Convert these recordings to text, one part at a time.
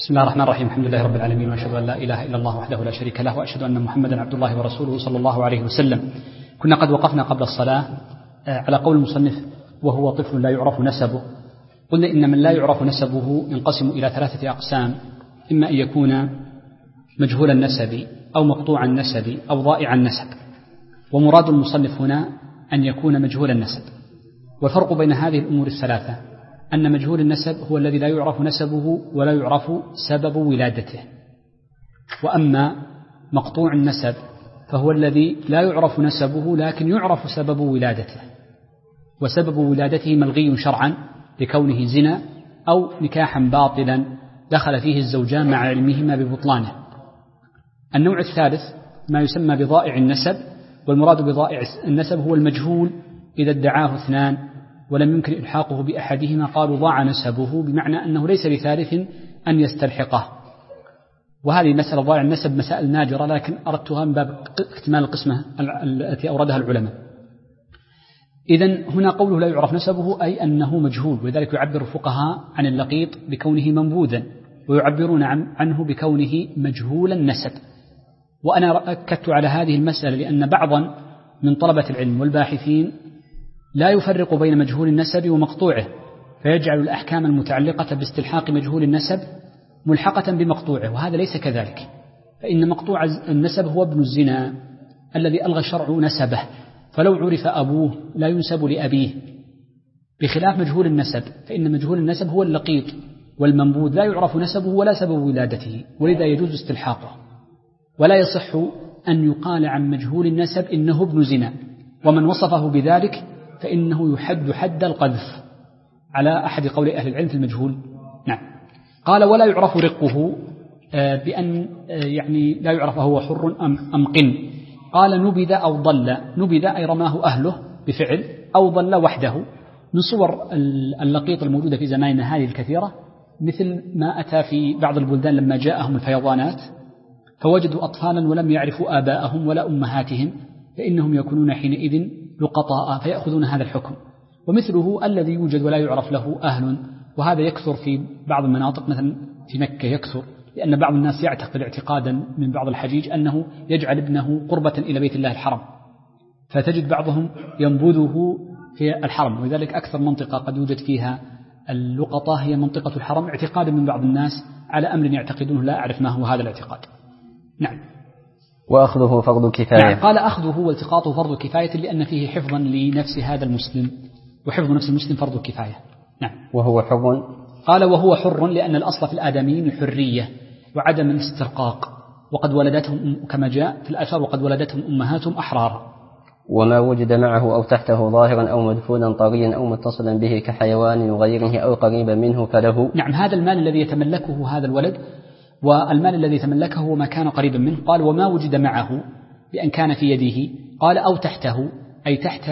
بسم الله الرحمن الرحيم. الحمد لله رب العالمين، وأشهد أن لا إله إلا الله وحده لا شريك له، وأشهد أن محمدا عبد الله ورسوله صلى الله عليه وسلم. كنا قد وقفنا قبل الصلاة على قول المصنف وهو طفل لا يعرف نسبه. قلنا إن من لا يعرف نسبه ينقسم إلى 3 أقسام: إما أن يكون مجهول النسب أو مقطوع النسب أو ضائع النسب. ومراد المصنف هنا أن يكون مجهول النسب. والفرق بين هذه الأمور الثلاثة أن مجهول النسب هو الذي لا يعرف نسبه ولا يعرف سبب ولادته، وأما مقطوع النسب فهو الذي لا يعرف نسبه لكن يعرف سبب ولادته، وسبب ولادته ملغي شرعا لكونه زنا أو نكاحا باطلا دخل فيه الزوجان مع علمهما ببطلانه. النوع الثالث ما يسمى بضائع النسب، والمراد بضائع النسب هو المجهول إذا ادعاه 2 ولم يمكن إلحاقه بأحدهما قالوا ضاع نسبه، بمعنى أنه ليس بثالث أن يستلحقه. وهذه مسألة ضائع النسب مسائل نادرة، لكن أردتها من باب اكتمال القسمة التي أوردها العلماء. إذن هنا قوله لا يعرف نسبه أي أنه مجهول، ولذلك يعبر الفقهاء عن اللقيط بكونه منبوذا، ويعبرون عنه بكونه مجهول النسب. وأنا أكدت على هذه المسألة لأن بعضا من طلبة العلم والباحثين لا يفرق بين مجهول النسب ومقطوعه، فيجعل الأحكام المتعلقة باستلحاق مجهول النسب ملحقة بمقطوعه، وهذا ليس كذلك. فإن مقطوع النسب هو ابن الزنا الذي ألغى الشرع نسبه، فلو عرف أبوه لا ينسب لأبيه، بخلاف مجهول النسب فإن مجهول النسب هو اللقيط والمنبوذ لا يعرف نسبه ولا سبب ولادته، ولذا يجوز استلحاقه. ولا يصح أن يقال عن مجهول النسب إنه ابن زنا، ومن وصفه بذلك فإنه يحد حد القذف على أحد قول أهل العلم في المجهول. نعم. قال ولا يعرف رقه بأن يعني لا يعرف هو حر أم قن. قال نبذ أو ضل. نبذ أي رماه أهله بفعل، أو ضل وحده. من صور اللقيط الموجودة في زماننا هذه الكثيرة مثل ما أتى في بعض البلدان لما جاءهم الفيضانات فوجدوا أطفالا ولم يعرفوا آباءهم ولا أمهاتهم، فإنهم يكونون حينئذ لقطاء فيأخذون هذا الحكم. ومثله الذي يوجد ولا يعرف له أهل، وهذا يكثر في بعض المناطق مثلا في مكة يكثر، لأن بعض الناس يعتقد اعتقادا من بعض الحجيج أنه يجعل ابنه قربة إلى بيت الله الحرام، فتجد بعضهم ينبذه في الحرم. ولذلك أكثر منطقة قد يوجد فيها اللقطة هي منطقة الحرم، اعتقادا من بعض الناس على أمر يعتقدونه لا أعرف ما هو هذا الاعتقاد. نعم. وأخذه فرض كفاية. نعم. قال أخذه والتقاطه فرض كفاية لأن فيه حفظا لنفس هذا المسلم، وحفظ نفس المسلم فرض كفاية. نعم. وهو حر. قال وهو حر لأن الأصل في الآدميين الحرية وعدم الاسترقاق، وقد ولدتهم كما جاء في الآثار وقد ولدتهم أمهاتهم أحرارا. وما وجد معه أو تحته ظاهرا أو مدفونا طريا أو متصلا به كحيوان وغيره أو قريبا منه فله. نعم. هذا المال الذي يتملكه هذا الولد، والمال الذي تملكه هو ما كان قريبا منه. قال وما وجد معه بأن كان في يده. قال أو تحته أي تحت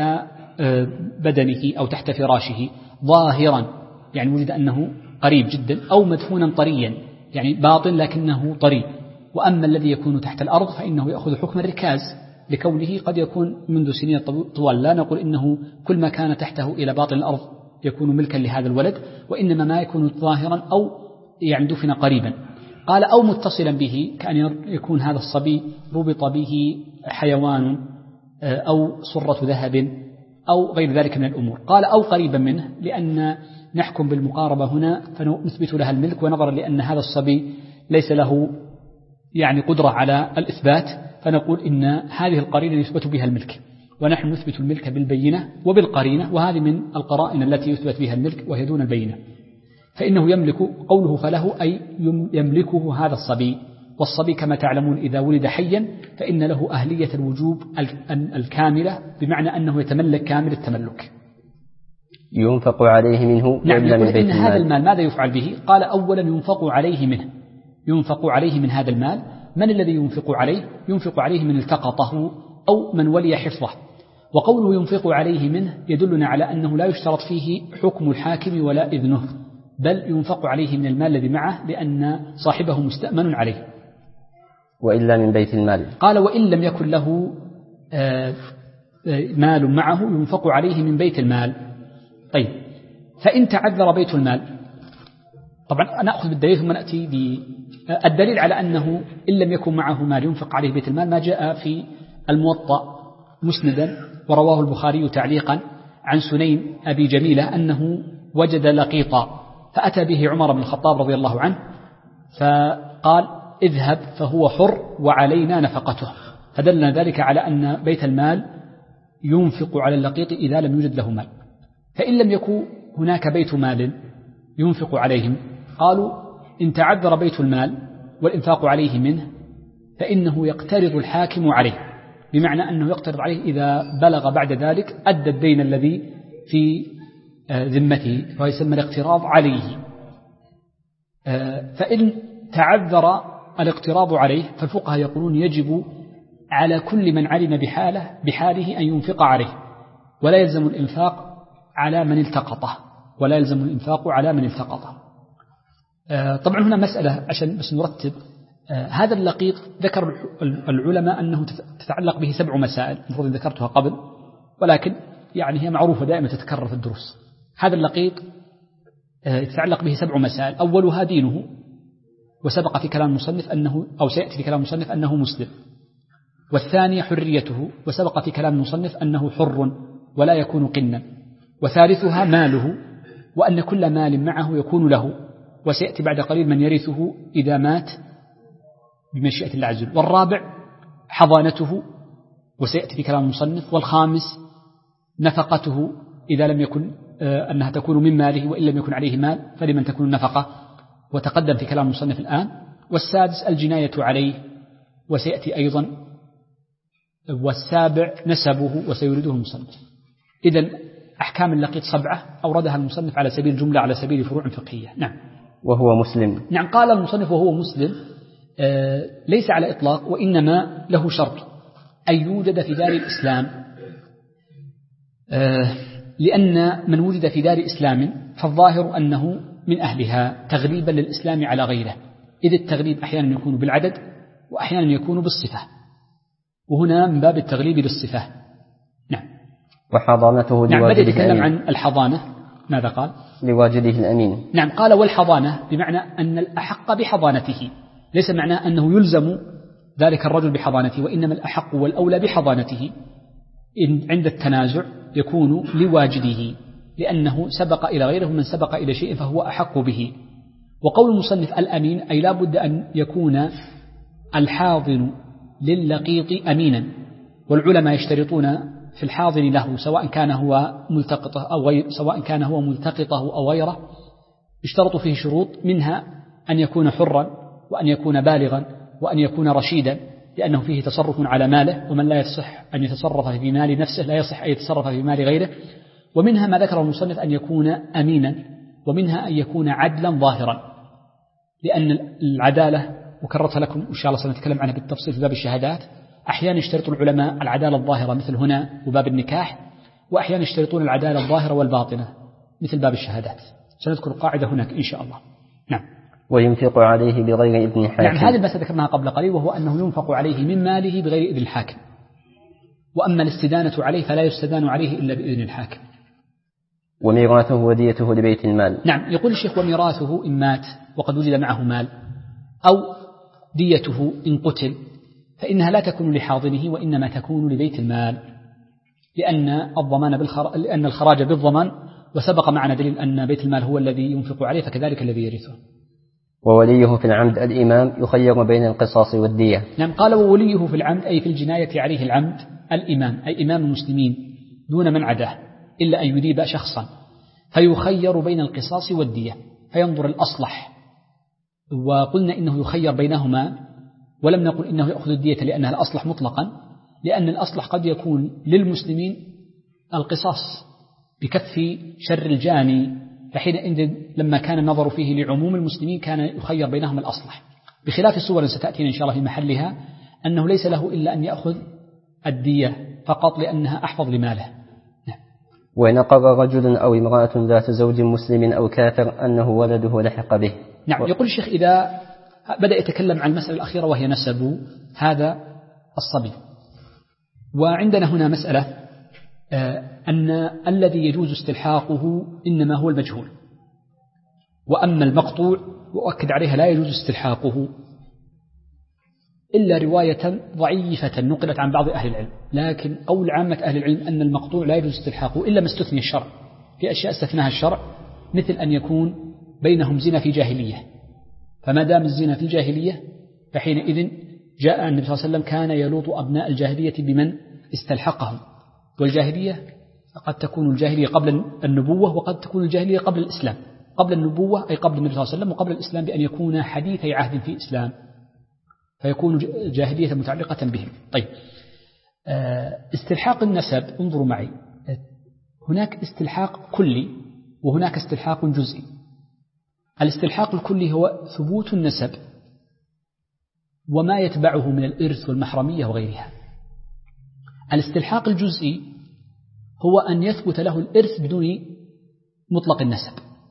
بدنه أو تحت فراشه ظاهرا، يعني وجد أنه قريب جدا، أو مدفونا طريا يعني باطن لكنه طري. وأما الذي يكون تحت الأرض فإنه يأخذ حكم الركاز لكونه قد يكون منذ سنين طوال. لا نقول إنه كل ما كان تحته إلى باطن الأرض يكون ملكا لهذا الولد، وإنما ما يكون ظاهرا أو يعني دفن قريبا. قال أو متصلا به كأن يكون هذا الصبي ربط به حيوان أو صرة ذهب أو غير ذلك من الأمور. قال أو قريبا منه لأن نحكم بالمقاربة هنا فنثبت لها الملك، ونظرا لأن هذا الصبي ليس له يعني قدرة على الإثبات فنقول إن هذه القرينة يثبت بها الملك، ونحن نثبت الملك بالبينة وبالقرينة، وهذه من القرائن التي يثبت بها الملك وهي دون البينة. فإنه يملك. قوله فله أي يملكه هذا الصبي، والصبي كما تعلمون إذا ولد حيا فإن له أهلية الوجوب الكاملة، بمعنى أنه يتملك كامل التملك. ينفق عليه منه. نعم. يقول إن هذا المال ماذا يفعل به؟ قال أولا ينفق عليه منه. ينفق عليه من هذا المال. من الذي ينفق عليه؟ ينفق عليه من التقطه أو من ولي حفظه. وقوله ينفق عليه منه يدلنا على أنه لا يشترط فيه حكم الحاكم ولا إذنه، بل ينفق عليه من المال الذي معه لأن صاحبه مستأمن عليه. وإلا من بيت المال. قال وإن لم يكن له مال معه ينفق عليه من بيت المال. طيب فإن تعذر بيت المال طبعا نأخذ بالدليل ثم نأتي بالدليل على أنه إن لم يكن معه مال ينفق عليه بيت المال ما جاء في الموطأ مسندا ورواه البخاري تعليقا عن سنين أبي جميلة أنه وجد لقيطا فأتى به عمر بن الخطاب رضي الله عنه فقال اذهب فهو حر وعلينا نفقته، فدلنا ذلك على أن بيت المال ينفق على اللقيط إذا لم يوجد له مال. فإن لم يكن هناك بيت مال ينفق عليهم قالوا إن تعذر بيت المال والإنفاق عليه منه فإنه يقترض الحاكم عليه، بمعنى أنه يقترض عليه إذا بلغ بعد ذلك أدى الدين الذي في ذمته ويسمى الاقتراض عليه. فإن تعذر الاقتراض عليه فالفقهاء يقولون يجب على كل من علم بحاله أن ينفق عليه، ولا يلزم الإنفاق على من التقطه، ولا يلزم الإنفاق على من التقطه. طبعا هنا مسألة عشان بس نرتب هذا اللقيط ذكر العلماء أنه تتعلق به 7 مسائل، المفروض ذكرتها قبل ولكن يعني هي معروفة دائما تتكرر في الدروس. هذا اللقيط يتعلق به 7 مسائل، أولها دينه، وسبق في كلام المصنف أنه أو سيأتي في كلام المصنف أنه مسلم. والثانية حريته، وسبق في كلام المصنف أنه حر ولا يكون قنا. وثالثها ماله، وأن كل مال معه يكون له، وسيأتي بعد قليل من يرثه إذا مات بمشيئة الله عز وجل. والرابع حضانته، وسيأتي في كلام المصنف. والخامس نفقته إذا لم يكن أنها تكون من ماله، وإن لم يكن عليه مال فلمن تكون النفقة، وتقدم في كلام المصنف الآن. والسادس الجناية عليه، وسيأتي أيضا. والسابع نسبه، وسيريده المصنف. إذن أحكام اللقيط 7 أوردها المصنف على سبيل الجملة على سبيل فروع فقهية. نعم. وهو مسلم. نعم. قال المصنف وهو مسلم ليس على إطلاق، وإنما له شرط أن يوجد في دار الإسلام، لأن من وجد في دار إسلام فالظاهر أنه من أهلها تغليبا للإسلام على غيره، إذ التغليب أحيانا يكون بالعدد وأحيانا يكون بالصفة، وهنا من باب التغليب للصفة. نعم. وحضانته نعم. بدأ يتكلم الأمين. عن الحضانة. ماذا قال؟ لواجده الأمين. نعم. قال والحضانة بمعنى أن الأحق بحضانته، ليس معناه أنه يلزم ذلك الرجل بحضانته، وإنما الأحق والأولى بحضانته إن عند التنازع يكون لواجده، لأنه سبق إلى غيره، من سبق إلى شيء فهو أحق به. وقول المصنف الأمين أي لا بد أن يكون الحاضن للقيط أمينا، والعلماء يشترطون في الحاضن له سواء كان هو ملتقطه أو غيره يشترط فيه شروط، منها أن يكون حرا، وأن يكون بالغا، وأن يكون رشيدا، لأنه فيه تصرف على ماله، ومن لا يصح أن يتصرف في مال نفسه لا يصح أن يتصرف في مال غيره. ومنها ما ذكره المصنف أن يكون أمينا، ومنها أن يكون عدلا ظاهرا، لأن العدالة وكررت لكم إن شاء الله سنتكلم عنها بالتفصيل في باب الشهادات، أحيانا يشترط العلماء العدالة الظاهرة مثل هنا وباب النكاح، وأحيانا يشترطون العدالة الظاهرة والباطنة مثل باب الشهادات. سنذكر القاعدة هناك إن شاء الله. نعم. وينفق عليه بغير إذن الحاكم. نعم. هذه المسألة ذكرناها قبل قليل، وهو أنه ينفق عليه من ماله بغير إذن الحاكم. وأما الاستدانة عليه فلا يستدان عليه إلا بإذن الحاكم. وميراثه وديته لبيت المال. نعم. يقول الشيخ وميراثه إن مات وقد وجد معه مال، أو ديته إن قتل، فإنها لا تكون لحاضنه وإنما تكون لبيت المال، لأن الخراج بالضمان، وسبق معنا دليل أن بيت المال هو الذي ينفق عليه، فكذلك الذي يرثه. ووليه في العمد الإمام يخير بين القصاص والدية. نعم. قال ووليه في العمد أي في الجناية عليه العمد الإمام، أي إمام المسلمين دون من عداه، إلا أن يذيب شخصا، فيخير بين القصاص والدية، فينظر الأصلح. وقلنا إنه يخير بينهما، ولم نقل إنه يأخذ الدية لأنها الأصلح مطلقا، لأن الأصلح قد يكون للمسلمين القصاص بكف شر الجاني، فحينئذ لما كان النظر فيه لعموم المسلمين كان يخير بينهم الأصلح، بخلاف الصور ستأتينا إن شاء الله في محلها أنه ليس له إلا أن يأخذ الدية فقط لأنها أحفظ لماله. نعم. وإن أقر رجل أو امرأة ذات زوج مسلم أو كافر أنه ولده لحق به. نعم. يقول الشيخ إذا بدأ يتكلم عن المسألة الأخيرة وهي نسب هذا الصبي. وعندنا هنا مسألة أن الذي يجوز استلحاقه إنما هو المجهول، وأما المقطوع وأؤكد عليها لا يجوز استلحاقه إلا رواية ضعيفة نقلت عن بعض أهل العلم، لكن قول عامة أهل العلم أن المقطوع لا يجوز استلحاقه إلا ما استثني الشرع، في أشياء استثناها الشرع مثل أن يكون بينهم زنا في جاهلية، فما دام الزنا في الجاهلية فحينئذ جاء النبي صلى الله عليه وسلم كان يلوط أبناء الجاهلية بمن استلحقهم، والجاهلية قد تكون الجاهلية قبل النبوة وقد تكون الجاهلية قبل الإسلام. قبل النبوة أي قبل النبي صلى الله عليه وسلم، وقبل الإسلام بأن يكون حديثي عهد في الإسلام فيكون جاهلية متعلقة بهم. طيب، استلحاق النسب، انظروا معي، هناك استلحاق كلي وهناك استلحاق جزئي. الاستلحاق الكلي هو ثبوت النسب وما يتبعه من الإرث والمحرمية وغيرها. الاستلحاق الجزئي هو أن يثبت له الإرث بدون مطلق النسب.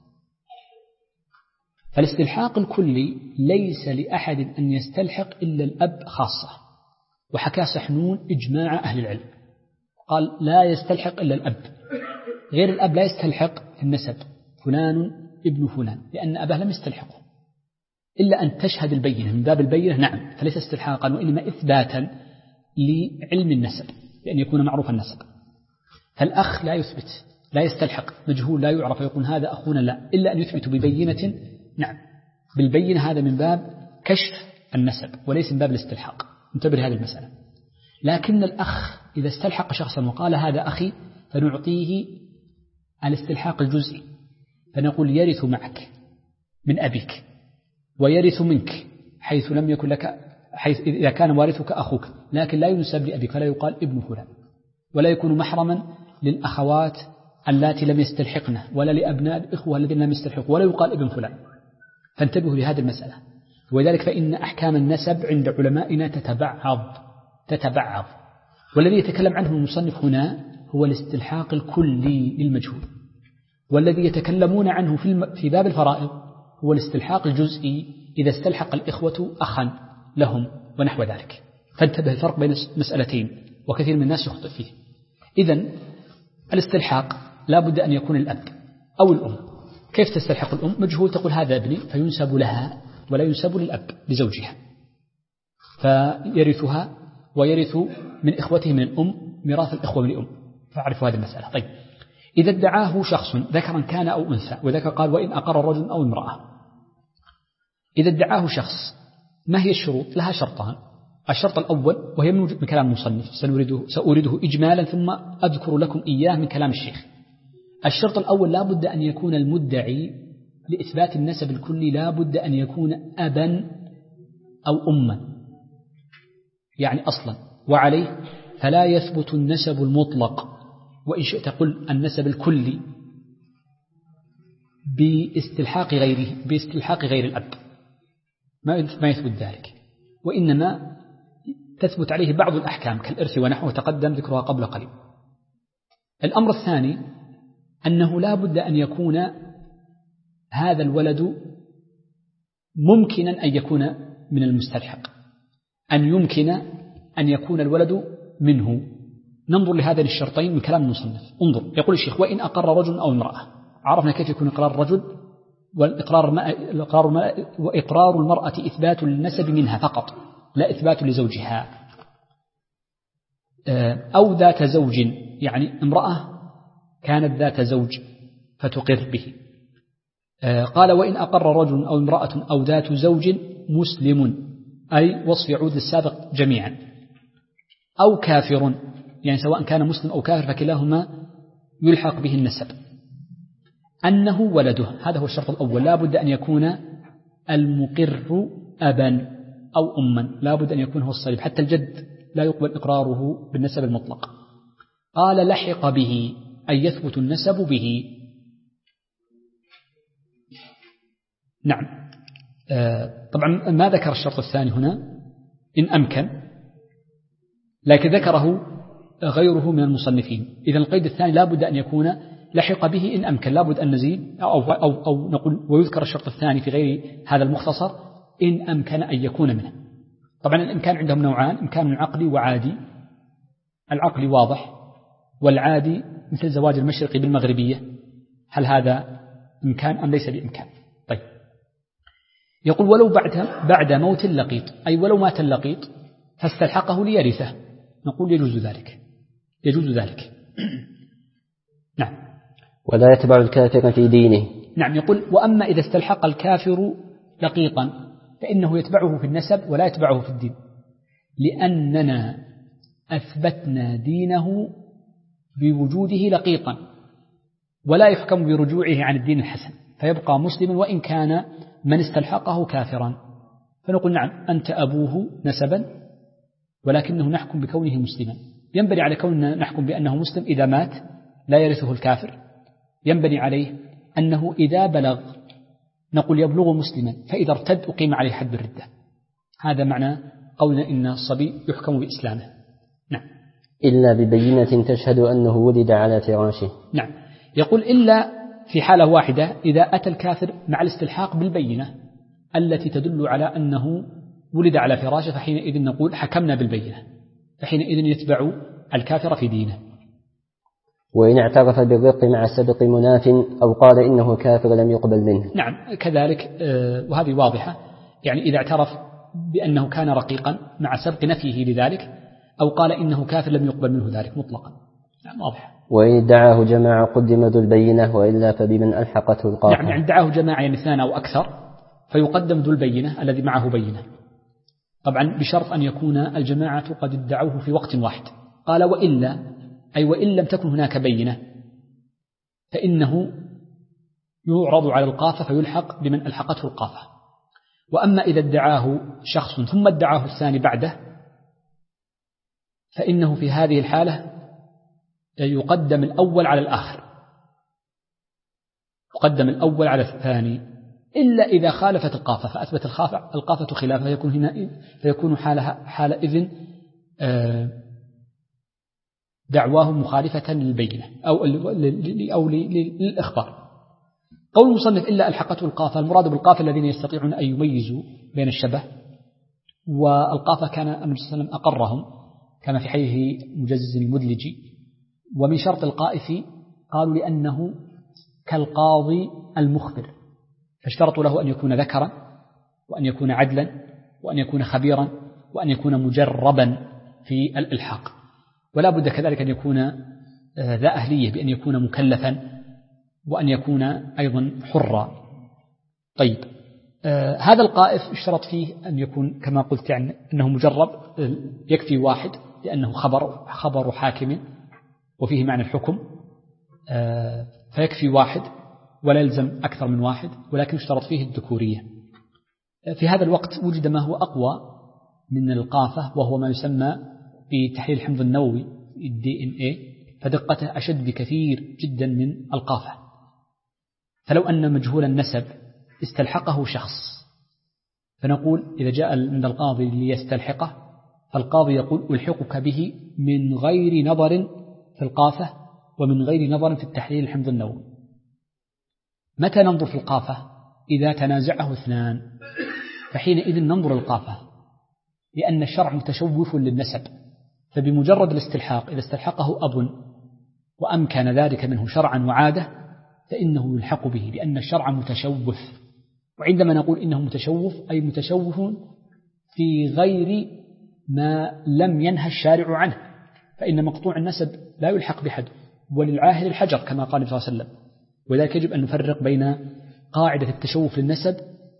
فالاستلحاق الكلي ليس لأحد أن يستلحق إلا الأب خاصة، وحكى سحنون إجماع أهل العلم، قال لا يستلحق إلا الأب، غير الأب لا يستلحق في النسب فلان ابن فلان، لأن أباه لم يستلحقه إلا أن تشهد البينة، من باب البينة نعم، فليس استلحاقا وإنما إثباتا لعلم النسب بأن يكون معروف النسب. فالأخ لا يثبت، لا يستلحق، مجهول لا يعرف يقول هذا أخونا، لا، إلا أن يثبت ببينة، نعم بالبينة، هذا من باب كشف النسب وليس من باب الاستلحاق، انتبه لهذه المسألة. لكن الأخ إذا استلحق شخصا وقال هذا أخي فنعطيه الاستلحاق الجزئي، فنقول يرث معك من أبيك ويرث منك حيث لم يكن لك، حيث إذا كان وارثك أخوك، لكن لا ينسب لأبيك فلا يقال ابن فلان، ولا يكون محرما للأخوات اللاتي لم يستلحقنه ولا لأبناء الإخوة الذين لم يستلحقوا، ولا يقال ابن فلان. فانتبهوا لهذه المسألة. ولذلك فإن أحكام النسب عند علمائنا تتبعض، والذي يتكلم عنه المصنف هنا هو الاستلحاق الكلي للمجهول، والذي يتكلمون عنه في باب الفرائض هو الاستلحاق الجزئي إذا استلحق الإخوة أخا لهم ونحو ذلك. فانتبه الفرق بين مسألتين وكثير من الناس يخطئ فيه. إذن الاستلحاق لا بد أن يكون الأب أو الأم. كيف تستلحق الأم؟ مجهول، تقول هذا ابني فينسب لها ولا ينسب للأب لزوجها، فيرثها ويرث من إخوته من الأم ميراث الإخوة من الأم، فاعرفوا هذه المسألة. طيب، إذا ادعاه شخص ذكرا كان أو أنثى، وذكر قال وإن أقر رجل أو امرأة، إذا ادعاه شخص ما هي الشروط؟ لها شرطان. الشرط الأول وهي من كلام المصنف سأورده إجمالا ثم أذكر لكم إياه من كلام الشيخ. الشرط الأول لا بد أن يكون المدعي لإثبات النسب الكلي لا بد أن يكون أبا أو أما، يعني أصلا، وعليه فلا يثبت النسب المطلق، وإن شئت قل النسب الكلي باستلحاق غير الأب، ما يثبت ذلك، وإنما تثبت عليه بعض الأحكام كالإرث ونحوه تقدم ذكرها قبل قليل. الأمر الثاني أنه لا بد أن يكون هذا الولد ممكنا أن يكون من المستلحق، أن يمكن أن يكون الولد منه. ننظر لهذين الشرطين من كلام المصنف. انظر، يقول الشيخ وإن أقر رجل أو امرأة، عرفنا كيف يكون إقرار الرجل، وإقرار المرأة إثبات للنسب منها فقط لا إثبات لزوجها، أو ذات زوج، يعني امرأة كانت ذات زوج فتقر به. قال وإن أقر رجل أو امرأة أو ذات زوج مسلم، أي وصف يعود للسابق جميعا، أو كافر، يعني سواء كان مسلم أو كافر فكلاهما يلحق به النسب، أنه ولده. هذا هو الشرط الأول، لا بد أن يكون المقر أبا أو أما، لا بد أن يكون هو الصليب، حتى الجد لا يقبل إقراره بالنسب المطلق. قال لحق به، أي يثبت النسب به. نعم، طبعا ما ذكر الشرط الثاني هنا إن أمكن، لكن ذكره غيره من المصنفين. إذا القيد الثاني لا بد أن يكون لحق به إن أمكن، لا بد أن نزيد أو نقول ويذكر الشرط الثاني في غير هذا المختصر إن أمكن أن يكون منه. طبعا الإمكان عندهم نوعان، إمكان عقلي وعادي. العقلي واضح، والعادي مثل زواج المشرقي بالمغربية، هل هذا إمكان أم ليس بإمكان؟ يقول ولو بعد موت اللقيط، أي ولو مات اللقيط فاستلحقه ليرثه، نقول يجوز ذلك. نعم. ولا يتبع الكافر في دينه. نعم. يقول وأما إذا استلحق الكافر لقيطا فإنه يتبعه في النسب ولا يتبعه في الدين، لأننا أثبتنا دينه بوجوده لقيطا، ولا يحكم برجوعه عن الدين الحسن، فيبقى مسلما وإن كان من استلحقه كافرا. فنقول نعم أنت أبوه نسبا، ولكنه نحكم بكونه مسلما. ينبني على كوننا نحكم بأنه مسلم إذا مات لا يرثه الكافر، ينبني عليه أنه إذا بلغ نقول يبلغ مسلما، فإذا ارتد أقيم عليه حد الردة. هذا معنى قولنا إن الصبي يحكم بإسلامه. نعم. إلا ببينة تشهد أنه ولد على فراشه. نعم. يقول إلا في حالة واحدة، إذا أتى الكافر مع الاستلحاق بالبينة التي تدل على أنه ولد على فراشه، فحينئذ نقول حكمنا بالبينة، فحينئذ يتبع الكافر في دينه. وإن اعترف بالرق مع سبق مناف أو قال إنه كافر لم يقبل منه. نعم كذلك، وهذه واضحة، يعني إذا اعترف بأنه كان رقيقا مع سبق نفيه لذلك، أو قال إنه كافر لم يقبل منه ذلك مطلقا. نعم واضح. وإن ادعاه جماعة قدم ذو البينة، وإلا فبمن ألحقته القافة. نعم. يعني ادعاه جماعة يعني اثنان أو أكثر، فيقدم ذو البينة الذي معه بينة، طبعا بشرط أن يكون الجماعة قد ادعوه في وقت واحد. قال وإلا، أي وإن لم تكن هناك بينة فإنه يعرض على القافة فيلحق بمن ألحقته القافة. وأما إذا ادعاه شخص ثم ادعاه الثاني بعده، فإنه في هذه الحالة يقدم الأول على الآخر، يقدم الأول على الثاني، إلا إذا خالفت القافة فأثبت القافة خلافه، فيكون حالئذ دعواه مخالفة للبينة أو للإخبار. قول المصنف إلا ألحقته القافة، المراد بالقافة الذين يستطيعون أن يميزوا بين الشبه، والقافة كان النبي صلى الله عليه وسلم أقرهم كما في حديث مجزز المدلجي. ومن شرط القائف قالوا لأنه كالقاضي المخبر، فاشترطوا له أن يكون ذكرا، وأن يكون عدلا، وأن يكون خبيرا، وأن يكون مجربا في الإلحاق، ولا بد كذلك أن يكون ذا أهلية بأن يكون مكلفا، وأن يكون أيضا حرا. طيب، هذا القائف اشترط فيه أن يكون كما قلت يعني أنه مجرب، يكفي واحد لأنه خبر حاكم وفيه معنى الحكم، فيكفي واحد ولا يلزم أكثر من واحد، ولكن اشترط فيه الذكورية. في هذا الوقت وجد ما هو أقوى من القافة، وهو ما يسمى بتحليل الحمض النووي DNA، فدقته أشد بكثير جدا من القافة. فلو أن مجهول النسب استلحقه شخص، فنقول إذا جاء من القاضي ليستلحقه، فالقاضي يقول ألحقك به من غير نظر في القافة ومن غير نظر في التحليل الحمض النووي. متى ننظر في القافة؟ إذا تنازعه اثنان، فحينئذ ننظر القافة، لأن الشرع متشوف للنسب، فبمجرد الاستلحاق إذا استلحقه أب وأمكن ذلك منه شرعا وعادة فإنه يلحق به، لأن الشرع متشوف. وعندما نقول إنه متشوف أي متشوف في غير ما لم ينهى الشارع عنه، فإن مقطوع النسب لا يلحق بحد، وللعاهر الحجر كما قال صلى الله عليه وسلم. وذلك يجب أن نفرق بين قاعدة التشوف للنسب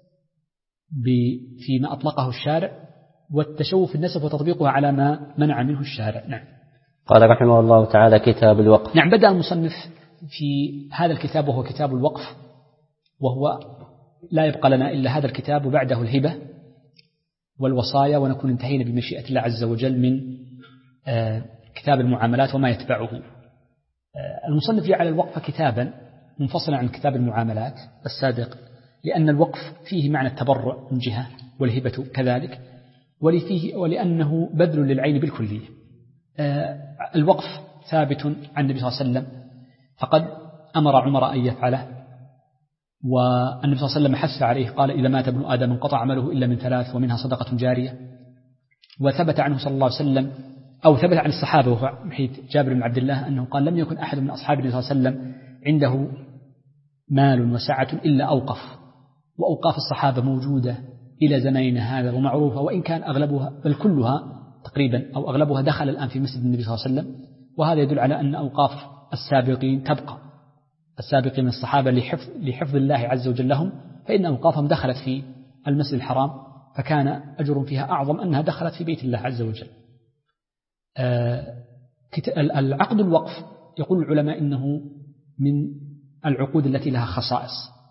فيما أطلقه الشارع، والتشوف النسب وتطبيقها على ما منع منه الشارع. نعم. قال رحمه الله تعالى كتاب الوقف. نعم. بدأ المصنف في هذا الكتاب وهو كتاب الوقف، وهو لا يبقى لنا إلا هذا الكتاب وبعده الهبة والوصايا، ونكون انتهينا بمشيئة الله عز وجل من كتاب المعاملات وما يتبعه. المصنف جعل الوقف كتابا منفصلا عن كتاب المعاملات السابق، لأن الوقف فيه معنى التبرع من جهة، والهبة كذلك، ولأنه بذل للعين بالكلية. الوقف ثابت عن النبي صلى الله عليه وسلم، فقد أمر عمر أن يفعله، والنبي صلى الله عليه وسلم حث عليه، قال إذا مات ابن آدم انقطع عمله إلا من ثلاث ومنها صدقة جارية. وثبت عنه صلى الله عليه وسلم، أو ثبت عن الصحابة وهو حيث جابر بن عبد الله أنه قال لم يكن أحد من أصحاب النبي صلى الله عليه وسلم عنده مال وسعة إلا أوقف، وأوقاف الصحابة موجودة إلى زماننا هذا ومعروفة، وإن كان أغلبها بل كلها تقريبا أو أغلبها دخل الآن في مسجد النبي صلى الله عليه وسلم، وهذا يدل على أن أوقاف السابقين تبقى، السابقين من الصحابة لحفظ الله عز وجل لهم، فإن أوقافهم دخلت في المسجد الحرام فكان أجر فيها أعظم أنها دخلت في بيت الله عز وجل. العقد الوقف يقول العلماء إنه من العقود التي لها خصائص،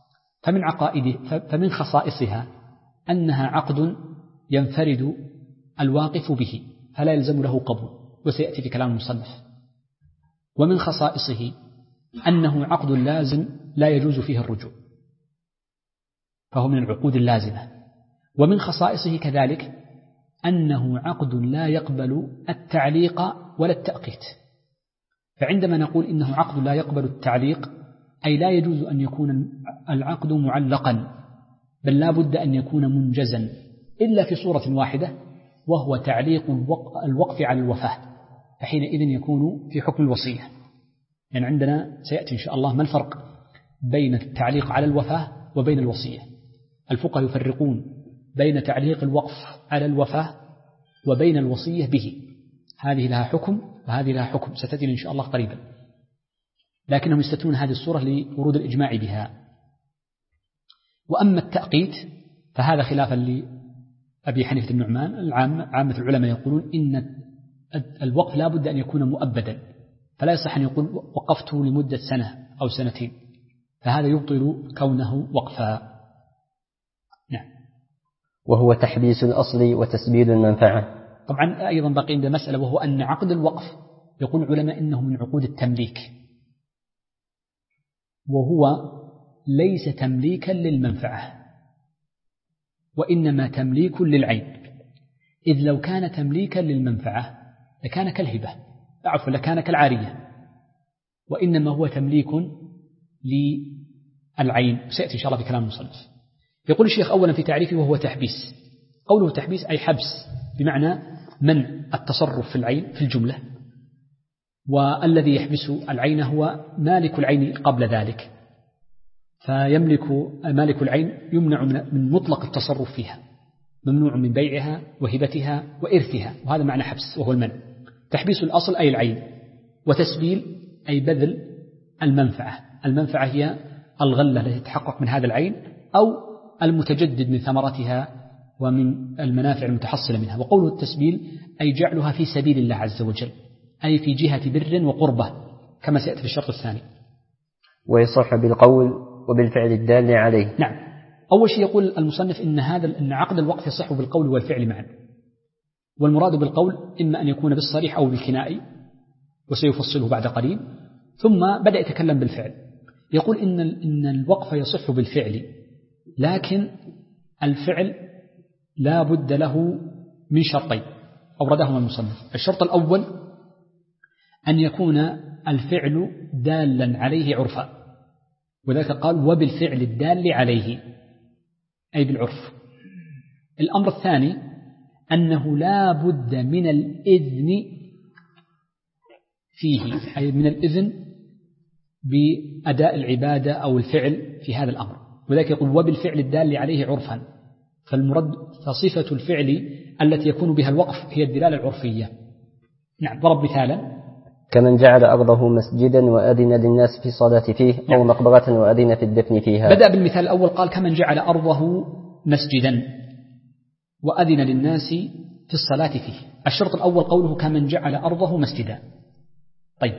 فمن خصائصها أنها عقد ينفرد الواقف به فلا يلزم له قبول، وسيأتي في كلام المصنف. ومن خصائصه أنه عقد لازم لا يجوز فيه الرجوع، فهو من العقود اللازمة. ومن خصائصه كذلك أنه عقد لا يقبل التعليق ولا التأقيت. فعندما نقول إنه عقد لا يقبل التعليق أي لا يجوز أن يكون العقد معلقا، بل لا بد أن يكون منجزا إلا في صورة واحدة، وهو تعليق الوقف على الوفاة، فحينئذ يكون في حكم الوصية. يعني عندنا سيأتي إن شاء الله ما الفرق بين التعليق على الوفاة وبين الوصية. الفقهاء يفرقون بين تعليق الوقف على الوفاة وبين الوصية به، هذه لها حكم وهذه لها حكم ستأتي إن شاء الله قريبا، لكنهم يستثنون هذه الصورة لورود الإجماع بها. وأما التأقيت فهذا خلافا لأبي حنيفة النعمان، عامة العلماء يقولون إن الوقف لا بد أن يكون مؤبدا، فلا يصح أن يقول وقفته لمدة سنة أو سنتين، فهذا يبطل كونه وقفا. نعم. وهو تحبيس الأصل وتسبيل المنفعة. طبعا أيضا بقي عند مسألة، وهو أن عقد الوقف يقول العلماء إنه من عقود التمليك، وهو ليس تمليكا للمنفعة وإنما تمليك للعين، إذ لو كان تمليكا للمنفعة لكان كالهبة، لكان كالعارية، وإنما هو تمليك للعين، سيأتي إن شاء الله في كلام المصنف. يقول الشيخ أولا في تعريفه وهو تحبيس. قوله تحبيس أي حبس، بمعنى منع التصرف في العين في الجملة، والذي يحبس العين هو مالك العين قبل ذلك، فيملك مالك العين يمنع من مطلق التصرف فيها، ممنوع من بيعها وهبتها وإرثها، وهذا معنى حبس وهو المنع. تحبيس الأصل أي العين، وتسبيل أي بذل المنفعة. المنفعة هي الغلة التي تتحقق من هذا العين أو المتجدد من ثمرتها ومن المنافع المتحصلة منها. وقوله التسبيل أي جعلها في سبيل الله عز وجل، أي في جهة بر وقربة كما سيأتي في الشرط الثاني. ويصح بالقول وبالفعل الدال عليه. نعم. أول شيء يقول المصنف إن عقد الوقف يصح بالقول والفعل معا، والمراد بالقول إما أن يكون بالصريح أو بالكنائي، وسيفصله بعد قليل. ثم بدأ يتكلم بالفعل، يقول إن الوقف يصح بالفعل، لكن الفعل لا بد له من شرطين أوردهما المصنف. الشرط الأول أن يكون الفعل دالا عليه عرفا، وذلك قال وبالفعل الدال عليه أي بالعرف. الأمر الثاني أنه لا بد من الإذن فيه، أي من الإذن بأداء العبادة أو الفعل في هذا الأمر، وذلك يقول وبالفعل الدال عليه عرفا. فصفة الفعل التي يكون بها الوقف هي الدلالة العرفية. نعم. ضرب مثالا: كمن جعل أرضه مسجدا وأذن للناس في الصلاة فيه، أو مقبرة وأذن في الدفن فيها. بدأ بالمثال الأول قال كمن جعل أرضه مسجدا وأذن للناس في الصلاة فيه. الشرط الأول قوله كمن جعل أرضه مسجدا. طيب،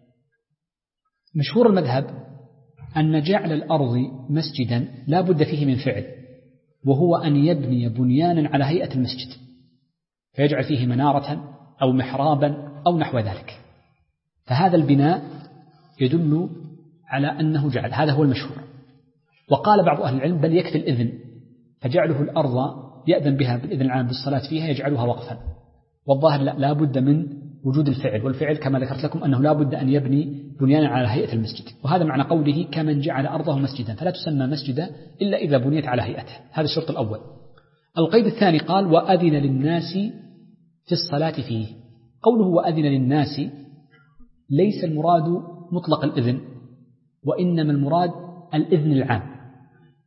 مشهور المذهب أن جعل الأرض مسجدا لا بد فيه من فعل، وهو أن يبني بنيانا على هيئة المسجد، فيجعل فيه منارة أو محرابا أو نحو ذلك، فهذا البناء يدل على أنه جعل، هذا هو المشهور. وقال بعض أهل العلم بل يكفي الإذن، فجعله الأرض يأذن بها بالإذن العام بالصلاة فيها يجعلها وقفا. والظاهر لا بد من وجود الفعل، والفعل كما ذكرت لكم أنه لا بد أن يبني بنيانا على هيئة المسجد، وهذا معنى قوله كمن جعل أرضه مسجدا، فلا تسمى مسجدا إلا إذا بنيت على هيئته. هذا الشرط الأول. القيد الثاني قال وأذن للناس في الصلاة فيه. قوله وأذن للناس ليس المراد مطلق الإذن، وإنما المراد الإذن العام،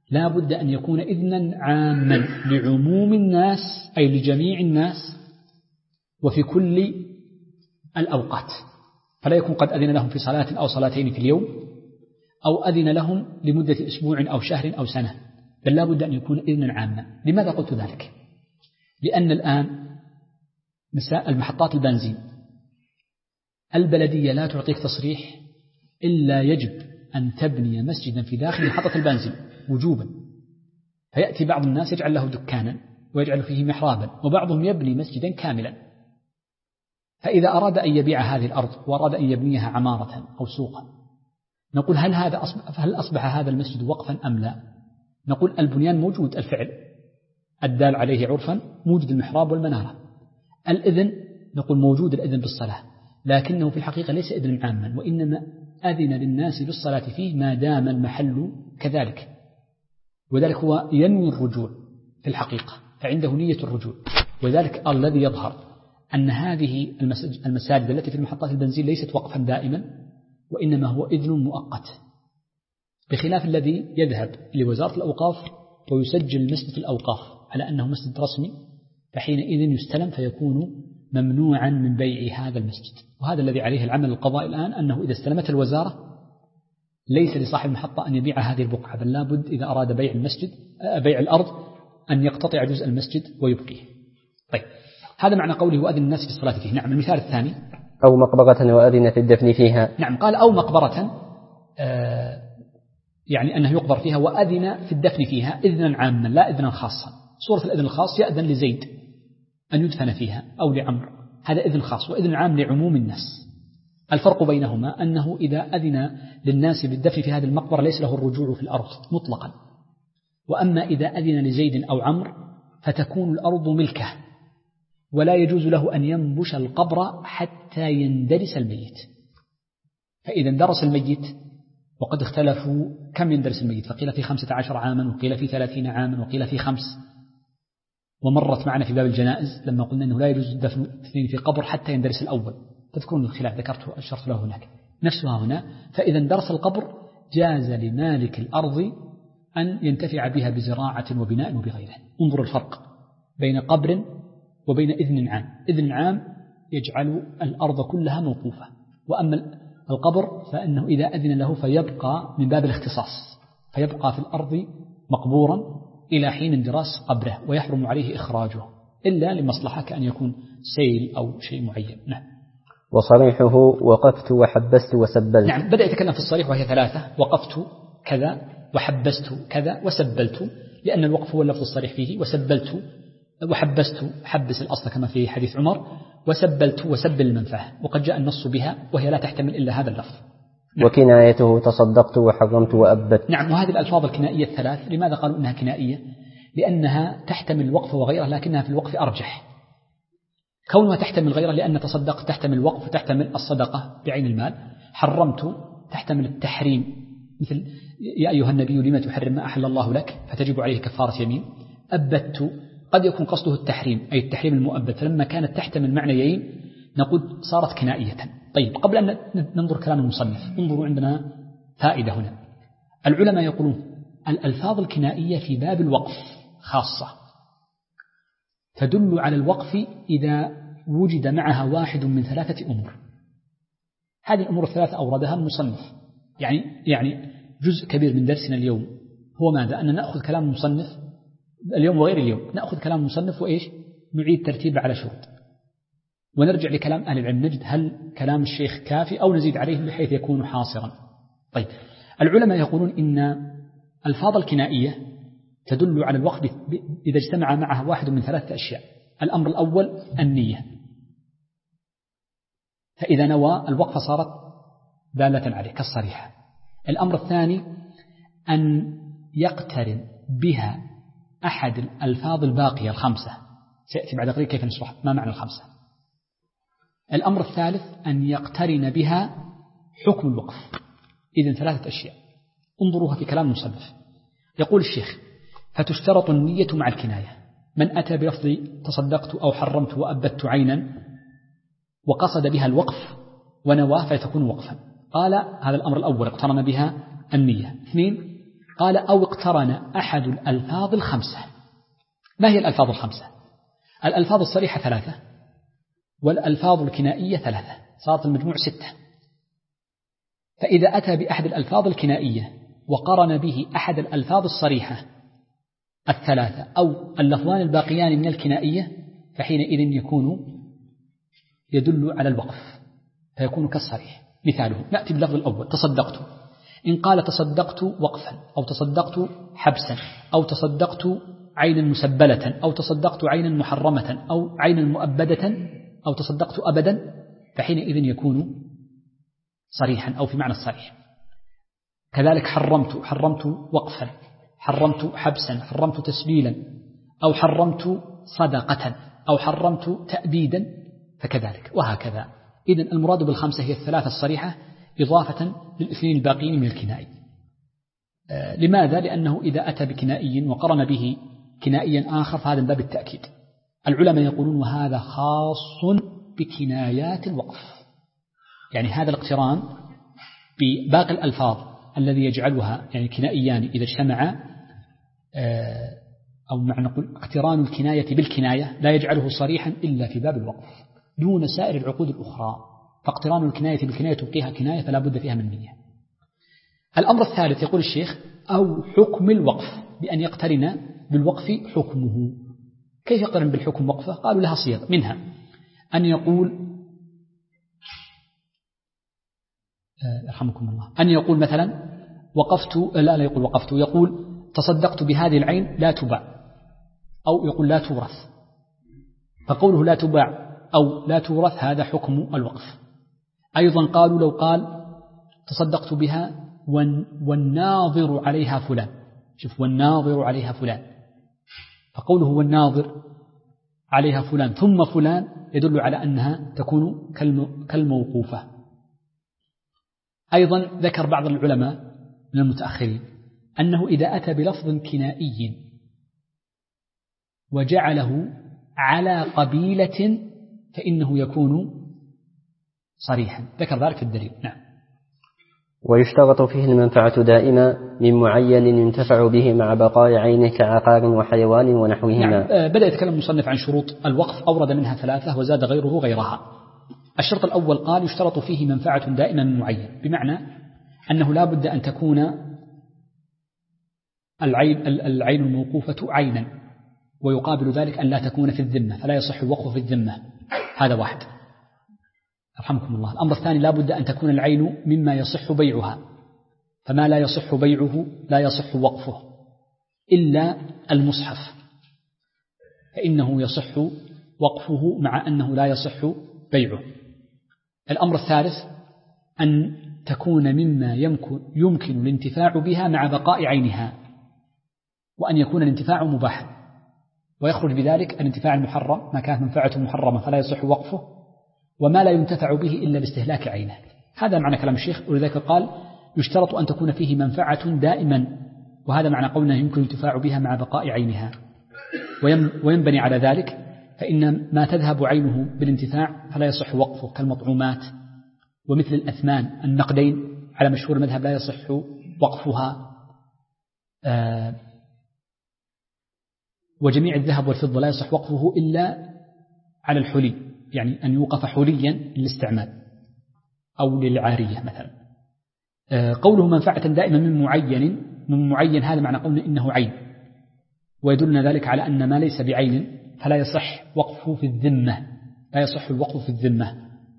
لا بد أن يكون إذنا عاما لعموم الناس، أي لجميع الناس وفي كل الأوقات، فلا يكون قد أذن لهم في صلاة أو صلاتين في اليوم، أو أذن لهم لمدة أسبوع أو شهر أو سنة، بل لا بد أن يكون إذنا عاما. لماذا قلت ذلك؟ لأن الآن المحطات البنزين البلدية لا تعطيك تصريح إلا يجب أن تبني مسجدا في داخل محطة البنزين وجوبا، فيأتي بعض الناس يجعل له دكانا ويجعل فيه محرابا، وبعضهم يبني مسجدا كاملا. فإذا أراد أن يبيع هذه الأرض وأراد أن يبنيها عمارة أو سوقا، نقول هل أصبح هذا المسجد وقفا أم لا؟ نقول البنيان موجود، الفعل الدال عليه عرفا موجود، المحراب والمنارة. الإذن نقول موجود الإذن بالصلاة، لكنه في الحقيقة ليس إذن عاما، وإنما أذن للناس بالصلاة فيه ما دام المحل كذلك، وذلك هو ينوي الرجوع في الحقيقة، فعنده نية الرجوع. وذلك الذي يظهر أن هذه المساجد التي في المحطات البنزين ليست وقفا دائما، وإنما هو إذن مؤقت، بخلاف الذي يذهب لوزارة الأوقاف ويسجل مسجد الأوقاف على أنه مسجد رسمي، فحينئذ يستلم فيكون ممنوعا من بيع هذا المسجد. وهذا الذي عليه العمل القضائي الآن، أنه إذا استلمت الوزارة ليس لصاحب المحطة أن يبيع هذه البقعة، بل لابد إذا أراد بيع الأرض أن يقتطع جزء المسجد ويبقيه. طيب، هذا معنى قوله وأذن الناس في الصلاة فيه. نعم. المثال الثاني أو مقبرة وأذن في الدفن فيها. نعم، قال أو مقبرة، يعني أنه يقبر فيها، وأذن في الدفن فيها إذنا عاما لا إذنا خاصا. صورة الإذن الخاص يأذن لزيد أن يدفن فيها أو لعمر، هذا إذن خاص، وإذن عام لعموم الناس. الفرق بينهما أنه إذا أذن للناس بالدفن في هذه المقبرة ليس له الرجوع في الأرض مطلقا، وأما إذا أذن لزيد أو عمر فتكون الأرض ملكه، ولا يجوز له أن ينبش القبر حتى يندرس الميت. فإذا اندرس الميت، وقد اختلفوا كم يندرس الميت، فقيل في 15 عاما، وقيل في 30 عاما، وقيل في 5. ومرت معنا في باب الجنائز لما قلنا أنه لا يجوز دفن اثنين في قبر حتى يندرس الأول، تذكرون الخلاف ذكرته أشرت له هناك، نفسها هنا. فإذا اندرس القبر جاز لمالك الأرض أن ينتفع بها بزراعة وبناء وبغيره. انظر الفرق بين قبر وبين إذن عام. إذن عام يجعل الأرض كلها موقوفة، وأما القبر فإنه إذا أذن له فيبقى من باب الاختصاص، فيبقى في الأرض مقبورا إلى حين اندراس قبره، ويحرم عليه إخراجه إلا لمصلحة كأن يكون سيل أو شيء معين. نعم. وصريحه وقفت وحبست وسبلت. نعم، بدأ يتكلم في الصريح وهي 3: وقفت كذا، وحبست كذا، وسبلت، لأن الوقف هو اللفظ الصريح فيه. وسبلت وحبست، حبس الأصل كما في حديث عمر، وسبلت وسبل المنفعة، وقد جاء النص بها وهي لا تحتمل إلا هذا اللفظ. نعم. وكنايته تصدقت وحرمت وأبت. نعم، وهذه الألفاظ الكنائية الثلاث لماذا قالوا إنها كنائية؟ لأنها تحتمل الوقف وغيره، لكنها في الوقف أرجح. كونها تحتمل غيره لأن تصدق تحتمل الوقف وتحتمل الصدقة بعين المال. حرمت تحتمل التحريم، مثل يا أيها النبي لما تحرم ما أحل الله لك، فتجب عليه كفارة يمين. أبت قد يكون قصده التحريم، أي التحريم المؤبد، فلما كانت تحتمل معنيين نقول صارت كنائية. طيب، قبل أن ننظر كلام المصنف، انظروا عندنا فائدة هنا. العلماء يقولون الألفاظ الكنائية في باب الوقف خاصة، تدل على الوقف إذا وجد معها واحد من 3 أمور. هذه الأمور ال3 أوردها المصنف، يعني جزء كبير من درسنا اليوم هو ماذا؟ أن نأخذ كلام المصنف اليوم وغير اليوم، نأخذ كلام المصنف وإيش؟ نعيد ترتيبه على شروط، ونرجع لكلام أهل العلم نجد هل كلام الشيخ كافي أو نزيد عليه بحيث يكون حاصرا. طيب، العلماء يقولون إن الفاظ الكنائية تدل على الوقف إذا اجتمع معها واحد من 3 أشياء. الأمر الأول النية، فإذا نوى الوقف صارت دالة عليه كالصريحة. الأمر الثاني أن يقترن بها أحد الألفاظ الباقية 5، سيأتي بعد قليل كيف نشرح ما معنى 5. الأمر الثالث أن يقترن بها حكم الوقف. إذن 3 أشياء انظروها في كلام المصنف. يقول الشيخ: فتشترط النية مع الكناية. من أتى بلفظ تصدقت أو حرمت وأبدت عينا وقصد بها الوقف ونواه فتكون وقفا. قال هذا الأمر الأول اقترن بها النية. 2 قال أو اقترن أحد الألفاظ الخمسة. ما هي الألفاظ الخمسة؟ الألفاظ الصريحة 3 والألفاظ الكنائية 3، صارت المجموع 6. فإذا أتى بأحد الألفاظ الكنائية وقرن به أحد الألفاظ الصريحة 3 أو اللفظان الباقيان من الكنائية فحينئذ يدل على الوقف فيكون كالصريح. مثاله نأتي باللفظ الأول تصدقت، إن قال تصدقت وقفا أو تصدقت حبسا أو تصدقت عينا مسبلة أو تصدقت عينا محرمة أو عينا مؤبدة أو تصدقت أبدا فحينئذ يكون صريحا أو في معنى الصريح. كذلك حرمت وقفا، حرمت حبسا، حرمت تسبيلا، أو حرمت صدقة، أو حرمت تأبيدا، فكذلك وهكذا. إذن المراد بالخمسة هي 3 الصريحة إضافة للاثنين الباقيين من الكنائي. لماذا؟ لأنه إذا أتى بكنائي وقرن به كنائيا آخر فهذا من باب التأكيد. العلماء يقولون وهذا خاص بكنايات الوقف، يعني هذا الاقتران بباقي الألفاظ الذي يجعلها يعني كنائيان إذا اجتمعا أو معنى نقول اقتران الكناية بالكناية لا يجعله صريحا إلا في باب الوقف دون سائر العقود الأخرى، فاقتران الكناية بالكناية تبقيها كناية فلا بد فيها من نية. الأمر الثالث يقول الشيخ أو حكم الوقف، بأن يقترن بالوقف حكمه. كيف يقترن بالحكم وقفه؟ قالوا لها صيغ، منها أن يقول يرحمكم الله أن يقول مثلا وقفت، لا يقول وقفت، يقول تصدقت بهذه العين لا تباع، أو يقول لا تورث، فقوله لا تباع أو لا تورث هذا حكم الوقف. أيضا قالوا لو قال تصدقت بها والناظر عليها فلان، شوف والناظر عليها فلان، فقوله والناظر عليها فلان ثم فلان يدل على أنها تكون كالموقوفة. أيضا ذكر بعض العلماء من المتأخرين أنه إذا أتى بلفظ كنائي وجعله على قبيلة فإنه يكون صريحا، ذكر ذلك في الدليل. نعم. ويشترط فيه المنفعة دائما من معين ينتفع به مع بقاء عينه كعقار وحيوان ونحوهما. نعم. بدأ يتكلم المصنف عن شروط الوقف، أورد منها 3 وزاد غيرها. الشرط الأول قال يشترط فيه منفعة دائما من معين، بمعنى أنه لا بد أن تكون العين الموقوفة عينا، ويقابل ذلك أن لا تكون في الذمة، فلا يصح الوقف في الذمة. هذا واحد، رحمكم الله. الأمر الثاني لا بد أن تكون العين مما يصح بيعها، فما لا يصح بيعه لا يصح وقفه إلا المصحف، فإنه يصح وقفه مع أنه لا يصح بيعه. الأمر الثالث أن تكون مما يمكن الانتفاع بها مع بقاء عينها، وأن يكون الانتفاع مباحا، ويخرج بذلك الانتفاع المحرم ما كانت منفعته محرمة فلا يصح وقفه، وما لا ينتفع به إلا باستهلاك عينه. هذا معنى كلام الشيخ، ولذلك قال يشترط أن تكون فيه منفعة دائما، وهذا معنى قولنا يمكن الانتفاع بها مع بقاء عينها. وينبني على ذلك فإن ما تذهب عينه بالانتفاع فلا يصح وقفه كالمطعومات ومثل الأثمان النقدين على مشهور المذهب لا يصح وقفها، وجميع الذهب والفضة لا يصح وقفه إلا على الحلي، يعني أن يوقف حليا للاستعمال أو للعارية مثلا. قوله منفعة دائما من معين هذا معنى قولنا إنه عين، ويدلنا ذلك على أن ما ليس بعين فلا يصح وقفه في الذمة، لا يصح الوقف في الذمة.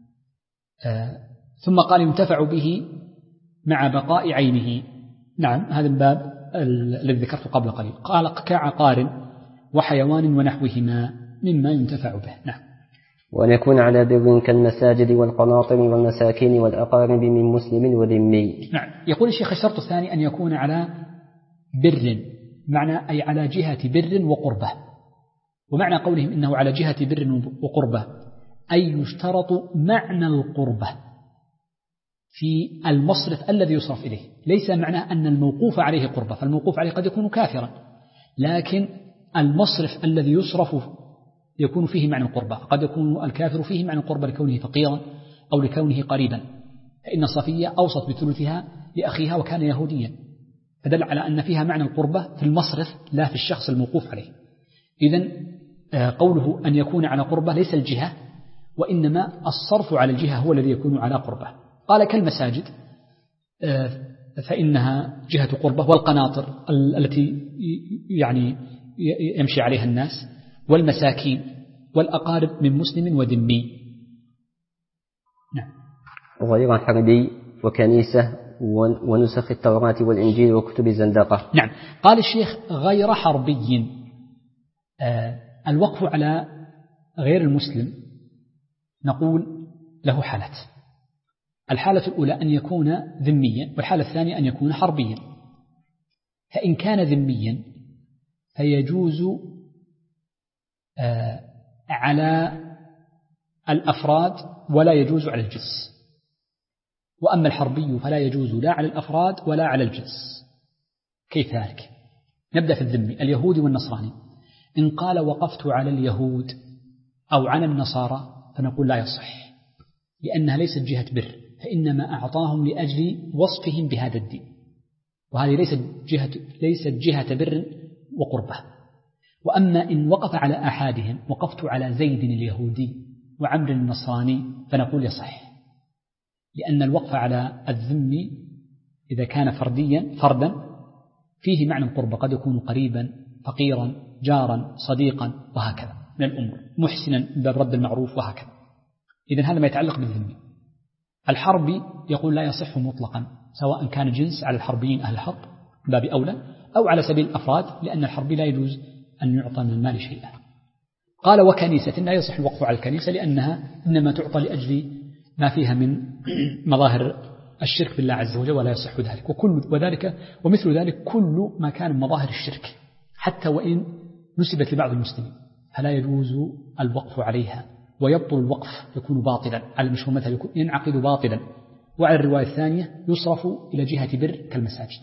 ثم قال ينتفع به مع بقاء عينه. نعم، هذا الباب الذي ذكرته قبل قليل. قال كعقار وحيوان ونحوهما مما ينتفع به. نعم. وأن يكون على بر كالمساجد والقناطر والمساكين والأقارب من مسلم وذمي. نعم. يقول الشيخ الشرط الثاني أن يكون على بر، معنى أي على جهة بر وقربة. ومعنى قولهم إنه على جهة بر وقربة أي يشترط معنى القربة في المصرف الذي يصرف إليه، ليس معناه أن الموقوف عليه قربة، فالموقوف عليه قد يكون كافرا، لكن المصرف الذي يصرف يكون فيه معنى القربة، قد يكون الكافر فيه معنى القربة لكونه فقيرا أو لكونه قريبا، فإن صفية أوصت بثلثها لأخيها وكان يهوديا، فدل على أن فيها معنى القربة في المصرف لا في الشخص الموقوف عليه. إذن قوله أن يكون على قربة ليس الجهة، وإنما الصرف على الجهة هو الذي يكون على قربة. قال كالمساجد فإنها جهة قربة، والقناطر التي يعني يمشي عليها الناس، والمساكين، والأقارب من مسلم وذمي. نعم. غير حربي وكنيسة ونسخ التوراة والإنجيل وكتب الزندقة. نعم. قال الشيخ غير حربي. الوقف على غير المسلم نقول له حالات. الحالة الأولى أن يكون ذميا، والحالة الثانية أن يكون حربيا. فإن كان ذميا فيجوز على الأفراد ولا يجوز على الجنس، وأما الحربي فلا يجوز لا على الأفراد ولا على الجنس. كيف ذلك؟ نبدأ في الذمي اليهودي والنصراني. إن قال وقفت على اليهود أو على النصارى فنقول لا يصح، لأنها ليست جهة بر، فإنما أعطاهم لأجل وصفهم بهذا الدين، وهذه ليست جهة بر وقربة. وأما إن وقف على أحدهم، وقفت على زيد اليهودي وعمر النصراني، فنقول يصح، لأن الوقف على الذمي إذا كان فردا فيه معنى القربة، قد يكون قريبا، فقيرا، جارا، صديقا، وهكذا من الأمور، محسنا باب رد المعروف، وهكذا. إذن هذا ما يتعلق بالذمي. الحربي يقول لا يصح مطلقا، سواء كان جنس على الحربيين أهل الحرب باب أولى، أو على سبيل الأفراد، لأن الحربي لا يجوز أن يعطى من المال شيئا. قال وكنيسة لا يصح الوقف على الكنيسة، لأنها إنما تعطى لأجل ما فيها من مظاهر الشرك بالله عز وجل، ولا يصح ذلك. ومثل ذلك كل ما كان من مظاهر الشرك، حتى وإن نسبت لبعض المسلمين، فلا يجوز الوقف عليها، ويبطل الوقف، يكون باطلا على المشهور مثلا، ينعقد باطلا. وعلى الرواية الثانية يصرف إلى جهة بر كالمساجد.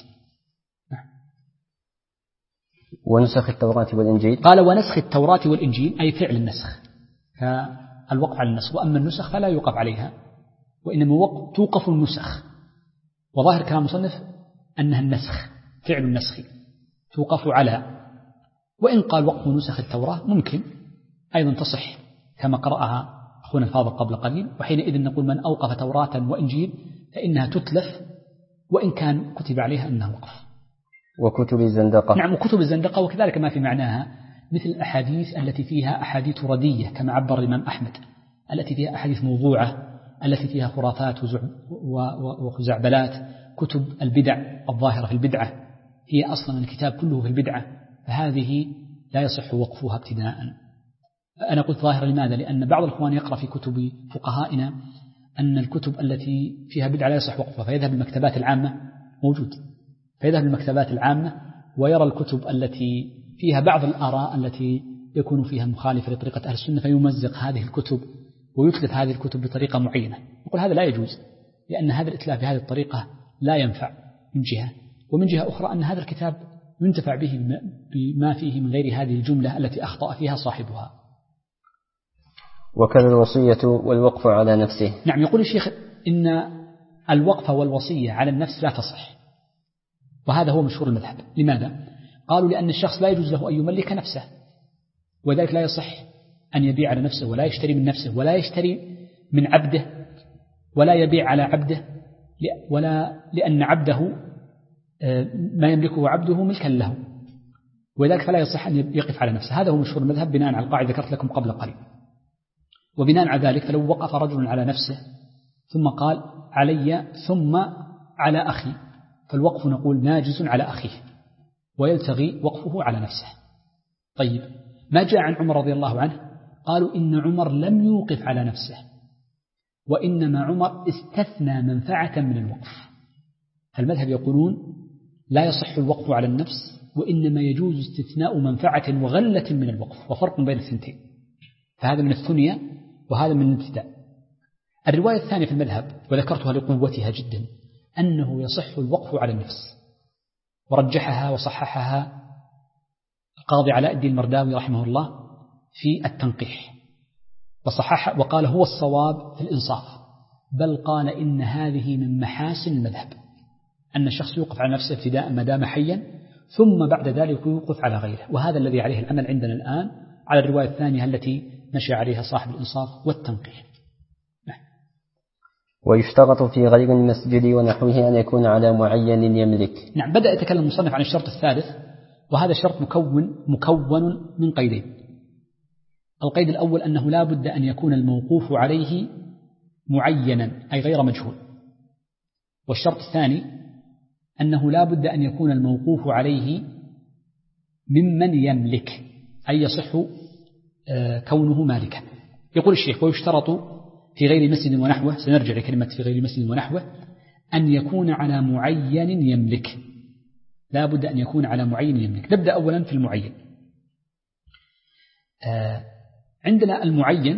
ونسخ التوراة والإنجيل. قال ونسخ التوراة والإنجيل أي فعل النسخ، كالوقف على النسخ. وأما النسخ فلا يوقف عليها، وإنما توقف النسخ. وظاهر كلام المصنف أنها النسخ، فعل النسخ توقف على. وإن قال وقف نسخ التوراة ممكن أيضا تصح، كما قرأها أخونا الفاضل قبل قليل. وحينئذ نقول من أوقف توراة وإنجيل فإنها تتلف، وإن كان كتب عليها أنها وقف. وكتب الزندقة. نعم، وكتب الزندقة، وكذلك ما في معناها مثل الأحاديث التي فيها أحاديث ردية، كما عبر الإمام أحمد، التي فيها أحاديث موضوعة، التي فيها خرافات وخزعبلات، كتب البدع الظاهرة في البدعة، هي أصلا الكتاب كله في البدعة، فهذه لا يصح وقفها ابتداء. أنا قلت ظاهرة لماذا؟ لأن بعض الإخوان يقرأ في كتب فقهائنا أن الكتب التي فيها بدعة لا يصح وقفها، فيذهب للمكتبات العامة، موجود، فيذهب للمكتبات العامة ويرى الكتب التي فيها بعض الآراء التي يكون فيها مخالفة لطريقة أهل السنة، فيمزق هذه الكتب ويتلف هذه الكتب بطريقة معينة. يقول هذا لا يجوز، لأن هذا الإتلاف بهذه الطريقة لا ينفع من جهة، ومن جهة أخرى أن هذا الكتاب ينتفع به بما فيه من غير هذه الجملة التي أخطأ فيها صاحبها. وكذا الوصية والوقف على نفسه. نعم، يقول الشيخ إن الوقف والوصية على النفس لا تصح، وهذا هو مشهور المذهب. لماذا؟ قالوا لأن الشخص لا يجوز له أن يملك نفسه، وذلك لا يصح أن يبيع على نفسه، ولا يشتري من نفسه، ولا يشتري من عبده، ولا يبيع على عبده، لأن عبده ما يملكه عبده ملكا له، وذلك فلا يصح أن يقف على نفسه. هذا هو مشهور المذهب بناء على القاعدة ذكرت لكم قبل قليل. وبناء على ذلك فلو وقف رجل على نفسه ثم قال علي ثم على أخي، فالوقف نقول ناجز على أخيه، ويلتغي وقفه على نفسه. طيب، ما جاء عن عمر رضي الله عنه؟ قالوا إن عمر لم يوقف على نفسه، وإنما عمر استثنى منفعة من الوقف. فالمذهب يقولون لا يصح الوقف على النفس، وإنما يجوز استثناء منفعة وغلة من الوقف، وفرق بين الثنتين. فهذا من الثنية وهذا من الابتداء. الرواية الثانية في المذهب وذكرتها لقوتها جدا، أنه يصح الوقف على النفس، ورجحها وصححها القاضي علاء الدين المرداوي رحمه الله في التنقيح، وصحح وقال هو الصواب في الإنصاف، بل قال إن هذه من محاسن المذهب، أن الشخص يوقف على نفسه ابتداء ما دام حيا، ثم بعد ذلك يوقف على غيره، وهذا الذي عليه العمل عندنا الآن على الرواية الثانية التي مشى عليها صاحب الإنصاف والتنقيح. ويشترط في غير المسجد ونحوه أن يكون على معين يملك. نعم، بدأ يتكلم المصنف عن الشرط الثالث، وهذا الشرط مكون من قيدين. القيد الأول أنه لا بد أن يكون الموقوف عليه معينا أي غير مجهول، والشرط الثاني أنه لا بد أن يكون الموقوف عليه ممن يملك أي يصح كونه مالكا. يقول الشيخ: ويشترط في غير مسجد ونحوه، سنرجع لكلمة في غير مسجد ونحوه، أن يكون على معين يملك. لا بد أن يكون على معين يملك. نبدأ أولا في المعين. عندنا المعين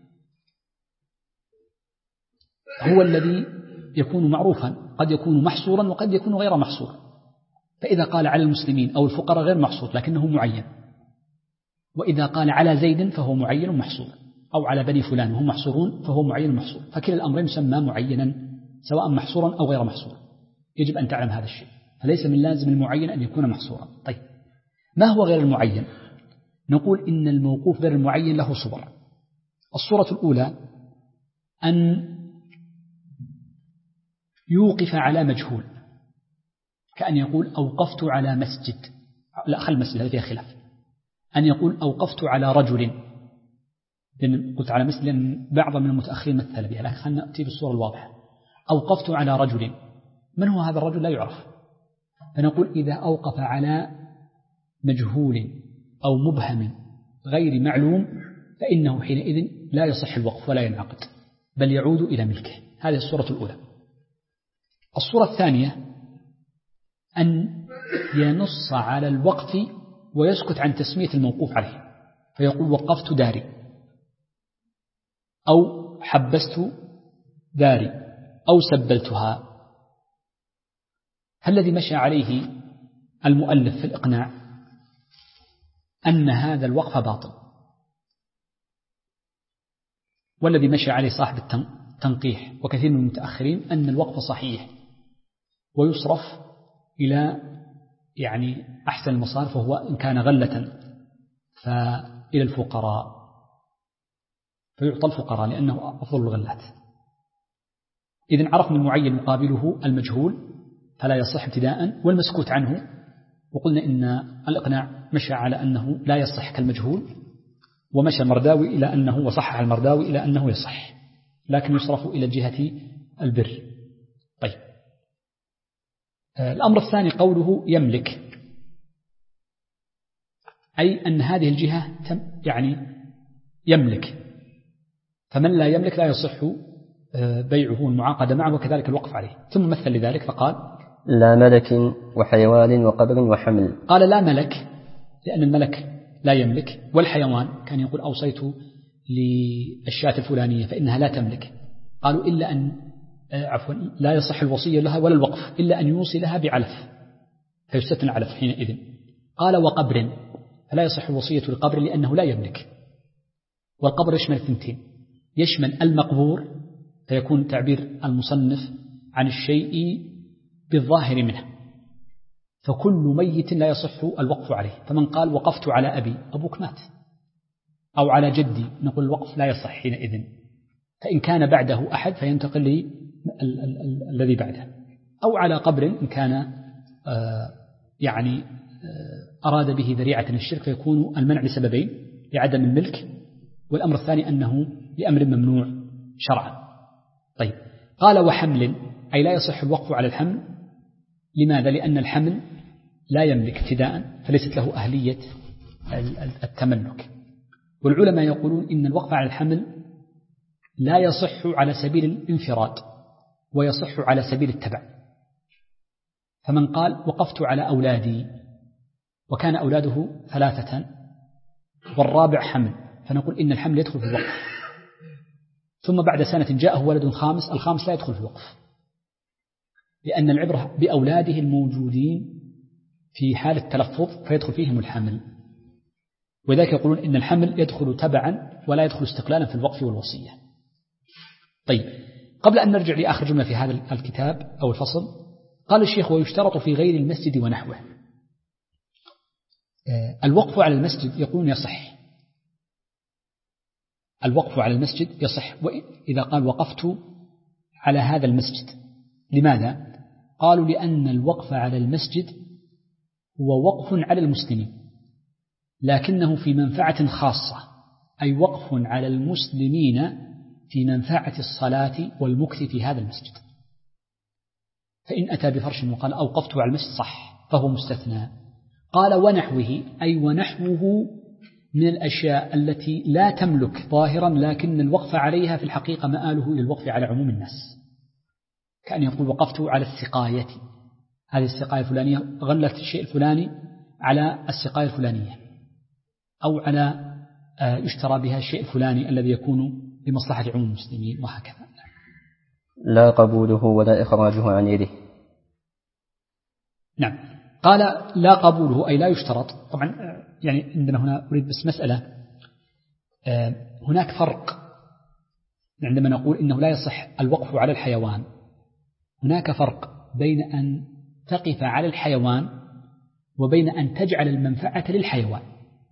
هو الذي يكون معروفا، قد يكون محصورا وقد يكون غير محصور. فإذا قال على المسلمين أو الفقراء غير محصور لكنه معين، وإذا قال على زيد فهو معين محصور، أو على بني فلان وهم محصورون فهو معين محصور، فكلا الأمرين يسمى معينا سواء محصورا أو غير محصور. يجب أن تعلم هذا الشيء، فليس من لازم المعين أن يكون محصورا. طيب، ما هو غير المعين؟ نقول إن الموقوف غير المعين له صور. الصورة الأولى أن يوقف على مجهول، كأن يقول أوقفت على مسجد، لا خل مسجد هذا فيها خلاف. أن يقول أوقفت على رجل، لأن قلت على مسجد لأن بعض من المتأخرين مثل بها، لكن خلنا نأتي بالصورة الواضحة. أوقفت على رجل، من هو هذا الرجل؟ لا يعرف. فنقول إذا أوقف على مجهول أو مبهم غير معلوم فإنه حينئذ لا يصح الوقف ولا ينعقد، بل يعود إلى ملكه. هذه الصورة الأولى. الصورة الثانية أن ينص على الوقف ويسكت عن تسمية الموقوف عليه، فيقول وقفت داري أو حبست داري أو سبلتها. فالذي مشى عليه المؤلف في الإقناع أن هذا الوقف باطل، والذي مشى عليه صاحب التنقيح وكثير من المتأخرين أن الوقف صحيح ويصرف إلى يعني أحسن المصارف، وهو إن كان غلة فإلى الفقراء، فيعطى الفقراء لأنه أفضل الغلات. إذن عرفنا المعين مقابله المجهول فلا يصح ابتداء، والمسكوت عنه وقلنا إن الإقناع مشى على أنه لا يصح كالمجهول، ومشى المرداوي إلى أنه، وصحح المرداوي إلى أنه يصح لكن يصرف إلى جهة البر. طيب، الأمر الثاني قوله يملك، أي أن هذه الجهة يعني يملك، فمن لا يملك لا يصح بيعه والمعاقدة معه وكذلك الوقف عليه. ثم مثل لذلك فقال لا ملك وحيوان وقبر وحمل. قال لا ملك لأن الملك لا يملك، والحيوان كان يقول أوصيت للشاة الفلانية فإنها لا تملك، قالوا إلا أن لا يصح الوصية لها ولا الوقف إلا أن يوصي لها بعلف فيستثنى العلف حينئذ. قال وقبر، فلا يصح الوصية للقبر لأنه لا يملك، والقبر يشمل الثنتين، يشمل المقبور فيكون تعبير المصنف عن الشيء بالظاهر منه، فكل ميت لا يصح الوقف عليه. فمن قال وقفت على أبي، أبوك مات، أو على جدي، نقول الوقف لا يصح حينئذ. فإن كان بعده أحد فينتقل الذي بعده، أو على قبر إن كان يعني أراد به ذريعة الشرك فيكون المنع لسببين: لعدم الملك، والأمر الثاني أنه لأمر ممنوع شرعا. طيب، قال وحمل، أي لا يصح الوقف على الحمل. لماذا؟ لأن الحمل لا يملك ابتداء فليست له أهلية التملك. والعلماء يقولون إن الوقف على الحمل لا يصح على سبيل الانفراد ويصح على سبيل التبع. فمن قال وقفت على أولادي وكان أولاده 3 والرابع حمل، فنقول إن الحمل يدخل في الوقف، ثم بعد سنة جاءه ولد خامس، الخامس لا يدخل في الوقف، لأن العبرة بأولاده الموجودين في حال التلفظ فيدخل فيهم الحمل. وذلك يقولون إن الحمل يدخل تبعا ولا يدخل استقلالا في الوقف والوصية. طيب، قبل أن نرجع لآخر جملة في هذا الكتاب أو الفصل، قال الشيخ ويشترط في غير المسجد ونحوه. الوقف على المسجد يقول يصح، الوقف على المسجد يصح إذا قال وقفت على هذا المسجد. لماذا؟ قالوا لأن الوقف على المسجد هو وقف على المسلمين لكنه في منفعة خاصة، أي وقف على المسلمين في منفعة الصلاة والمكث في هذا المسجد. فإن أتى بفرش وقال أوقفت على المسجد صح فهو مستثنى. قال ونحوه أي ونحوه من الأشياء التي لا تملك ظاهرا لكن الوقف عليها في الحقيقة مآله إلى الوقف على عموم الناس، كأن يقول وقفت على السقاية، هذه السقاية الفلانية غلت الشيء الفلاني على السقاية الفلانية، أو على يشترى بها الشيء الفلاني الذي يكون لمصلحة عموم المسلمين وهكذا. لا قبوله ولا إخراجه عن يده. نعم. قال لا قبوله أي لا يشترط. طبعا يعني عندنا هنا أريد بس مسألة، هناك فرق عندما نقول إنه لا يصح الوقف على الحيوان، هناك فرق بين أن تقف على الحيوان وبين أن تجعل المنفعة للحيوان.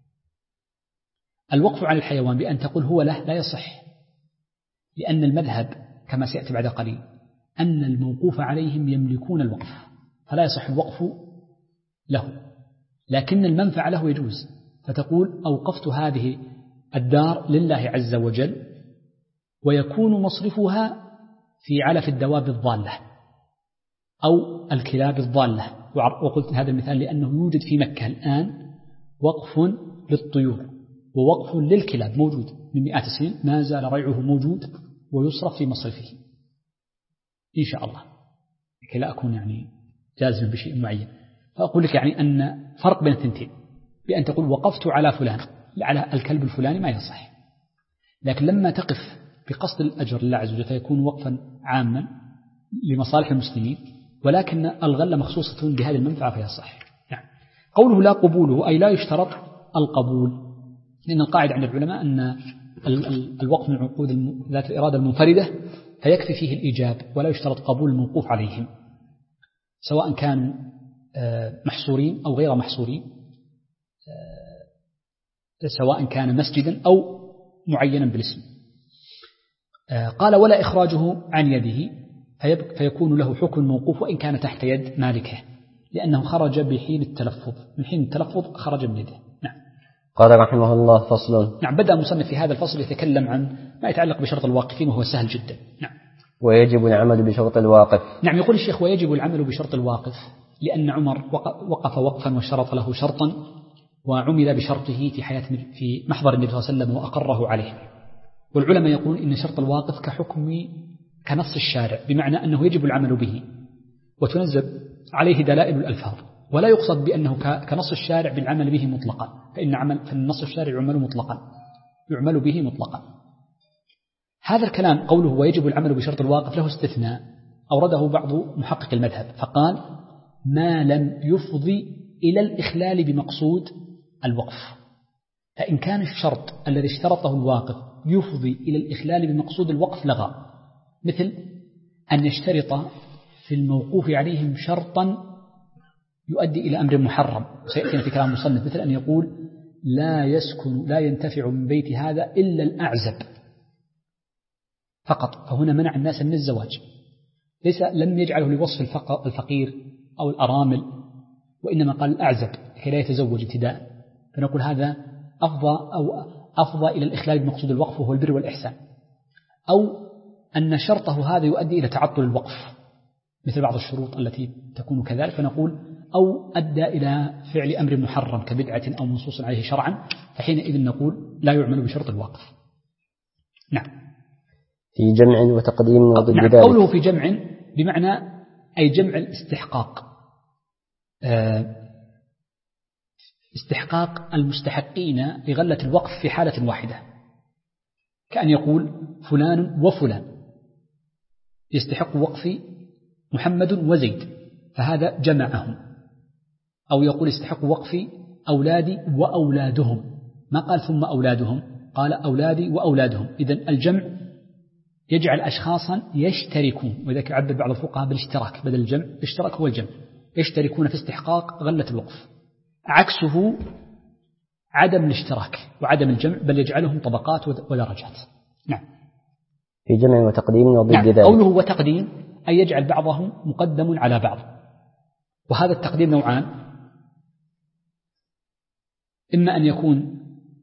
الوقف على الحيوان بأن تقول هو له لا يصح، لأن المذهب كما سيأتي بعد قليل أن الموقوف عليهم يملكون الوقف فلا يصح الوقف له، لكن المنفعة له يجوز، فتقول أوقفت هذه الدار لله عز وجل ويكون مصرفها في علف الدواب الضالة أو الكلاب الضالة. وقلت هذا المثال لأنه يوجد في مكة الآن وقف للطيور ووقف للكلاب موجود من مئات السنين، ما زال ريعه موجود ويصرف في مصرفه إن شاء الله، لكي لا أكون يعني جازم بشيء معين. فأقول لك يعني أن فرق بين الثنتين، بأن تقول وقفت على فلان على الكلب الفلاني ما يصح، لكن لما تقف بقصد الأجر لله عز وجل فيكون وقفا عاما لمصالح المسلمين، ولكن الغلة مخصوصة بهذه المنفعة فيصح. يعني قوله لا قبوله أي لا يشترط القبول، لأن القاعدة عند العلماء أن الوقف من عقود ذات الإرادة المنفردة فيكفي فيه الإيجاب ولا يشترط قبول الموقوف عليهم، سواء كانوا محصورين أو غير محصورين، سواء كان مسجدا أو معينا بالاسم. قال ولا إخراجه عن يده فيكون له حكم موقوف وإن كان تحت يد مالكه، لأنه خرج بحين التلفظ، من حين التلفظ خرج من يده. نعم. قال رحمه الله فصل. نعم. بدأ المصنف في هذا الفصل يتكلم عن ما يتعلق بشرط الواقفين وهو سهل جدا. نعم. ويجب العمل بشرط الواقف. نعم. يقول الشيخ ويجب العمل بشرط الواقف، لأن عمر وقف وقفا وشرط له شرطا وعمل بشرطه في محضر النبي صلى الله عليه وسلم وأقره عليه. والعلماء يقول إن شرط الواقف كنص الشارع، بمعنى أنه يجب العمل به وتنزل عليه دلائل الألفاظ، ولا يقصد بأنه كنص الشارع بالعمل به مطلقا، فإن نص الشارع يعمل به مطلقا. هذا الكلام قوله ويجب العمل بشرط الواقف له استثناء أورده بعض محقق المذهب، فقال ما لم يفضي إلى الإخلال بمقصود الوقف. فإن كان الشرط الذي اشترطه الواقف يفضي إلى الإخلال بمقصود الوقف لغى، مثل أن يشترط في الموقوف عليهم شرطا يؤدي إلى أمر محرم، سيأتينا في كلام مصنف، مثل أن يقول لا ينتفع من بيت هذا إلا الأعزب فقط، فهنا منع الناس من الزواج، لم يجعله لوصف الفقير أو الأرامل، وإنما قال الأعزب لكي لا يتزوج ابتداء، فنقول هذا أفضى إلى الإخلال بمقصود الوقف وهو البر والإحسان. أو أن شرطه هذا يؤدي إلى تعطل الوقف مثل بعض الشروط التي تكون كذلك، فنقول أو أدى إلى فعل أمر محرم كبدعة أو منصوص عليه شرعا، فحينئذ نقول لا يعمل بشرط الوقف. نعم. في جمع وتقديم وضد نعم. ذلك. قوله في جمع بمعنى أي جمع الاستحقاق، استحقاق المستحقين لغلة الوقف في حالة واحدة، كأن يقول فلان وفلان يستحق وقفي محمد وزيد، فهذا جمعهم. أو يقول يستحق وقفي أولادي وأولادهم، ما قال ثم أولادهم، قال أولادي وأولادهم، إذن الجمع يجعل أشخاصا يشتركون، وذلك يعبر بعض الفقهاء بالاشتراك بدل الجمع. الاشتراك هو الجمع، يشتركون في استحقاق غلة الوقف. عكسه عدم الاشتراك وعدم الجمع، بل يجعلهم طبقات ودرجات. نعم. في جمع وتقديم وضد نعم. ذلك. قوله وتقديم أي يجعل بعضهم مقدم على بعض، وهذا التقديم نوعان: إما أن يكون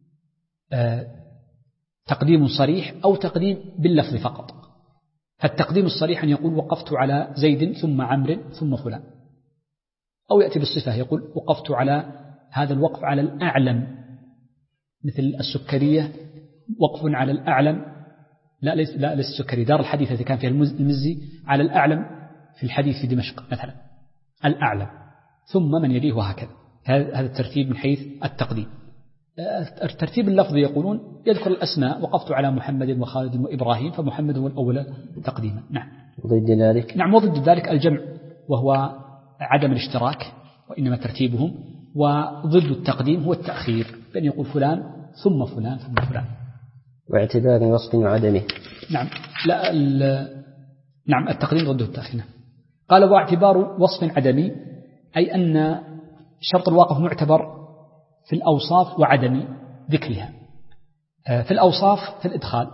تقديم صريح أو تقديم باللفظ فقط. فالتقديم الصريح أن يقول وقفت على زيد ثم عمرو ثم فلان، أو يأتي بالصفة يقول وقفت على هذا الوقف على الأعلم، مثل السكرية وقف على الأعلم، لا ليس السكري، دار الحديث التي كان فيها المزي، على الأعلم في الحديث في دمشق مثلا، الأعلم ثم من يليه، وهكذا. هذا الترتيب من حيث التقديم. الترتيب اللفظي يقولون يذكر الأسماء، وقفت على محمد وخالد وإبراهيم، فمحمد هو الأول تقديما. نعم. وضد ذلك؟ نعم، وضد ذلك الجمع وهو عدم الاشتراك، وإنما ترتيبهم. وضد التقديم هو التأخير، بأن يقول فلان ثم فلان ثم فلان. واعتبار وصف وعدمه. نعم. لا نعم، التقديم ضد التأخير. قال واعتبار وصف عدمي، أي أن شرط الواقف معتبر في الأوصاف وعدم ذكرها. في الأوصاف في الإدخال،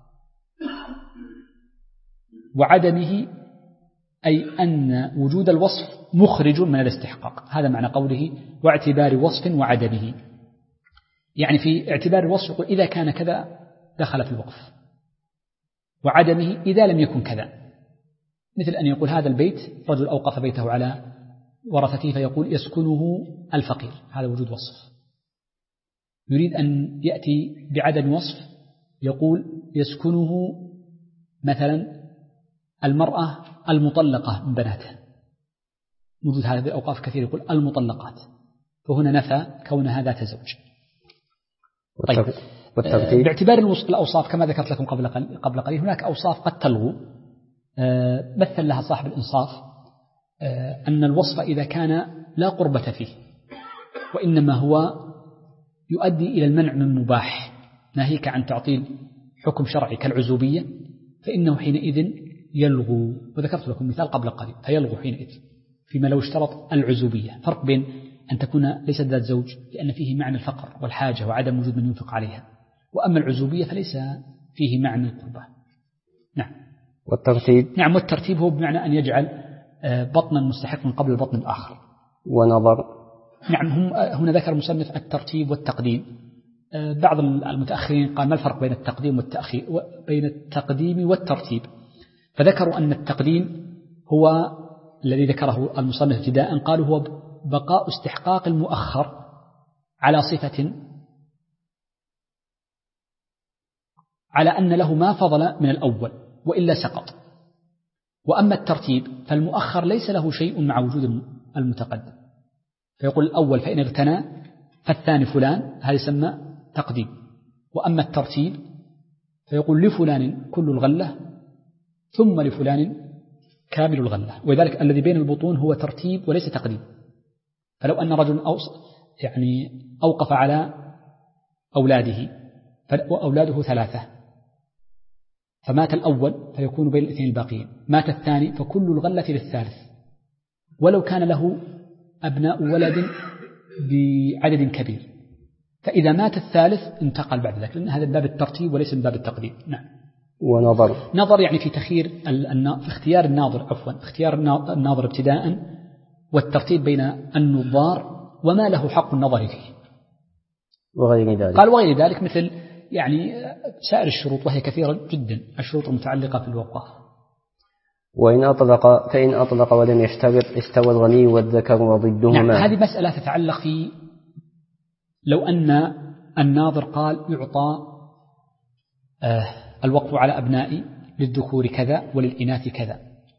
وعدمه أي أن وجود الوصف مخرج من الاستحقاق. هذا معنى قوله واعتبار وصف وعدمه، يعني في اعتبار الوصف يقول إذا كان كذا دخل في الوقف، وعدمه إذا لم يكن كذا، مثل أن يقول هذا البيت رجل أوقف بيته على ورثته فيقول يسكنه الفقير، هذا وجود وصف. يريد أن يأتي بعدم وصف يقول يسكنه مثلا المرأة المطلقة من بناته، وجود هذه الأوقاف كثير، يقول المطلقات، فهنا نفى كونها ذات زوج. طيب، باعتبار الأوصاف كما ذكرت لكم قبل قليل، هناك أوصاف قد تلغو، مثل لها صاحب الإنصاف أن الوصف إذا كان لا قربة فيه، وإنما هو يؤدي إلى المنع من مباح، ناهيك عن تعطيل حكم شرعي كالعزوبية، فإنه حينئذ يلغو. وذكرت لكم مثال قبل قليل، فيلغو حينئذ فيما لو اشترط العزوبية. فرق بين أن تكون ليست ذات زوج لأن فيه معنى الفقر والحاجة وعدم وجود من ينفق عليها، وأما العزوبية فليس فيه معنى القربة. نعم. والترتيب؟ نعم، والترتيب هو بمعنى أن يجعل بطنا مستحق من قبل البطن الآخر. ونظر؟ نعم، هنا ذكر المصنف الترتيب والتقديم. بعض المتأخرين قال ما الفرق بين التقديم والتأخير، بين التقديم والترتيب، فذكروا أن التقديم هو الذي ذكره المصنف ابتداء، قالوا هو بقاء استحقاق المؤخر على صفة، على أن له ما فضل من الأول وإلا سقط. وأما الترتيب فالمؤخر ليس له شيء مع وجود المتقدم، فيقول الأول فإن اغتنى فالثاني فلان، هذا يسمى تقديم. وأما الترتيب فيقول لفلان كل الغلة ثم لفلان كامل الغلة، وذلك الذي بين البطون هو ترتيب وليس تقديم. فلو أن رجل أوقف على أولاده، وأولاده 3، فمات الأول فيكون بين الاثنين الباقيين، مات الثاني فكل الغلة للثالث، ولو كان له أبناء ولد بعدد كبير، فإذا مات الثالث انتقل بعد ذلك، لأن هذا باب الترتيب وليس من باب التقديم. نعم. نظر يعني في تخيير في اختيار الناظر، اختيار الناظر ابتداء، والترتيب بين النظار وما له حق النظر فيه وغير ذلك. قال وغير ذلك مثل سائر الشروط، وهي كثيرة جدا، الشروط المتعلقة في الوقاف. فإن أطلق ولم يشترط استوى الغني والذكر وضدهما. نعم، هذه مسألة تتعلق في لو أن الناظر قال يعطى الوقف على أبنائي للذكور كذا وللإناث كذا،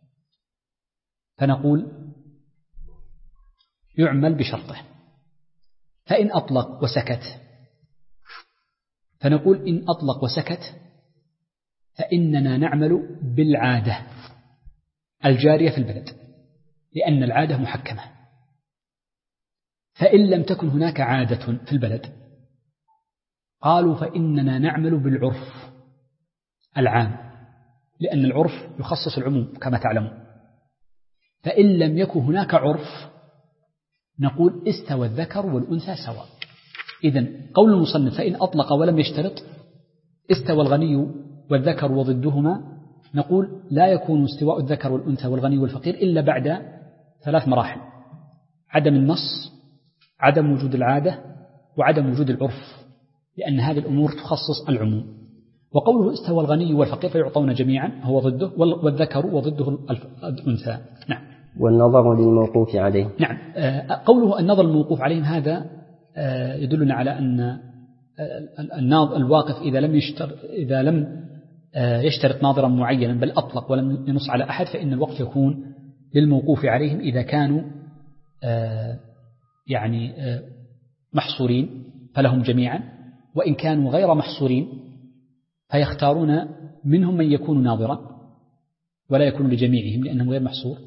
فنقول يعمل بشرطه. فإن أطلق وسكت فنقول إن أطلق وسكت فإننا نعمل بالعادة الجارية في البلد، لأن العادة محكمة. فإن لم تكن هناك عادة في البلد قالوا فإننا نعمل بالعرف العام، لأن العرف يخصص العموم كما تعلمون. فإن لم يكن هناك عرف نقول استوى الذكر والأنثى سواء. إذن قول المصنف فإن أطلق ولم يشترط استوى الغني والذكر وضدهما، نقول لا يكون استواء الذكر والأنثى والغني والفقير إلا بعد 3 مراحل: عدم النص، عدم وجود العادة، وعدم وجود العرف، لأن هذه الأمور تخصص العموم. وقوله استوى الغني والفقير فيعطون جميعا هو ضده، والذكر وضده الأنثى. نعم. والنظر للموقوف عليه. نعم. قوله النظر الموقوف عليهم هذا يدلنا على أن الواقف إذا لم يشترط ناظرا معينا بل أطلق ولم ينص على أحد، فإن الوقف يكون للموقوف عليهم إذا كانوا يعني محصورين فلهم جميعا، وإن كانوا غير محصورين فيختارون منهم من يكون ناظرا ولا يكون لجميعهم لأنه غير محصور.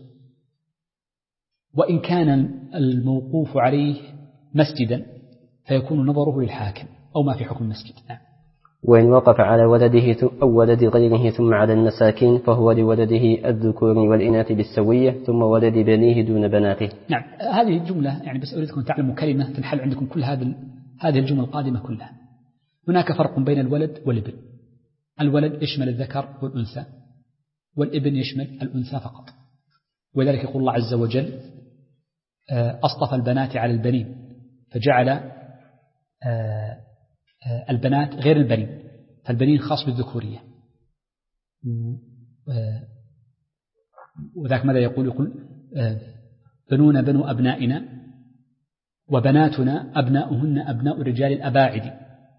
وإن كان الموقوف عليه مسجدا فيكون نظره للحاكم أو ما في حكم المسجد. وإن وقف على ولده أو ولد غيره ثم على المساكين فهو لولده الذكور والإناث بالسوية ثم ولد بنيه دون بناته. نعم. هذه الجملة يعني بس أريدكم تعلموا كلمة تنحل عندكم كل هذه الجمل القادمة كلها. هناك فرق بين الولد والابن. الولد يشمل الذكر والأنثى، والابن يشمل الأنثى فقط. ولذلك يقول الله عز وجل أصطفى البنات على البنين فجعل البنات غير البنين، فالبنين خاص بالذكورية. وذاك ماذا يقول بنون بنو أبنائنا وبناتنا أبناؤهن أبناء الرجال الأباعد.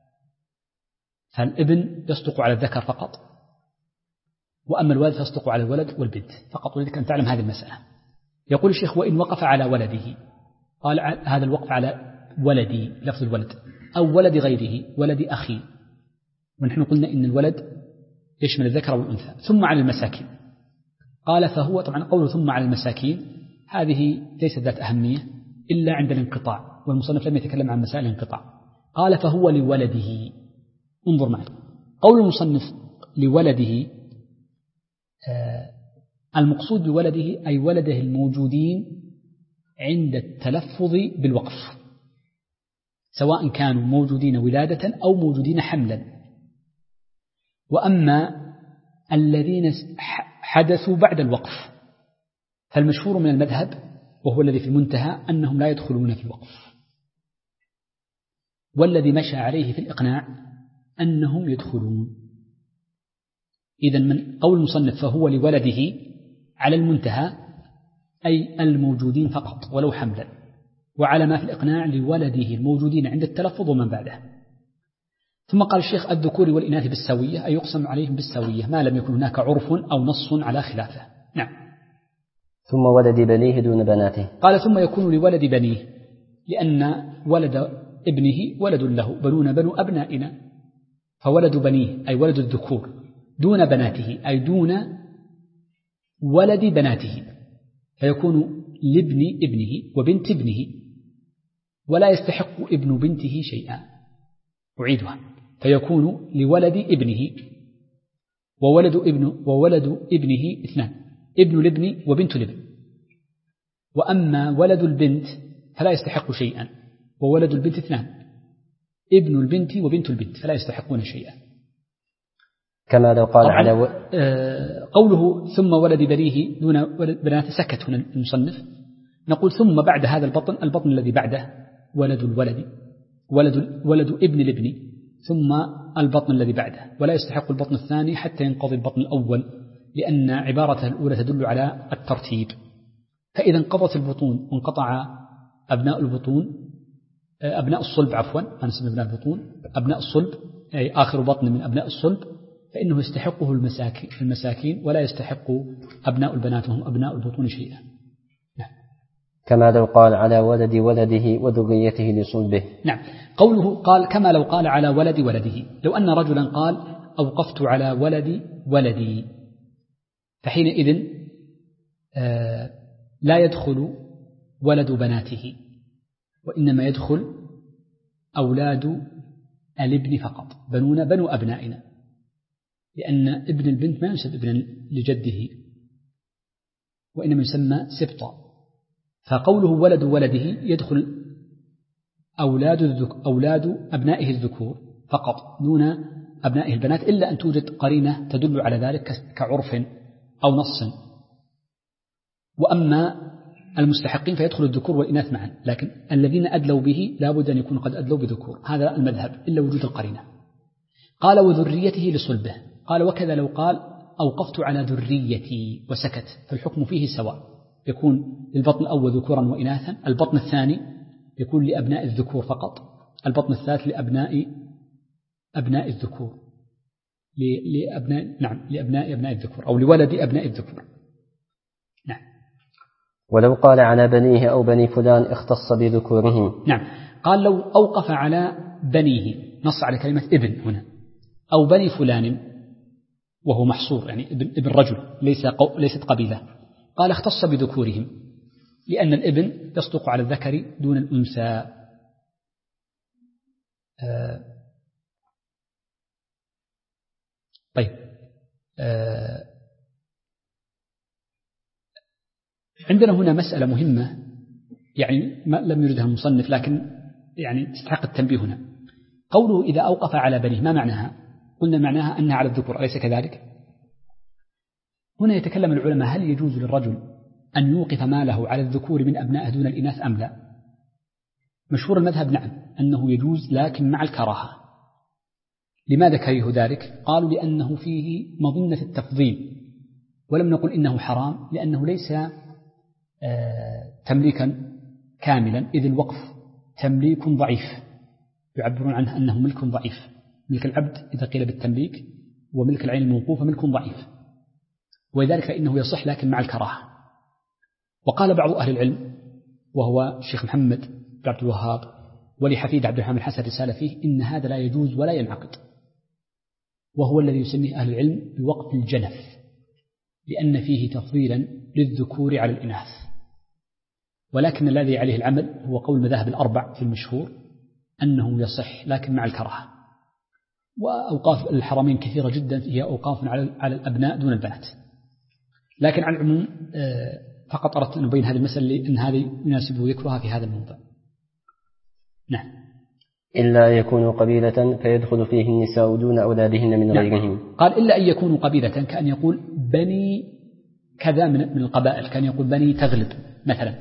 فالابن يصدق على الذكر فقط، وأما الولد فيصدق على الولد والبنت فقط. ولذلك أن تعلم هذه المسألة. يقول الشيخ وإن وقف على ولده، قال هذا الوقف على ولدي لفظ الولد أو ولد غيره ولد أخي، ونحن قلنا إن الولد يشمل الذكر والأنثى. ثم على المساكين، قال فهو طبعا قوله ثم على المساكين هذه ليست ذات أهمية إلا عند الانقطاع، والمصنف لم يتكلم عن مسائل الانقطاع. قال فهو لولده. انظر معي، قول المصنف لولده المقصود بولده أي ولده الموجودين عند التلفظ بالوقف، سواء كانوا موجودين ولادة أو موجودين حملا. وأما الذين حدثوا بعد الوقف فالمشهور من المذهب وهو الذي في المنتهى أنهم لا يدخلون في الوقف، والذي مشى عليه في الإقناع أنهم يدخلون. إذن من قول المصنف فهو لولده على المنتهى أي الموجودين فقط ولو حملا، وعلى ما في الإقناع لولده الموجودين عند التلفظ ومن بعده. ثم قال الشيخ الذكور والإناث بالسوية أي يقسم عليهم بالسوية ما لم يكن هناك عرف أو نص على خلافه. نعم. ثم ولد بنيه دون بناته، قال ثم يكون لولد بنيه لأن ولد ابنه ولد له، بنون بنو أبنائنا، فولد بنيه أي ولد الذكور دون بناته أي دون ولد بناته، فيكون لابن ابنه وبنت ابنه، ولا يستحق ابن بنته شيئا. أعيدها، فيكون لولد ابنه وولد ابنه اثنان، ابن الابن وبنت الابن. وأما ولد البنت فلا يستحق شيئا، وولد البنت اثنان، ابن البنت وبنت البنت فلا يستحقون شيئا. كما لو قال على قوله ثم ولد بنيه دون ولد بنات سكت هنا المصنف. نقول ثم بعد هذا البطن الذي بعده ولد الولد ولد ابن الابن، ثم البطن الذي بعده، ولا يستحق البطن الثاني حتى ينقضي البطن الأول، لأن عبارته الأولى تدل على الترتيب. فإذا انقضت البطون وانقطع أبناء البطون أبناء الصلب عفوا أنسب أبناء البطون أبناء الصلب أي آخر بطن من أبناء الصلب، فإنه يستحقه المساكين ولا يستحق أبناء البنات وهم أبناء البطون شيئا. نعم. كما لو قال على ولد ولده وذريته لصلبه. نعم. قوله قال كما لو قال على ولد ولده، لو أن رجلا قال أوقفت على ولد ولدي، فحينئذ لا يدخل ولد بناته، وإنما يدخل أولاد الابن فقط، بنون بنو أبنائنا، لأن ابن البنت ما ينسب ابنا لجده، وإنما يسمى سبطا. فقوله ولد ولده يدخل أولاد أبنائه الذكور فقط دون أبنائه البنات، إلا أن توجد قرينة تدل على ذلك كعرف أو نص. وأما المستحقين فيدخل الذكور والإناث معا، لكن الذين أدلوا به لا بد أن يكونوا قد أدلوا بذكور، هذا المذهب إلا وجود القرينة. قال وذريته لصلبه، قال وكذا لو قال أوقفت على ذريتي وسكت فالحكم فيه سواء، يكون للبطن الأول ذكورا وإناثا، البطن الثاني يكون لأبناء الذكور فقط، البطن الثالث لأبناء الذكور، لأبناء الذكور أو لولد أبناء الذكور. نعم. ولو قال على بنيه أو بني فلان اختص بذكورهم. نعم. قال لو أوقف على بنيه، نص على كلمة ابن هنا، أو بني فلان وهو محصور يعني ابن رجل ليست قبيلة، قال اختص بذكورهم، لأن الابن يصدق على الذكر دون الأنثى. طيب، عندنا هنا مسألة مهمة يعني ما لم يردها المصنف، لكن يعني تستحق التنبيه هنا. قوله إذا أوقف على بنيه ما معناها؟ قلنا معناها أنها على الذكور، أليس كذلك؟ هنا يتكلم العلماء هل يجوز للرجل أن يوقف ماله على الذكور من أبنائه دون الإناث أم لا؟ مشهور المذهب نعم أنه يجوز، لكن مع الكراهة. لماذا كرهوا ذلك؟ قالوا لأنه فيه مظنة التفضيل، ولم نقل إنه حرام لأنه ليس تمليكا كاملا، إذ الوقف تمليك ضعيف، يعبرون عنه أنه ملك ضعيف. ملك العبد إذا قيل بالتمليك وملك العين الموقوفة ملك ضعيف، ولذلك فإنه يصح لكن مع الكراهة. وقال بعض أهل العلم وهو الشيخ محمد بن عبد الوهاب ولحفيد عبد الرحمن الحسن رسالة فيه إن هذا لا يجوز ولا ينعقد، وهو الذي يسميه أهل العلم بوقف الجنف، لأن فيه تفضيلا للذكور على الإناث. ولكن الذي عليه العمل هو قول المذاهب الأربع في المشهور أنه يصح لكن مع الكراهة. وأوقاف الحرمين كثيرة جدا، هي أوقاف على الأبناء دون البنات. لكن على العموم فقط أردت أن أبين هذه المسألة أن هذه يناسب ذكرها في هذا الموضع. نعم. إلا أن يكونوا قبيلة فيدخل فيه النساء دون أولادهن من غيرهم. نعم. قال إلا أن يكونوا قبيلة، كأن يقول بني كذا من القبائل، كان يقول بني تغلب مثلا،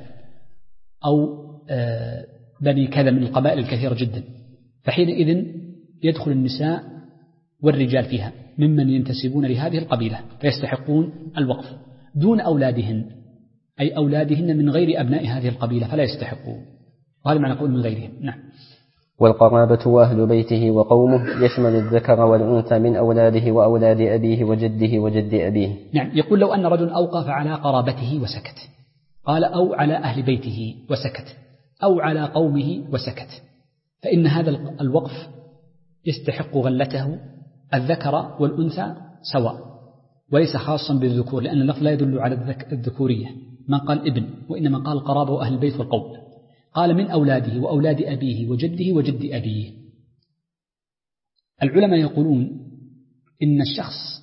أو بني كذا من القبائل الكثيرة جدا، فحينئذ يدخل النساء والرجال فيها ممن ينتسبون لهذه القبيلة فيستحقون الوقف دون أولادهن، أي أولادهن من غير أبناء هذه القبيلة فلا يستحقون، وهذا معنى قول من غيرهم. نعم. والقرابة وأهل بيته وقومه يشمل الذكر والأنثى من أولاده وأولاد أبيه وجده وجد أبيه. نعم. يقول لو أن رجل أوقف على قرابته وسكت، قال أو على أهل بيته وسكت، أو على قومه وسكت، فإن هذا الوقف يستحق غلته الذكر والأنثى سواء، وليس خاصا بالذكور، لأن اللفظ لا يدل على الذكورية، من قال ابن، وإنما قال قرابة وأهل البيت والقوم. قال من أولاده وأولاد أبيه وجده وجد أبيه. العلماء يقولون إن الشخص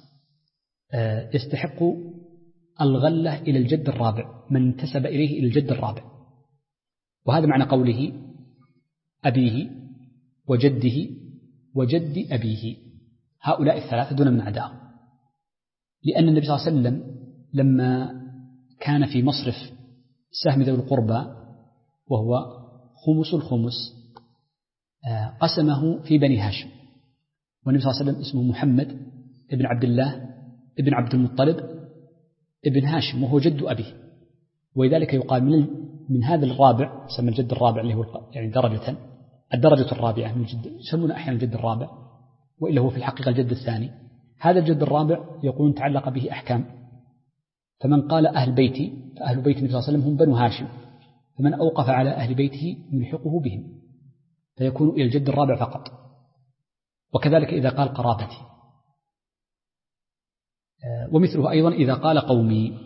يستحق الغلة إلى الجد الرابع، من انتسب إليه إلى الجد الرابع، وهذا معنى قوله أبيه وجده وجد أبيه، هؤلاء الثلاثة دون من عداهم، لأن النبي صلى الله عليه وسلم لما كان في مصرف سهم ذوي القربى وهو خمس الخمس قسمه في بني هاشم، والنبي صلى الله عليه وسلم اسمه محمد ابن عبد الله ابن عبد المطلب ابن هاشم وهو جد أبيه، ولذلك يقال من هذا الرابع، سمى الجد الرابع اللي هو يعني الدرجة الرابعة من الجد، يسمون أحيانا الجد الرابع وإلا هو في الحقيقة الجد الثاني. هذا الجد الرابع يقولون تعلق به أحكام، فمن قال أهل بيتي فأهل بيت النبي صلى الله عليه وسلم هم بنو هاشم، فمن أوقف على أهل بيته يلحقه بهم فيكون إلى الجد الرابع فقط. وكذلك إذا قال قرابتي، ومثله أيضا إذا قال قومي،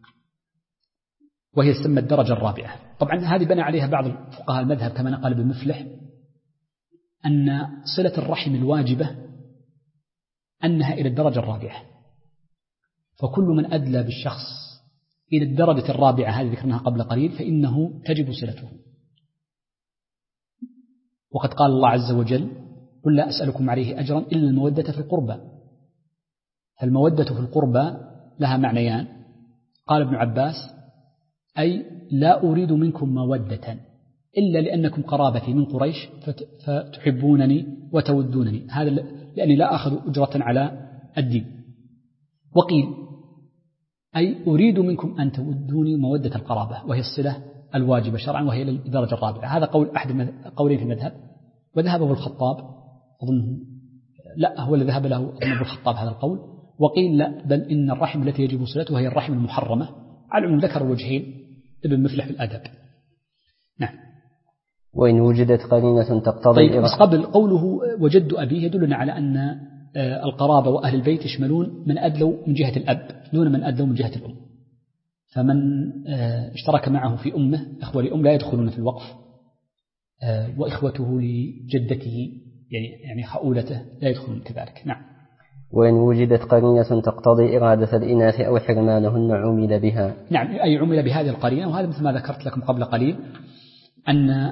وهي تسمى الدرجة الرابعة. طبعا هذه بنى عليها بعض فقهاء المذهب كما نقل ابن مفلح أن صلة الرحم الواجبة أنها إلى الدرجة الرابعة، فكل من أدلى بالشخص إلى الدرجة الرابعة هذه ذكرناها قبل قليل فإنه تجب صلته. وقد قال الله عز وجل: قل لا أسألكم عليه أجرا إلا المودة في القربى. فالمودة في القربى لها معنيان. قال ابن عباس: أي لا أريد منكم مودة إلا لأنكم قرابتي من قريش فتحبونني وتودونني، هذا لأني لا أخذ أجرة على الدين. وقيل: أي أريد منكم أن تودوني مودة القرابة، وهي الصلة الواجبة شرعا، وهي للدرجة الرابعة. هذا قول أحد قولين في المذهب، وذهب أبو الخطاب أظنه لا هو الذي ذهب له أبو الخطاب هذا القول. وقيل لا، بل إن الرحم التي يجب صلتها هي الرحم المحرمة. على العموم ذكر الوجهين ابن مفلح في الأدب. نعم. وإن وجدت قرينة تقتضي طيب، بس قبل قوله وجد أبيه يدلنا على أن القرابة وأهل البيت يشملون من أدلوا من جهة الأب دون من أدلوا من جهة الأم. فمن اشترك معه في أمه، إخوة لأم لا يدخلون في الوقف، وإخوته لجدته يعني خؤولته لا يدخلون كذلك. نعم. وإن وجدت قرينة تقتضي إرادة الإناث أو حرمانهن عمل بها. نعم، أي عمل بهذه القرينة. وهذا مثل ما ذكرت لكم قبل قليل أن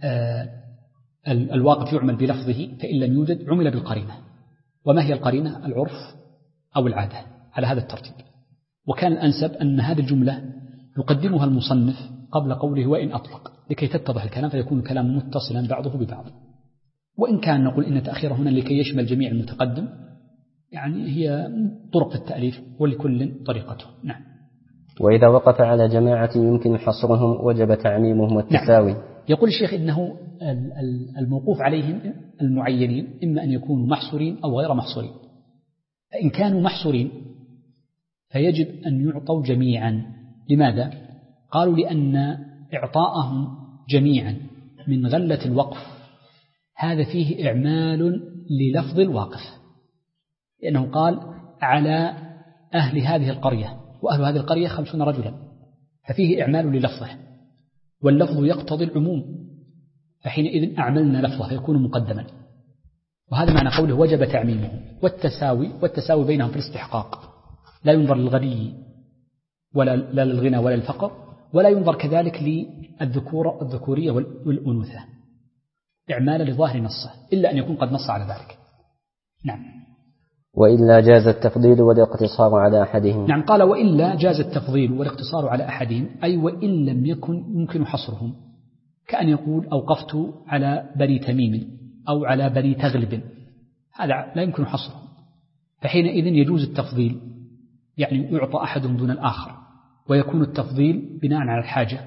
الواقف يعمل بلفظه، فإن لم يوجد عمل بالقرينة. وما هي القرينة؟ العرف أو العادة، على هذا الترتيب. وكان الأنسب أن هذه الجملة يقدمها المصنف قبل قوله وإن أطلق، لكي تتضح الكلام فيكون الكلام متصلا بعضه ببعض. وإن كان نقول إن تأخير هنا لكي يشمل جميع المتقدم، يعني هي طرق التأليف ولكل طريقته. نعم. وإذا وقف على جماعة يمكن حصرهم وجب تعميمهم والتساوي. نعم. يقول الشيخ إنه الموقوف عليهم المعينين إما أن يكونوا محصورين أو غير محصورين. فإن كانوا محصورين فيجب أن يعطوا جميعا. لماذا؟ قالوا لأن إعطاءهم جميعا من غلة الوقف هذا فيه إعمال للفظ الواقف، لأنه قال على أهل هذه القرية، وأهل هذه القرية 50 رجلا، ففيه إعمال للفظه، واللفظ يقتضي العموم، فحينئذ أعملنا لفظه فيكون مقدما. وهذا معنى قوله وجب تعميمه. والتساوي بينهم في الاستحقاق، لا ينظر للغني ولا للغنى ولا للفقر، ولا ينظر كذلك للذكورية والأنوثة، إعمالا لظاهر نصه، إلا أن يكون قد نص على ذلك. نعم. وإلا جاز التفضيل والاقتصار على أحدهم. نعم، قال وإلا جاز التفضيل والاقتصار على أحدهم، أي وإن لم يكن يمكن حصرهم، كأن يقول أوقفت على بني تميم أو على بني تغلب، هذا لا يمكن حصرهم، فحينئذ يجوز التفضيل، يعني يعطى أحدهم دون الآخر، ويكون التفضيل بناء على الحاجة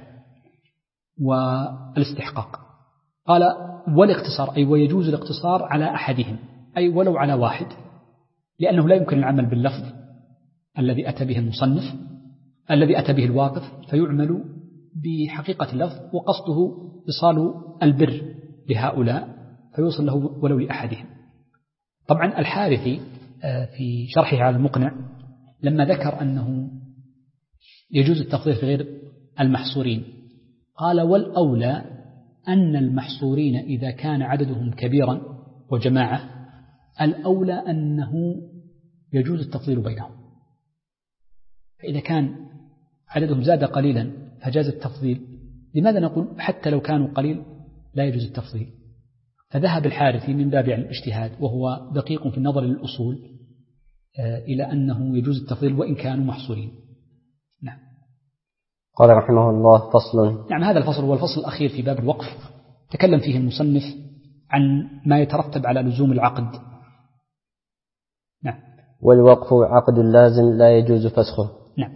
والاستحقاق. قال والاقتصار، أي ويجوز الاقتصار على أحدهم، أي ولو على واحد، لأنه لا يمكن العمل باللفظ الذي أتى به المصنف الذي أتى به الواقف، فيعمل بحقيقة اللفظ، وقصده إيصال البر لهؤلاء فيوصل له ولو لأحدهم. طبعا الحارثي في شرحه على المقنع لما ذكر أنه يجوز التفضيل في غير المحصورين قال والأولى أن المحصورين إذا كان عددهم كبيرا وجماعة الأولى أنه يجوز التفضيل بينهم، فإذا كان عددهم زاد قليلا فجاز التفضيل. لماذا نقول حتى لو كانوا قليل لا يجوز التفضيل؟ فذهب الحارثي من باب الاجتهاد وهو دقيق في النظر للأصول إلى أنه يجوز التفضيل وإن كانوا محصورين. نعم. قال رحمه الله فصل. نعم، هذا الفصل هو الفصل الأخير في باب الوقف، تكلم فيه المصنف عن ما يترتب على لزوم العقد. نعم. والوقف عقد لازم لا يجوز فسخه. نعم.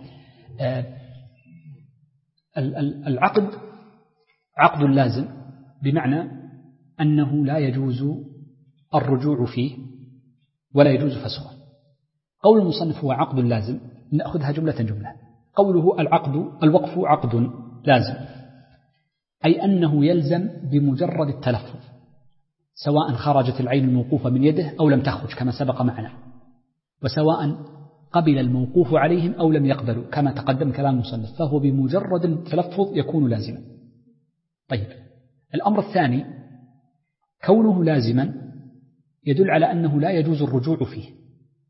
العقد عقد لازم بمعنى أنه لا يجوز الرجوع فيه ولا يجوز فسخه. قول المصنف هو عقد لازم، نأخذها جملة جملة. قوله الوقف عقد لازم، أي أنه يلزم بمجرد التلفظ، سواء خرجت العين الموقوفة من يده أو لم تخرج كما سبق معنا، وسواء قبل الموقوف عليهم أو لم يقبلوا كما تقدم كلام المصنف، فهو بمجرد التلفظ يكون لازما. طيب، الأمر الثاني كونه لازما يدل على أنه لا يجوز الرجوع فيه،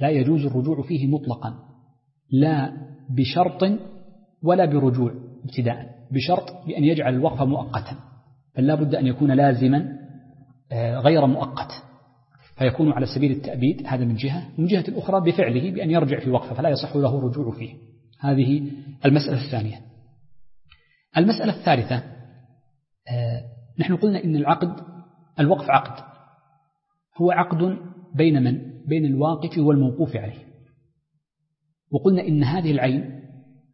لا يجوز الرجوع فيه مطلقا، لا بشرط ولا برجوع ابتداء، بشرط بأن يجعل الوقف مؤقتا، بل لا بد أن يكون لازما غير مؤقت، فيكون على سبيل التأبيد. هذا من جهة. من جهة الأخرى بفعله بأن يرجع في وقفه فلا يصح له الرجوع فيه. هذه المسألة الثانية. المسألة الثالثة، نحن قلنا إن الوقف عقد، هو عقد بين من؟ بين الواقف والموقوف عليه. وقلنا إن هذه العين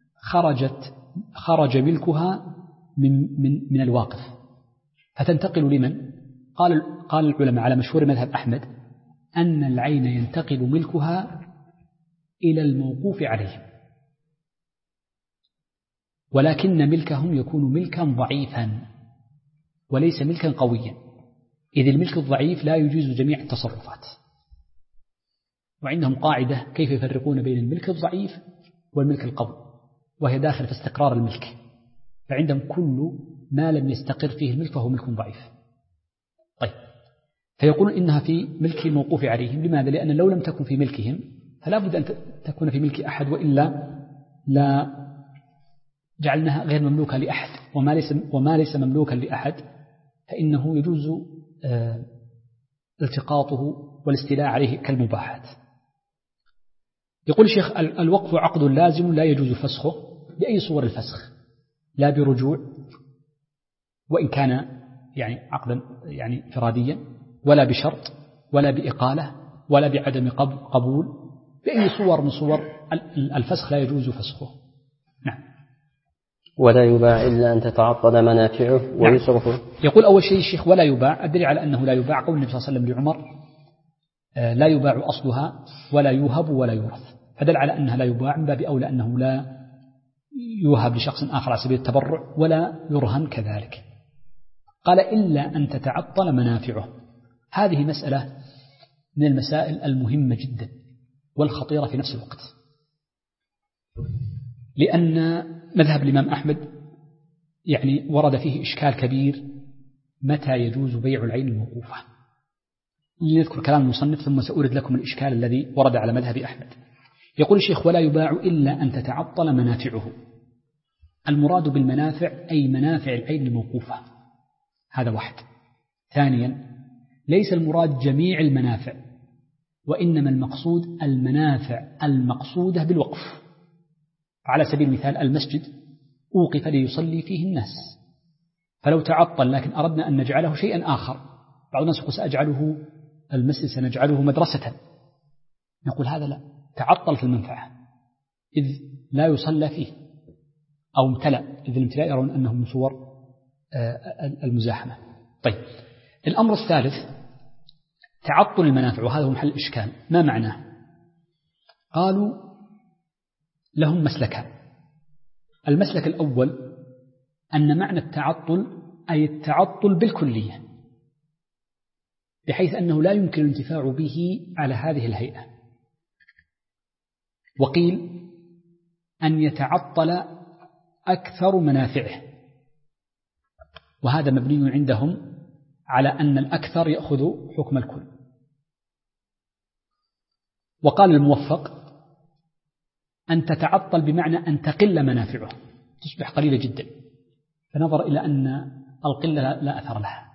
خرج ملكها من الواقف، فتنتقل لمن؟ قال العلماء على مشهور مذهب أحمد أن العين ينتقل ملكها إلى الموقوف عليه، ولكن ملكهم يكون ملكا ضعيفا وليس ملكا قويا، إذ الملك الضعيف لا يجيز جميع التصرفات. وعندهم قاعدة كيف يفرقون بين الملك الضعيف والملك القوي، وهي داخل في استقرار الملك، فعندهم كل ما لم يستقر فيه الملك فهو ملك ضعيف. طيب، فيقولون إنها في ملك الموقوف عليهم. لماذا؟ لأن لو لم تكن في ملكهم فلا بد أن تكون في ملك أحد، وإلا لا جعلناها غير مملوكة لأحد، وما ليس مملوكا لأحد فإنه يجوز التقاطه والاستيلاء عليه كالمباحات. يقول الشيخ: الوقف عقد لازم لا يجوز فسخه بأي صور الفسخ، لا برجوع وإن كان عقدا فراديا، ولا بشرط، ولا بإقالة، ولا بعدم قبول، بأي صور من صور الفسخ لا يجوز فسخه. نعم. ولا يباع إلا أن تتعطل منافعه ويصرفه. نعم. يقول أول شيء الشيخ: ولا يباع. الدليل على أنه لا يباع قول النبي صلى الله عليه وسلم لعمر: لا يباع أصلها ولا يوهب ولا يورث، فدل على أنها لا يباع، من باب أولى أنه لا يوهب لشخص آخر على سبيل التبرع ولا يرهن كذلك. قال: إلا أن تتعطل منافعه. هذه مسألة من المسائل المهمة جدا والخطيرة في نفس الوقت، لأن مذهب الإمام أحمد ورد فيه إشكال كبير: متى يجوز بيع العين الموقوفة؟ لنذكر كلام المصنف ثم سأورد لكم الإشكال الذي ورد على مذهب أحمد. يقول الشيخ: ولا يباع إلا أن تتعطل منافعه. المراد بالمنافع أي منافع العين الموقوفة، هذا واحد. ثانيا، ليس المراد جميع المنافع، وإنما المقصود المنافع المقصودة بالوقف. على سبيل المثال: المسجد أوقف ليصلي فيه الناس، فلو تعطل لكن أردنا أن نجعله شيئا آخر، بعض الناس يقول: سأجعله المسجد، سنجعله مدرسة، نقول هذا لا، تعطل في المنفعة إذ لا يصلى فيه، أو امتلأ إذ الامتلاء يرون أنه من صور المزاحمة. طيب، الأمر الثالث تعطل المنافع، وهذا هو محل الإشكال. ما معناه؟ قالوا لهم مسلكان. المسلك الأول أن معنى التعطل أي التعطل بالكلية، بحيث أنه لا يمكن الانتفاع به على هذه الهيئة. وقيل أن يتعطل أكثر منافعه، وهذا مبني عندهم على أن الأكثر يأخذ حكم الكل. وقال الموفق أن تتعطل بمعنى أن تقل منافعه، تصبح قليلة جدا، فنظر إلى أن القلة لا أثر لها.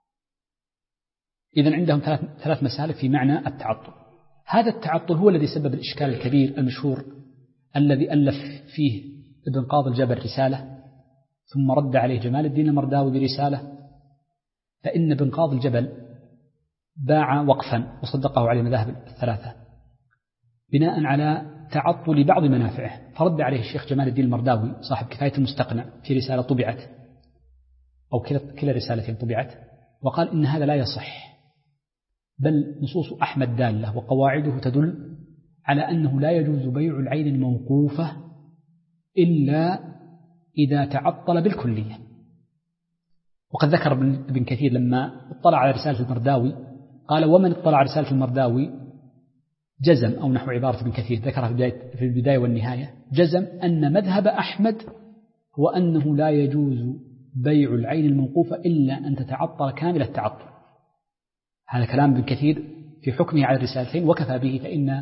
إذن عندهم ثلاث مسالك في معنى التعطل. هذا التعطل هو الذي سبب الإشكال الكبير المشهور الذي ألف فيه ابن قاضي الجبر رسالة، ثم رد عليه جمال الدين المرداوي برسالة. فإن ابن قاضي الجبل باع وقفا وصدقه عليه المذاهب الثلاثة بناء على تعطل بعض منافعه، فرد عليه الشيخ جمال الدين المرداوي صاحب كفاية المستقنع في رسالة طبعت، أو كلا رسالتين طبعت، وقال إن هذا لا يصح، بل نصوص أحمد دالة وقواعده تدل على أنه لا يجوز بيع العين الموقوفة إلا إذا تعطل بالكلية. وقد ذكر ابن كثير لما اطلع على رسالة المرداوي قال: ومن اطلع على رسالة المرداوي جزم، أو نحو عبارة ابن كثير ذكرها في البداية والنهاية، جزم أن مذهب أحمد هو أنه لا يجوز بيع العين الموقوفة إلا أن تتعطل كامل التعطل. هذا كلام ابن كثير في حكمه على الرسالتين، وكفى به، فإن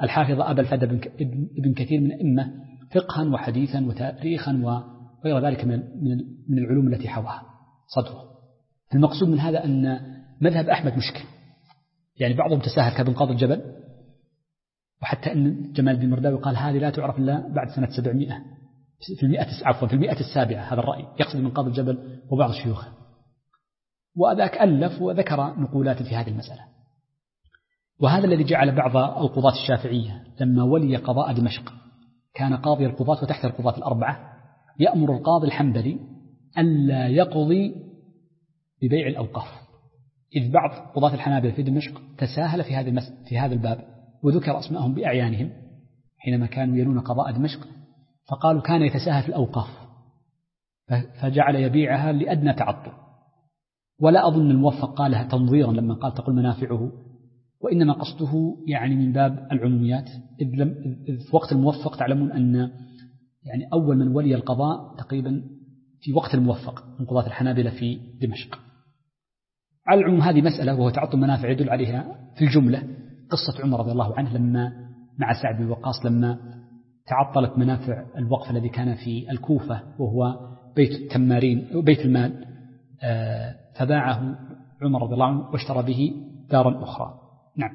الحافظ أبا الفدى ابن كثير من أئمة فقها وحديثا وتاريخا وغير ذلك من العلوم التي حواها صدره. المقصود من هذا أن مذهب أحمد مشكل، يعني بعضهم تساهل كابن قاضي الجبل، وحتى أن جمال الدين المرداوي قال هذه لا تعرف إلا بعد سنة 700 في المئة السابعة. هذا الرأي يقصد من قاضي الجبل وبعض شيوخه، وذاك ألف وذكر نقولات في هذه المسألة. وهذا الذي جعل بعض القضاة الشافعية لما ولي قضاء دمشق كان قاضي القضاة وتحت القضاة الأربعة يأمر القاضي الحنبلي ألا يقضي ببيع الأوقاف، إذ بعض قضاة الحنابلة في دمشق تساهل في هذا الباب، وذكر أسمائهم بأعيانهم حينما كانوا يلون قضاء دمشق، فقالوا كان يتساهل في الأوقاف فجعل يبيعها لأدنى تعطل. ولا أظن الموفق قالها تنظيرا لما قال تقول منافعه، وإنما قصده يعني من باب العموميات، إذ في وقت الموفق تعلمون أن يعني أول من ولي القضاء تقريبا في وقت الموفق من قضاة الحنابلة في دمشق. على العموم هذه مسألة وهو تعطل منافع يدل عليها في الجملة قصة عمر رضي الله عنه لما مع سعد بن وقاص لما تعطلت منافع الوقف الذي كان في الكوفة وهو بيت التمارين بيت المال، فباعه عمر رضي الله عنه واشترى به دارا أخرى. نعم.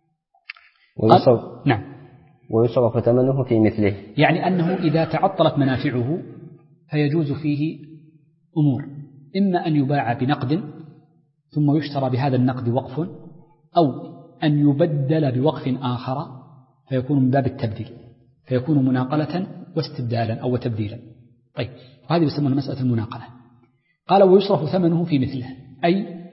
نعم. ويصرف ثمنه في مثله، يعني أنه إذا تعطلت منافعه فيجوز فيه أمور، إما أن يباع بنقد ثم يشترى بهذا النقد وقف، أو أن يبدل بوقف آخر فيكون من باب التبديل، فيكون مناقلة واستبدالا أو تبديلا. طيب، وهذه يسمونها مسألة المناقلة. قال ويصرف ثمنه في مثله، أي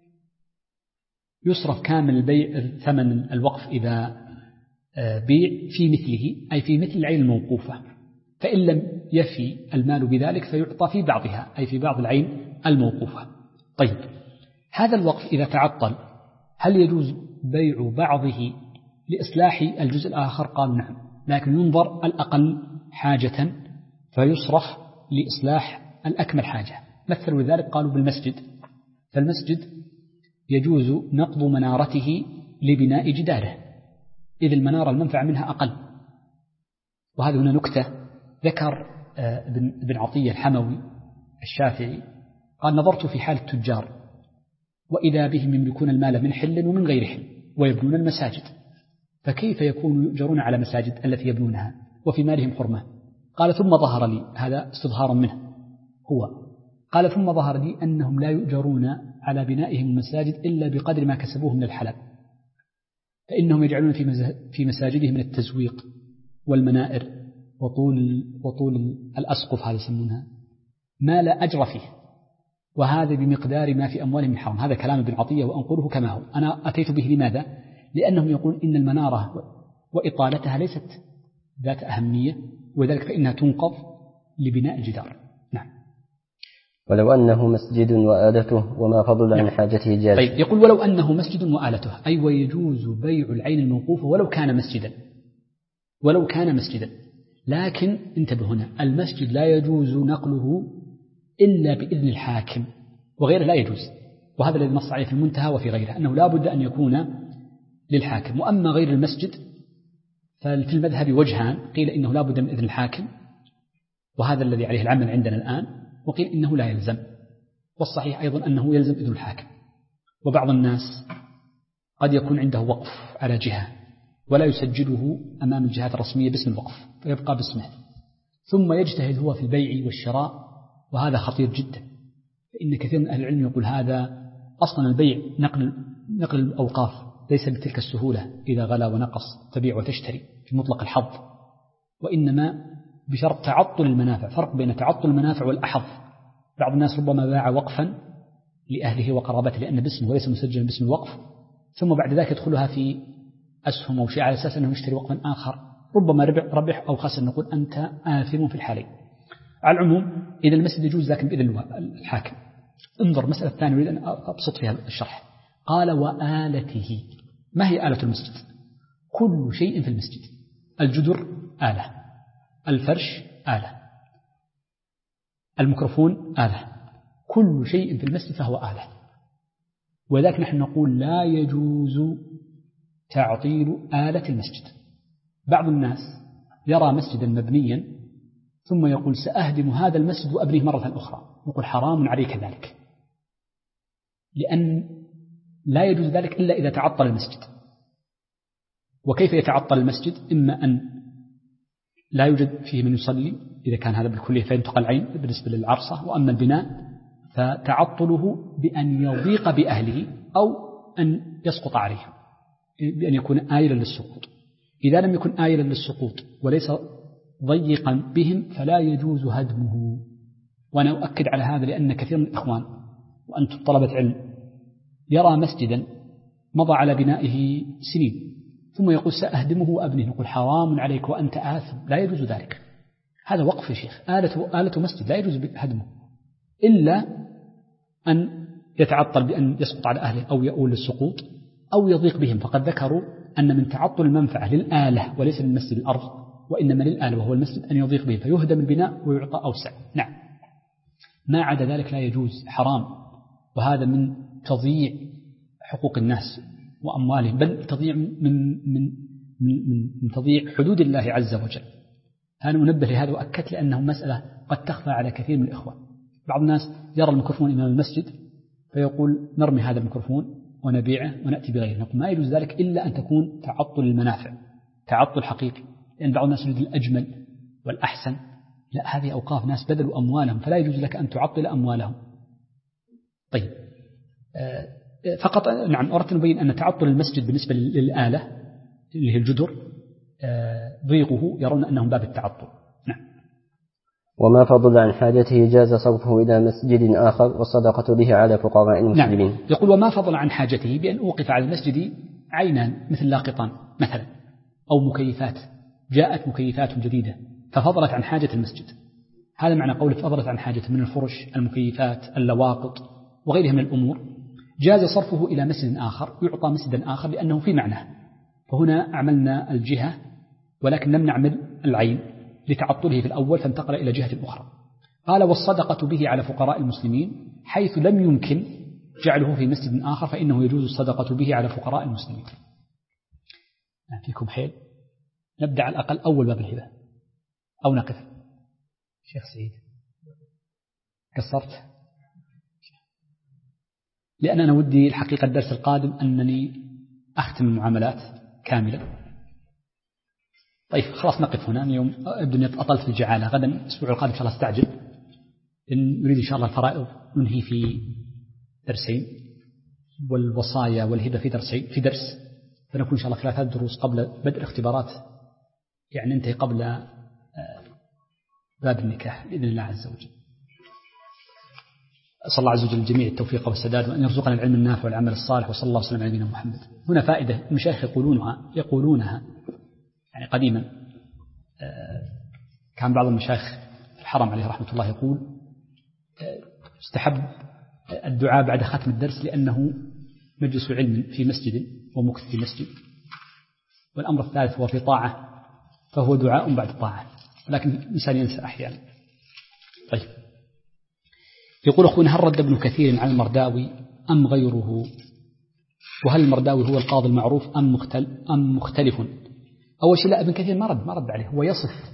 يصرف كامل البيع ثمن الوقف إذا بيع في مثله، أي في مثل العين الموقوفة، فإن لم يفي المال بذلك فيعطى في بعضها، أي في بعض العين الموقوفة. طيب، هذا الوقف إذا تعطل هل يجوز بيع بعضه لإصلاح الجزء الآخر؟ قال نعم، لكن ينظر الأقل حاجة فيصرف لإصلاح الأكمل حاجة. مثلوا لذلك قالوا بالمسجد، فالمسجد يجوز نقض منارته لبناء جداره، إذ المنارة المنفعة منها أقل. وهذا هنا نكتة ذكر ابن عطية الحموي الشافعي قال نظرت في حال التجار وإذا بهم يملكون المال من حل ومن غير حل ويبنون المساجد، فكيف يكون يؤجرون على مساجد التي يبنونها وفي مالهم حرمة؟ قال ثم ظهر لي، هذا استظهار منه هو، قال ثم ظهر لي أنهم لا يؤجرون على بنائهم المساجد إلا بقدر ما كسبوه من الحلال، فإنهم يجعلون في مساجدهم من التزويق والمنائر وطول الأسقف، هذا يسمونها، ما لا أجر فيه، وهذا بمقدار ما في أموالهم من حرام. هذا كلام ابن عطية وأنقله كما هو. أنا أتيت به لماذا؟ لأنهم يقولون إن المنارة وإطالتها ليست ذات أهمية، وذلك فإنها تنقض لبناء الجدار. نعم. ولو أنه مسجد وآلته وما فضل عن حاجته جاز. طيب، يقول ولو أنه مسجد وآلته، أي ويجوز بيع العين الموقوفة ولو كان مسجدا، لكن انتبه هنا، المسجد لا يجوز نقله إلا بإذن الحاكم، وغيره لا يجوز، وهذا الذي نص عليه في المنتهى وفي غيره أنه لا بد أن يكون للحاكم. وأما غير المسجد ففي المذهب وجهان، قيل إنه لا بد من إذن الحاكم وهذا الذي عليه العمل عندنا الآن، وقيل إنه لا يلزم، والصحيح أيضا أنه يلزم إذن الحاكم. وبعض الناس قد يكون عنده وقف على جهة ولا يسجله أمام الجهات الرسمية باسم الوقف فيبقى باسمه، ثم يجتهد هو في البيع والشراء، وهذا خطير جدا، فإن كثير من أهل العلم يقول هذا أصلا البيع نقل الأوقاف ليس بتلك السهولة، إذا غلا ونقص تبيع وتشتري في مطلق الحظ، وإنما بشرط تعطل المنافع. فرق بين تعطل المنافع والأحظ. بعض الناس ربما باع وقفا لأهله وقرابته لأن باسمه وليس مسجلا باسم الوقف، ثم بعد ذلك يدخلها في أسهم أو شيء على أساس أنه يشتري وقفا آخر، ربما ربح أو خسر، نقول أنت آثم في الحالين. على العموم إذا المسجد يجوز لكن بإذن الحاكم. انظر مسألة ثانية أريد أن أبسط فيها الشرح. قال وآلته. ما هي آلة المسجد؟ كل شيء في المسجد، الجدر آلة، الفرش آلة، الميكروفون آلة، كل شيء في المسجد فهو آلة. وذلك نحن نقول لا يجوز تعطيل آلة المسجد، بعض الناس يرى مسجدا مبنيا ثم يقول سأهدم هذا المسجد وأبنيه مرة أخرى، يقول حرام عليك ذلك، لأن لا يجوز ذلك إلا إذا تعطل المسجد. وكيف يتعطل المسجد؟ إما أن لا يوجد فيه من يصلي إذا كان هذا بالكلية فينتقل العين بالنسبة للعرصة، وأما البناء فتعطله بأن يضيق بأهله أو أن يسقط عليهم، بأن يكون آيلا للسقوط. إذا لم يكن آيلا للسقوط وليس ضيقا بهم فلا يجوز هدمه. وأنا أؤكد على هذا لأن كثير من الإخوان وأنتم طلبة علم يرى مسجدا مضى على بنائه سنين ثم يقول سأهدمه وأبنيه، نقول حرام عليك وأنت آثم، لا يجوز ذلك. هذا وقف يا شيخ، آلة مسجد لا يجوز هدمه إلا أن يتعطل بأن يسقط على أهله أو يؤول للسقوط أو يضيق بهم. فقد ذكروا أن من تعطل المنفعة للآلة وليس للمسجد الأرض، وإنما للآلة وهو المسجد أن يضيق به فيهدم البناء ويعطى أوسع. نعم، ما عدا ذلك لا يجوز، حرام، وهذا من تضييع حقوق الناس وأموالهم، بل تضييع من تضييع حدود الله عز وجل. أنا منبه لهذا وأكدت لأنه مسألة قد تخفى على كثير من الإخوة. بعض الناس يرى الميكروفون إمام المسجد فيقول نرمي هذا الميكروفون ونبيعه ونأتي بغيره، نقول ما يجوز ذلك إلا أن تكون تعطل المنافع، تعطل حقيقي، لأن بعض الناس يريد الأجمل والأحسن. لا، هذه أوقاف ناس بذلوا أموالهم فلا يجوز لك أن تعطل أموالهم. طيب، فقط نعم أردت أن أبين أن تعطل المسجد بالنسبة للآلة اللي هي الجدر ضيقه يرون أنه باب التعطل. نعم. وما فضل عن حاجته جاز صرفه إلى مسجد آخر والصدقة به على فقراء المسلمين. نعم. يقول وما فضل عن حاجته بأن أوقف على المسجد عينان مثل لاقطان مثلا أو مكيفات، جاءت مكيفات جديدة ففضلت عن حاجة المسجد، هذا معنى قوله فضلت عن حاجة من الفرش، المكيفات، اللواقط وغيرها من الأمور، جاز صرفه إلى مسجد آخر يعطى مسجدا آخر لأنه في معناه. فهنا عملنا الجهة ولكن لم نعمل العين لتعطله في الأول فانتقل إلى جهة أخرى. قال والصدقة به على فقراء المسلمين، حيث لم يمكن جعله في مسجد آخر فإنه يجوز الصدقة به على فقراء المسلمين. فيكم حيل، نبدأ على الأقل أول باب الهبة أو نقف. شيخ سعيد قصرت، لأن أنا ودي الحقيقة الدرس القادم أنني أختم المعاملات كاملة. طيب خلاص نقف هنا اليوم، أبدأ أطلت في الجعالة، غدا الأسبوع القادم إن شاء الله استعجل، إن نريد إن شاء الله الفرائض ننهي في درسين، والوصايا والهبة في درس، فنكون إن شاء الله 3 دروس قبل بدء الاختبارات، يعني ننتهي قبل باب النكاح بإذن الله عز وجل. أسأل الله عز وجل الجميع التوفيق والسداد، وأن يرزقنا العلم النافع والعمل الصالح، وصلى الله وسلم على نبينا محمد. هنا فائدة المشايخ يقولونها يعني قديما كان بعض المشايخ في الحرم عليه رحمة الله يقول استحب الدعاء بعد ختم الدرس لأنه مجلس علم في مسجد ومكث في مسجد، والأمر الثالث هو في طاعة فهو دعاء بعد طاعة، لكن الإنسان ينسى أحيانا. طيب، يقول أخونا هل رد ابن كثير عن المرداوي أم غيره؟ وهل المرداوي هو القاضي المعروف أم مختلف؟ أول شيء لا، ابن كثير ما رد عليه، هو يصف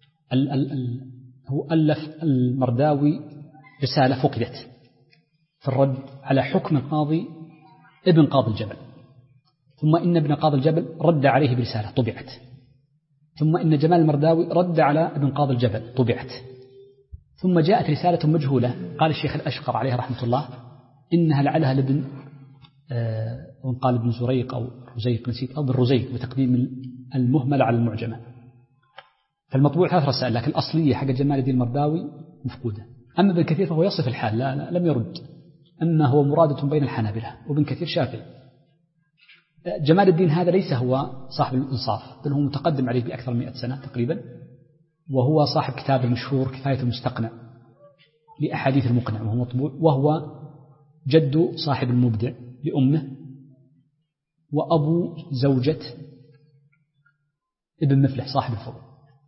هو ألف المرداوي رسالة فقدت في الرد على حكم القاضي ابن قاضي الجبل، ثم إن ابن قاضي الجبل رد عليه برسالة طبعت، ثم إن جمال المرداوي رد على ابن قاضي الجبل طبعت، ثم جاءت رسالة مجهولة قال الشيخ الأشقر عليه رحمة الله إنها لعلها لابن قال ابن زريق أو رزيق نسيت أو بالرزيق بتقديم المهمل على المعجمة. فالمطبوع 3 رسائل، لكن الأصلية حق جمال الدين المرداوي مفقودة. أما ابن كثير فهو يصف الحال، لا لم يرد، أما هو مرادة بين الحنابلة، وابن كثير شافعي. جمال الدين هذا ليس هو صاحب الإنصاف، بل هو متقدم عليه بأكثر من 100 سنة تقريبا، وهو صاحب كتاب المشهور كفاية المستقنع لأحاديث المقنع، وهو مطبوع، وهو جد صاحب المبدع لأمه وأبو زوجة ابن مفلح صاحب الفضل.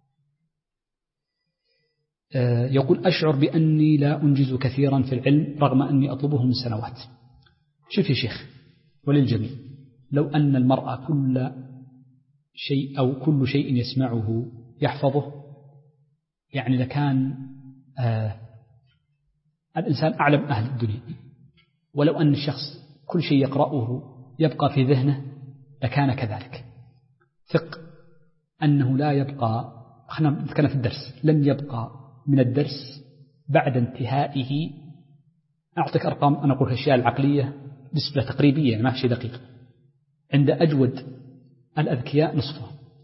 يقول أشعر بأني لا أنجز كثيرا في العلم رغم أني أطلبه من سنوات. شوف يا شيخ وللجميع، لو أن المرأة كل شيء أو كل شيء يسمعه يحفظه، يعني لكان الإنسان أعلم أهل الدنيا، ولو أن الشخص كل شيء يقرأه يبقى في ذهنه لكان كذلك. ثق أنه لا يبقى، خلينا نتكلم في الدرس، لن يبقى من الدرس بعد انتهائه، أعطيك أرقام، أنا أقول الأشياء العقلية نسبة تقريبية ما في شيء دقيق، عند أجود الأذكياء نصفه،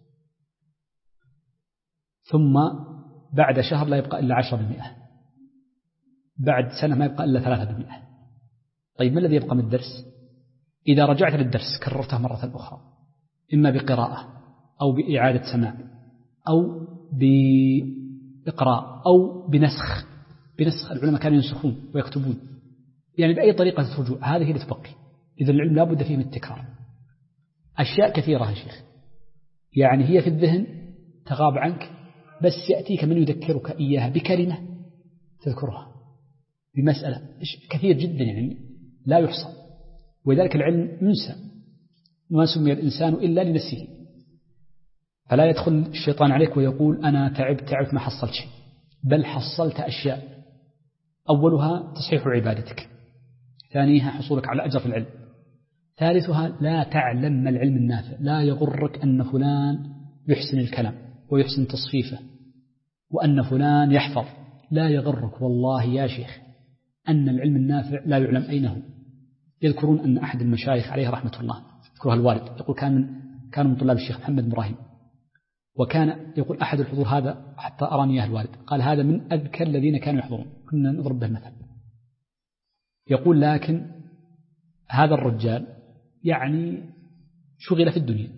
ثم بعد شهر لا يبقى إلا 10%، بعد سنة ما يبقى إلا 3%. طيب ما الذي يبقى من الدرس؟ إذا رجعت للدرس كررته مرة أخرى، إما بقراءة أو بإعادة سماع أو بإقراء أو بنسخ العلماء كانوا ينسخون ويكتبون، يعني بأي طريقة رجوع، هذه اللي تبقي. إذا العلم لا بد فيه من التكرار. أشياء كثيرة يا شيخ يعني هي في الذهن تغاب عنك، بس يأتيك من يذكرك إياها بكلمة تذكرها، بمسألة كثير جدا يعني لا يحصى. ولذلك العلم ينسى، ما سمي الإنسان إلا لنفسه، فلا يدخل الشيطان عليك ويقول أنا تعبت ما حصلت شيء، بل حصلت أشياء، أولها تصحيح عبادتك، ثانيها حصولك على أجر في العلم، ثالثها لا تعلم ما العلم النافع. لا يغرك أن فلان يحسن الكلام ويحسن تصفيفه وأن فلان يحفظ، لا يغرك والله يا شيخ أن العلم النافع لا يعلم أين هو. يذكرون أن أحد المشايخ عليه رحمة الله، يذكرها الوالد، يقول كان من طلاب الشيخ محمد إبراهيم، وكان يقول أحد الحضور هذا حتى أراني إياه الوالد، قال هذا من أذكى الذين كانوا يحضرون، كنا نضرب به المثل. يقول لكن هذا الرجال يعني شغل في الدنيا،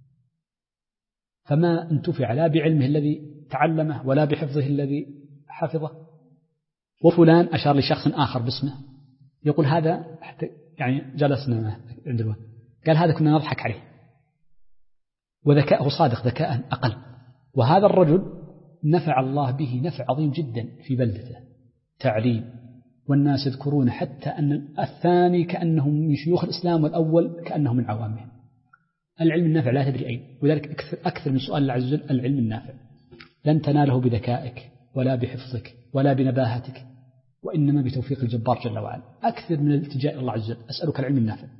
فما انتفع لا بعلمه الذي تعلمه ولا بحفظه الذي حفظه. وفلان أشار لشخص آخر باسمه، يقول هذا حتى يعني جلسنا معه عند الوالد، قال هذا كنا نضحك عليه، وذكاءه صادق ذكاء أقل، وهذا الرجل نفع الله به نفع عظيم جدا في بلدته، تعليم، والناس يذكرون حتى أن الثاني كأنهم من شيوخ الإسلام والأول كأنهم من عوامهم. العلم النافع لا تدري أين، وذلك أكثر من سؤال الله عز وجل العلم النافع لن تناله بذكائك ولا بحفظك ولا بنباهتك، وإنما بتوفيق الجبار جل وعلا. أكثر من الالتجاء إلى الله عز وجل، أسألك العلم النافع.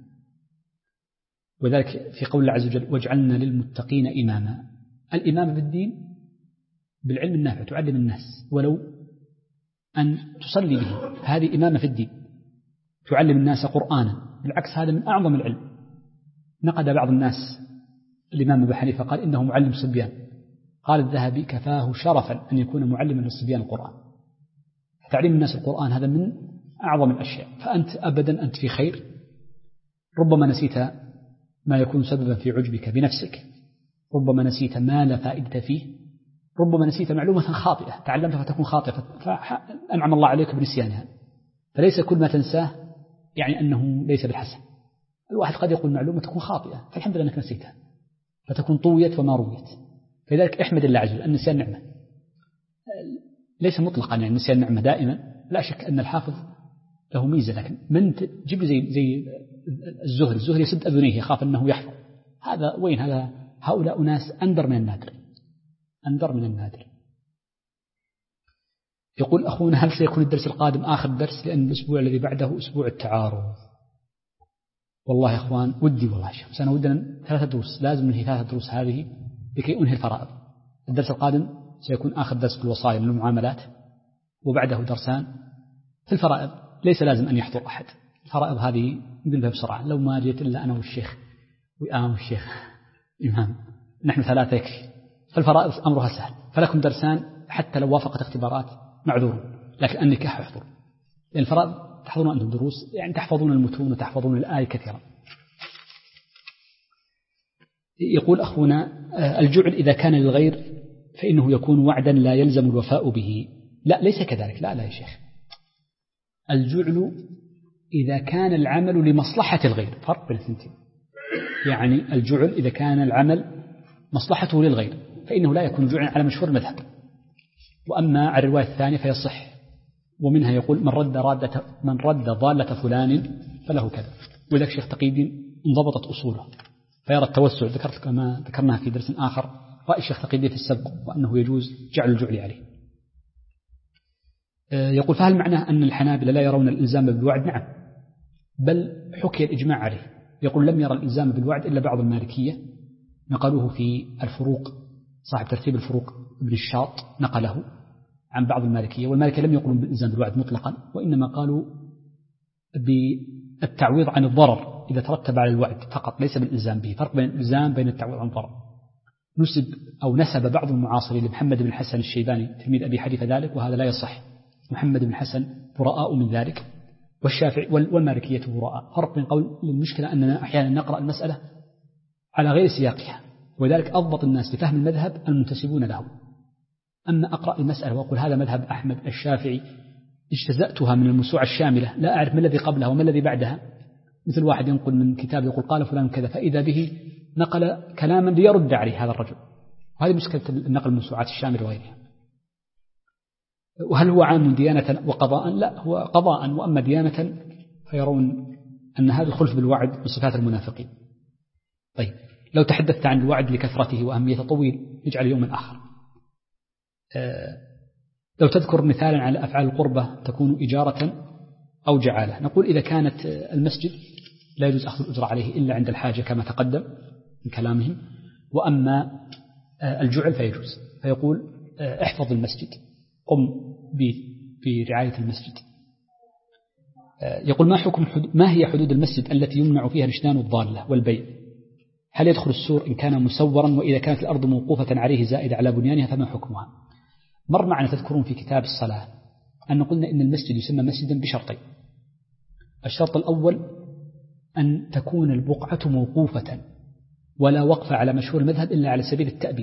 وذلك في قول الله عز وجل واجعلنا للمتقين إماما. الإمام بالدين بالعلم النافع، تعلم الناس ولو أن تصلي به، هذه إمامة في الدين، تعلم الناس قرآنا، بالعكس هذا من أعظم العلم. نقد بعض الناس الإمام أبو حنيفة قال إنه معلم صبيان، قال الذهبي كفاه شرفا أن يكون معلما للصبيان القرآن. تعليم الناس القرآن هذا من أعظم الأشياء، فأنت أبدا أنت في خير. ربما نسيت ما يكون سببا في عجبك بنفسك، ربما نسيت ما لا فائدة فيه، ربما نسيت معلومة خاطئة تعلمتها فتكون خاطئة فأنعم الله عليك بنسيانها. فليس كل ما تنساه يعني أنه ليس بالحسن. الواحد قد يقول معلومة تكون خاطئة فالحمد لله أنك نسيتها فتكون طويت وما رويت. فلذلك احمد الله عز وجل. النسيان نعمة ليس مطلقا، يعني النسيان نعمة دائما، لا شك أن الحافظ له ميزة، لكن من تجيب زي الزهري يسد أذنيه يخاف أنه يحفظ، هذا وين؟ هذا هؤلاء ناس أندر من النادر. يقول أخونا هل سيكون الدرس القادم آخر درس، لأن الأسبوع الذي بعده أسبوع التعارض؟ والله يا أخوان ودي والله شيخ، بس أنا ودنا 3 دروس، لازم ننهي 3 دروس هذه لكي أنهي الفرائض. الدرس القادم سيكون آخر درس في الوصايا من المعاملات، وبعده درسان في الفرائض. ليس لازم أن يحضر أحد، الفرائض هذه نقلبها بسرعة، لو ما جيت إلا أنا والشيخ والشيخ إمام، نحن 3 يكفي. فالفرائض أمرها سهل، فلكم درسان حتى لو وافقت اختبارات معذور، لكن النكاح يحضر، لأن الفرائض تحضرون أنتم دروس، يعني تحفظون المتون وتحفظون الآية كثيرا. يقول أخونا الجعل إذا كان للغير فإنه يكون وعدا لا يلزم الوفاء به. لا ليس كذلك، لا يا شيخ. الجعل إذا كان العمل لمصلحة الغير، فرق بين الثنتين. يعني الجعل إذا كان العمل مصلحته للغير فإنه لا يكون جعلا على مشهور المذهب. وأما على الرواية الثانية فيصح، ومنها يقول من رد ضالة فلان فله كذا. وذلك شيخ تقي الدين انضبطت أصوله، فيرى التوسع. ذكرت كما ذكرناها في درس آخر رأي الشيخ تقي الدين في السبق، وأنه يجوز جعل الجعل عليه. يقول فهل معناه أن الحنابلة لا يرون الإلزام بالوعد؟ نعم، بل حكي الإجماع عليه. يقول لم يرى الإلزام بالوعد إلا بعض المالكية، نقلوه في الفروق، صاحب ترتيب الفروق ابن الشاط نقله عن بعض المالكية، والمالكية لم يقولون بالإلزام بالوعد مطلقا، وإنما قالوا بالتعويض عن الضرر إذا ترتب على الوعد فقط، ليس بالإلزام به. فرق بين الإلزام بين التعويض عن الضرر. نسب بعض المعاصرين لمحمد بن حسن الشيباني تلميذ أبي حنيفة ذلك، وهذا لا يصح. محمد بن حسن براء من ذلك، والشافعي والمالكية براء. فرق بين قول المشكلة أننا أحيانا نقرأ المسألة على غير سياقها، وذلك أضبط الناس لفهم المذهب المنتسبون له. أما أقرأ المسألة وأقول هذا مذهب أحمد الشافعي، اجتزأتها من الموسوعة الشاملة، لا أعرف ما الذي قبلها وما الذي بعدها، مثل واحد ينقل من كتاب يقول قال فلان كذا، فإذا به نقل كلاما ليرد عليه هذا الرجل. وهذه مشكلة النقل الموسوعات الشاملة وغيرها. وهل هو عام ديانة وقضاء؟ لا، هو قضاء، وأما ديانة فيرون أن هذا الخلف بالوعد من صفات المنافقين. طيب، لو تحدثت عن الوعد لكثرته وأهميته طويل، نجعل يوما آخر. لو تذكر مثالا على أفعال القربة تكون إجارة أو جعالة، نقول إذا كانت المسجد لا يجوز أخذ الأجرة عليه إلا عند الحاجة كما تقدم من كلامهم، وأما الجعل فيجوز. فيقول احفظ المسجد، قم برعاية المسجد. يقول ما هي حدود المسجد التي يمنع فيها الإشنان الضالة والبيع؟ هل يدخل السور إن كان مسورا؟ وإذا كانت الأرض موقوفة عليه زائدة على بنيانها فما حكمها؟ مر معنا تذكرون في كتاب الصلاة أن قلنا إن المسجد يسمى مسجدا بشرطين. الشرط الأول أن تكون البقعة موقوفة، ولا وقف على مشهور المذهب إلا على سبيل التأبيد.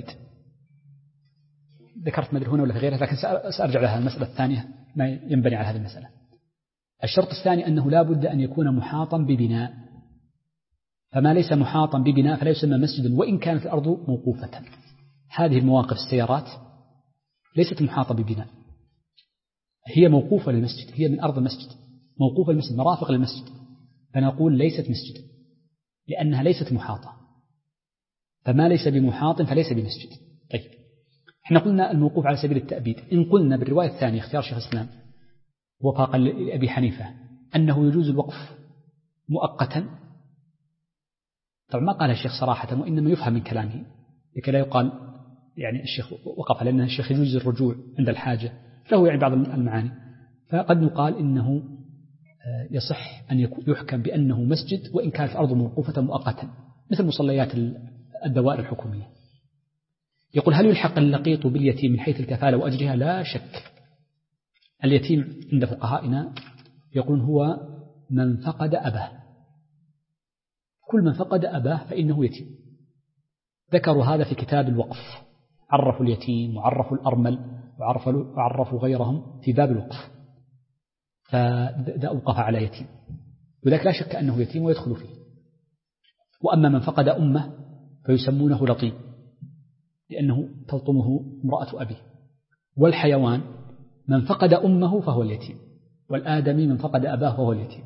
ذكرت مدري هنا ولا في غيرها، لكن سأرجع لها المسألة الثانية ما ينبني على هذه المسألة. الشرط الثاني أنه لا بد أن يكون محاطا ببناء، فما ليس محاطا ببناء فلا يسمى مسجدا وإن كانت الأرض موقوفة. هذه المواقف السيارات ليست محاطة ببناء، هي موقوفة للمسجد، هي من أرض المسجد، موقوفة للمسجد، مرافق للمسجد، فنقول ليست مسجد لأنها ليست محاطة، فما ليس بمحاط فليس بمسجد. طيب، احنا قلنا الموقوف على سبيل التأبيد. إن قلنا بالرواية الثانية اختيار شيخ الإسلام وفاقا لأبي حنيفة أنه يجوز الوقف مؤقتا، طبعا ما قال الشيخ صراحة، وإنما يفهم من كلامه لكي لا يقال يعني الشيخ وقف، لأن الشيخ يجوز الرجوع عند الحاجة، له يعني بعض المعاني. فقد يقال إنه يصح أن يحكم بأنه مسجد وإن كانت الأرض موقوفة مؤقتا، مثل مصليات الدوائر الحكومية. يقول هل يلحق اللقيط باليتيم من حيث الكفالة وأجرها؟ لا شك. اليتيم عند فقهائنا يقولون هو من فقد أباه، كل من فقد أباه فإنه يتيم. ذكروا هذا في كتاب الوقف، عرفوا اليتيم وعرفوا الأرمل وعرفوا غيرهم في باب الوقف، فذا أوقف على يتيم، وذلك لا شك أنه يتيم ويدخل فيه. وأما من فقد أمه فيسمونه لطيم لأنه تلطمه امرأة أبيه. والحيوان من فقد أمه فهو اليتيم، والآدمي من فقد أباه فهو اليتيم.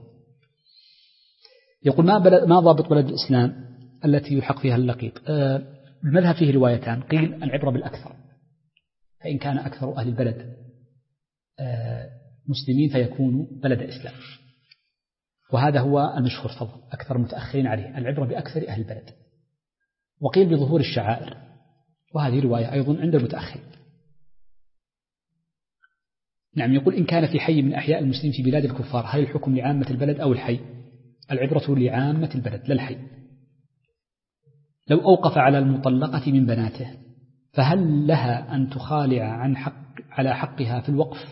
يقول ما ضابط بلد الإسلام التي يلحق فيها اللقيط؟ المذهب فيه روايتان، قيل العبرة بالأكثر، فإن كان أكثر أهل البلد مسلمين فيكون بلد إسلام، وهذا هو المشهور فضل أكثر متأخرين عليه، العبرة بأكثر أهل البلد. وقيل بظهور الشعائر، وهذه رواية أيضا عند المتأخر. نعم. يقول إن كان في حي من أحياء المسلمين في بلاد الكفار هل الحكم لعامة البلد أو الحي؟ العبرة لعامة البلد لا الحي. لو أوقف على المطلقة من بناته فهل لها أن تخالع على حقها في الوقف؟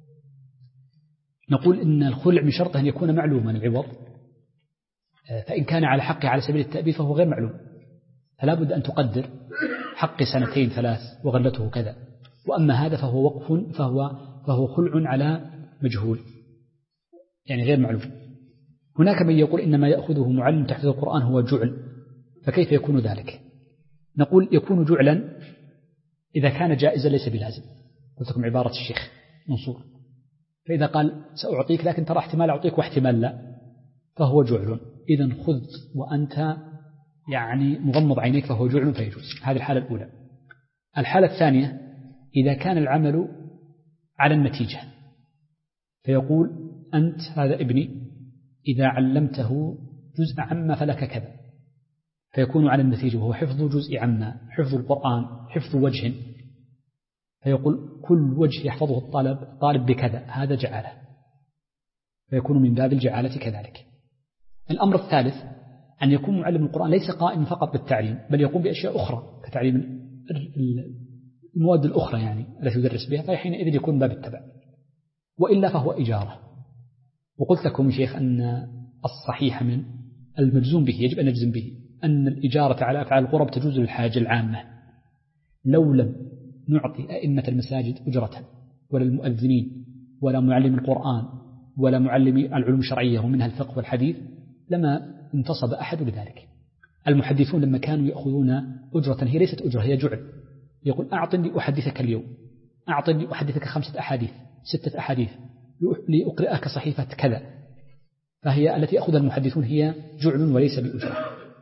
نقول إن الخلع من شرطه أن يكون معلوما العوض، فإن كان على حقه على سبيل التأبيد فهو غير معلوم، فلا بد أن تقدر حق 2 3 وغلته كذا. وأما هذا فهو وقف، فهو خلع على مجهول يعني غير معلوم. هناك من يقول إنما يأخذه معلم تحفيظ القرآن هو جعل، فكيف يكون ذلك؟ نقول يكون جعلا إذا كان جائزا ليس بلازم، قلت لكم عبارة الشيخ منصور، فإذا قال سأعطيك لكن ترى احتمال أعطيك واحتمال لا فهو جعل. إذن خذ وأنت يعني مغمض عينيك فهو جوع فيجوز. هذه الحالة الأولى. الحالة الثانية إذا كان العمل على النتيجة، فيقول أنت هذا ابني إذا علمته جزء عما فلك كذا، فيكون على النتيجة وهو حفظ جزء عما، حفظ القرآن، حفظ وجه، فيقول كل وجه يحفظه الطالب بكذا هذا جعاله، فيكون من باب الجعالة كذلك. الأمر الثالث أن يكون معلم القرآن ليس قائم فقط بالتعليم، بل يقوم بأشياء أخرى كتعليم المواد الأخرى يعني التي يدرس بها، فحينئذ يكون باب التبع، وإلا فهو إجارة. وقلت لكم يا شيخ أن الصحيح من المجزوم به يجب أن نجزم به أن الإجارة على أفعال القرب تجوز للحاجة العامة. لو لم نعطي أئمة المساجد أجرة ولا المؤذنين ولا معلم القرآن ولا معلم العلوم الشرعية ومنها الفقه والحديث لما انتصب أحد لذلك. المحدثون لما كانوا يأخذون أجرة هي ليست أجرة، هي جعل. يقول أعطني أحدثك اليوم، أعطني أحدثك 5 أحاديث 6 أحاديث لأقرأك صحيفة كذا، فهي التي يأخذها المحدثون هي جعل وليس بأجرة.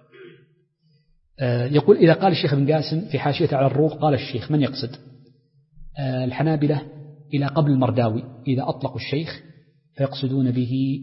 يقول إذا قال الشيخ ابن قاسم في حاشية على الروح قال الشيخ من يقصد؟ الحنابلة إلى قبل المرداوي إذا أطلقوا الشيخ فيقصدون به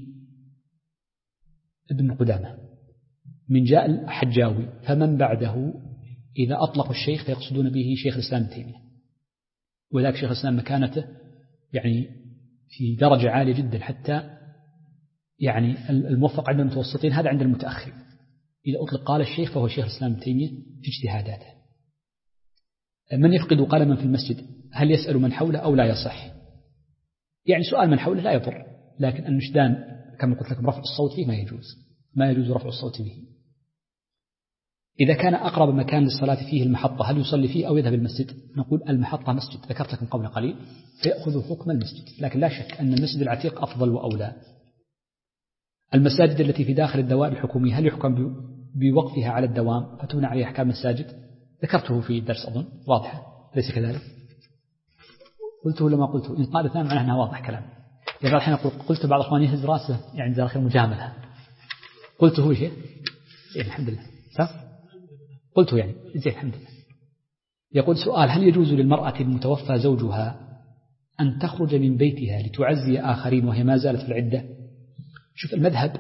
ابن قدامة، من جاء الحجاوي فمن بعده إذا أطلقوا الشيخ فيقصدون به شيخ الإسلام ابن تيمية، وذلك شيخ الإسلام مكانته يعني في درجة عالية جدا، حتى يعني الموفق عند المتوسطين هذا عند المتأخر. إذا أطلق قال الشيخ فهو شيخ الإسلام ابن تيمية في اجتهاداته. من يفقد قلما في المسجد هل يسأل من حوله أو لا يصح؟ يعني سؤال من حوله لا يضر، لكن النشدان كما قلت لكم رفع الصوت فيه ما يجوز رفع الصوت به. إذا كان أقرب مكان للصلاة فيه المحطة هل يصلي فيه أو يذهب المسجد؟ نقول المحطة مسجد، ذكرت لكم قبل قليل، فيأخذ حكم المسجد، لكن لا شك أن المسجد العتيق أفضل وأولى. المساجد التي في داخل الدوائر الحكومية هل يحكم بوقفها على الدوام فتبنى عليها أحكام المساجد؟ ذكرته في الدرس أظن واضحة، ليس كذلك؟ قلته لما قلته إن قال ثاني معناه أنها واضح كلام. إذا بعض الحين قلت بعض أخواني يهز راسه يعني جزاه خير مجاملة، قلته هو شيء الحمد لله صح؟ قلته يعني زين الحمد لله. يقول سؤال هل يجوز للمرأة المتوفى زوجها أن تخرج من بيتها لتعزي آخرين وهي ما زالت في العدة؟ شوف المذهب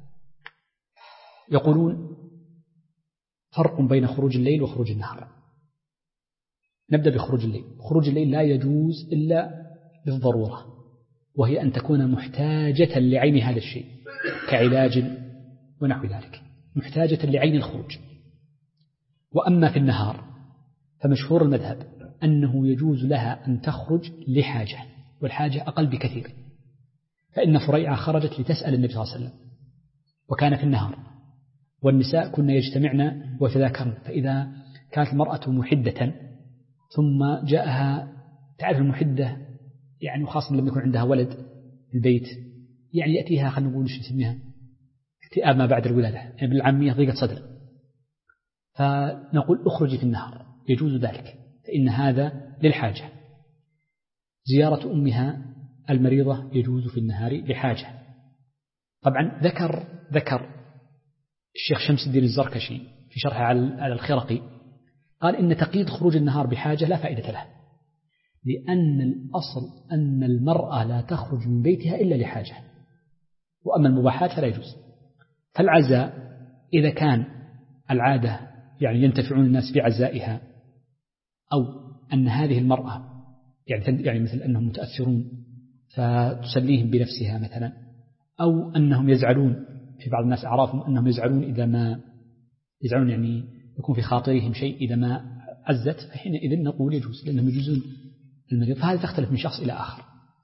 يقولون فرق بين خروج الليل وخروج النهار. نبدأ بخروج الليل. خروج الليل لا يجوز إلا بالضرورة، وهي أن تكون محتاجة لعين هذا الشيء كعلاج ونحو ذلك، محتاجة لعين الخروج. وأما في النهار فمشهور المذهب أنه يجوز لها أن تخرج لحاجة، والحاجة أقل بكثير. فإن فريعة خرجت لتسأل النبي صلى الله عليه وسلم وكان في النهار، والنساء كنا يجتمعن ويتذاكرن، فإذا كانت المرأة محدة ثم جاءها، تعرف المحدة يعني وخاصة لما يكون عندها ولد في البيت يعني يأتيها خلينا نقول شو نسميها اكتئاب ما بعد الولادة، يعني بالعامية ضيقة صدر، فنقول اخرجي في النهار يجوز ذلك، فإن هذا للحاجة. زيارة أمها المريضة يجوز في النهار لحاجة. طبعا ذكر الشيخ شمس الدين الزركشي في شرحه على الخرقي قال إن تقييد خروج النهار بحاجة لا فائدة له، لأن الأصل أن المرأة لا تخرج من بيتها إلا لحاجة، وأما المباحات فلا يجوز. فالعزاء إذا كان العادة يعني ينتفعون الناس بعزائها، أو أن هذه المرأة يعني مثل أنهم متأثرون فتسليهم بنفسها مثلا، أو أنهم يزعلون، في بعض الناس أعرافهم أنهم يزعلون إذا ما يزعلون يعني يكون في خاطرهم شيء إذا ما عزت، فحينئذ نقول يجوز لأنهم يجوزون المريض. فهذا تختلف من شخص إلى آخر.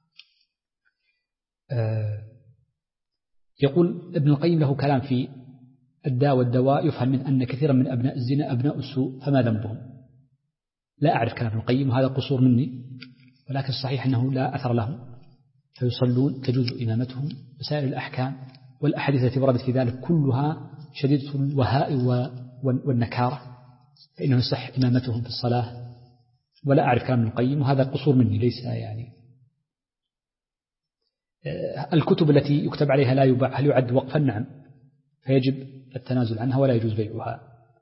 يقول ابن القيم له كلام في الداء والدواء، يفهم من أن كثيرا من أبناء الزنا أبناء السوء فما ذنبهم. لا أعرف كلام ابن القيم وهذا قصور مني، ولكن الصحيح أنه لا أثر لهم، فيصلون تجوز إمامتهم. وسائر الأحكام والأحاديث التي وردت في ذلك كلها شديدة الوهاء والنكارة، فإنه يصح إمامتهم في الصلاة. ولا أعرف كلام ابن القيم وهذا قصور مني ليس يعني. الكتب التي يكتب عليها لا يباع هل يعد وقفا؟ نعم، فيجب التنازل عنها ولا يجوز بيعها.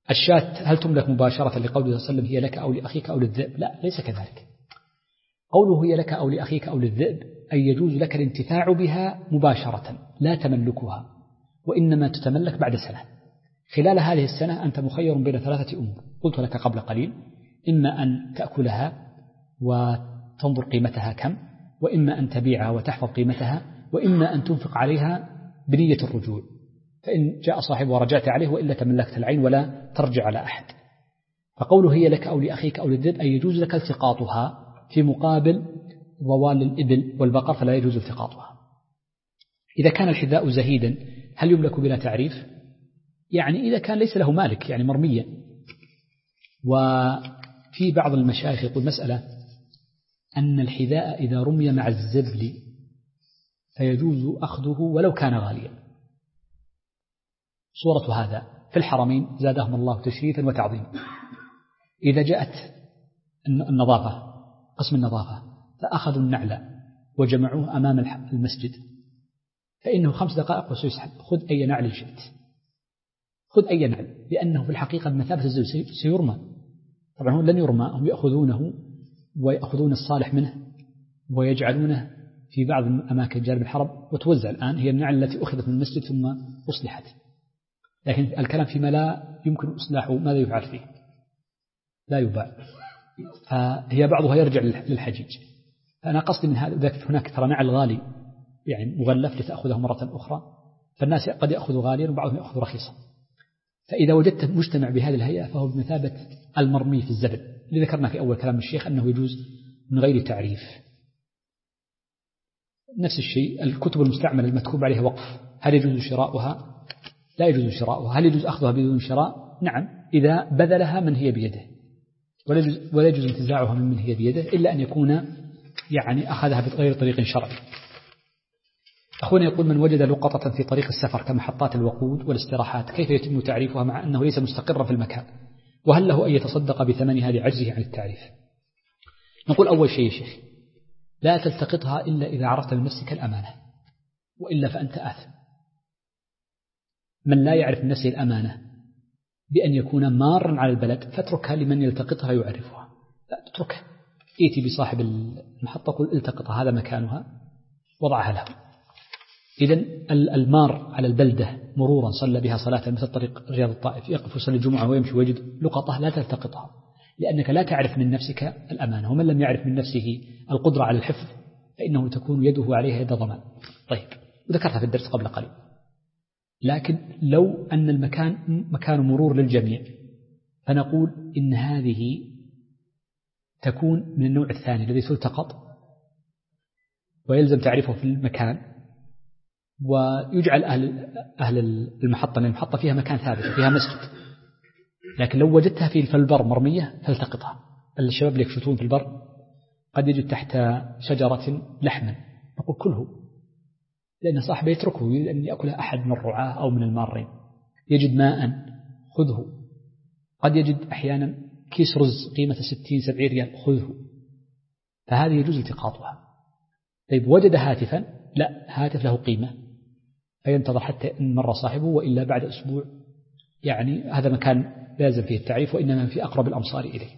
الشاة هل تملك مباشرة لقوله صلى الله عليه وسلم هي لك أو لأخيك أو للذئب؟ لا، ليس كذلك. قوله هي لك أو لأخيك أو للذئب أي يجوز لك الانتفاع بها مباشرة لا تملكها، وإنما تتملك بعد سنة. خلال هذه السنة أنت مخير بين 3 أمور قلت لك قبل قليل: إما أن تأكلها وتنظر قيمتها كم، وإما أن تبيعها وتحفظ قيمتها، وإما أن تنفق عليها بنية الرجوع، فإن جاء صاحبه ورجعت عليه، وإلا تملكت العين ولا ترجع على أحد. فقوله هي لك أو لأخيك أو للذئب أي يجوز لك التقاطها في مقابل ضوال الإبل والبقر، فلا يجوز التقاطها. إذا كان الحذاء زهيدا هل يملك بلا تعريف؟ يعني إذا كان ليس له مالك، يعني مرميا. وفي بعض المشايخ يقول مسألة أن الحذاء إذا رمي مع الزبل فيجوز أخذه ولو كان غاليا. صورة هذا في الحرمين زادهم الله تشريفا وتعظيما، إذا جاءت النظافة قسم النظافة فأخذوا النعل وجمعوه أمام المسجد، فإنه 5 دقائق وسيسحب: خذ أي نعل شئت، خذ أي نعل، لأنه في الحقيقة بمثابة الزبل سيرمى. طبعا هم لن يرمى، هم يأخذونه ويأخذون الصالح منه ويجعلونه في بعض الأماكن جانب الحرم وتوزع. الآن هي النعل التي أخذت من المسجد ثم أصلحت، لكن الكلام فيما لا يمكن إصلاحه ماذا يفعل فيه؟ لا يباع، فهي بعضها يرجع للحجيج. فأنا قصدي من هذا هناك ترى نعل غالي يعني مغلف لتأخذه مرة أخرى، فالناس قد يأخذ غاليا وبعضهم يأخذ رخيصا. فإذا وجدت مجتمع بهذه الهيئة فهو بمثابة المرمي في الزبل، اللي ذكرنا في أول كلام الشيخ أنه يجوز من غير تعريف. نفس الشيء الكتب المستعملة المكتوب عليها وقف، هل يجوز شراؤها؟ لا يجوز شراؤها. هل يجوز أخذها بدون شراء؟ نعم، إذا بذلها من هي بيده، ولا يجوز انتزاعها من هي بيده إلا أن يكون يعني أخذها بغير طريق شرعي. أخونا يقول: من وجد لقطة في طريق السفر كمحطات الوقود والاستراحات كيف يتم تعريفها مع أنه ليس مستقرا في المكان؟ وهل له أن يتصدق بثمنها لعجزه عن التعريف؟ نقول أول شيء يا شيخ: لا تلتقطها إلا إذا عرفت من نفسك الأمانة، وإلا فأنت آثم. من لا يعرف من نفسه الأمانة بأن يكون مارا على البلد فاتركها لمن يلتقطها يعرفها، لا تتركها، ائتي بصاحب المحطة قل التقطها هذا مكانها وضعها له. إذن المار على البلدة مرورا صلى بها صلاة مثل طريق رياض الطائف يقف يصلي الجمعة ويمشي ويجد لقطة، لا تلتقطها لأنك لا تعرف من نفسك الأمانة، ومن لم يعرف من نفسه القدرة على الحفظ فإنه تكون يده عليها يد ضمان. طيب، وذكرتها في الدرس قبل قليل. لكن لو أن المكان مكان مرور للجميع فنقول إن هذه تكون من النوع الثاني الذي تلتقط ويلزم تعرفه في المكان، ويجعل أهل المحطة، لأن المحطة فيها مكان ثابت فيها مسجد. لكن لو وجدتها في البر مرمية فالتقطها. الشباب اللي يكشتون في البر قد يجد تحت شجرة لحما، نقول كله، لأن صاحبه يتركه لأن يأكلها أحد من الرعاة أو من المارين. يجد ماء خذه، قد يجد أحيانا كيس رز قيمة 60-70 ريال خذه، فهذه يجوز التقاطها. طيب، وجد هاتفا، لا، هاتف له قيمة فينتظر حتى إن مر صاحبه، وإلا بعد أسبوع، يعني هذا مكان لازم فيه التعريف، وإنما في أقرب الأمصار إليه.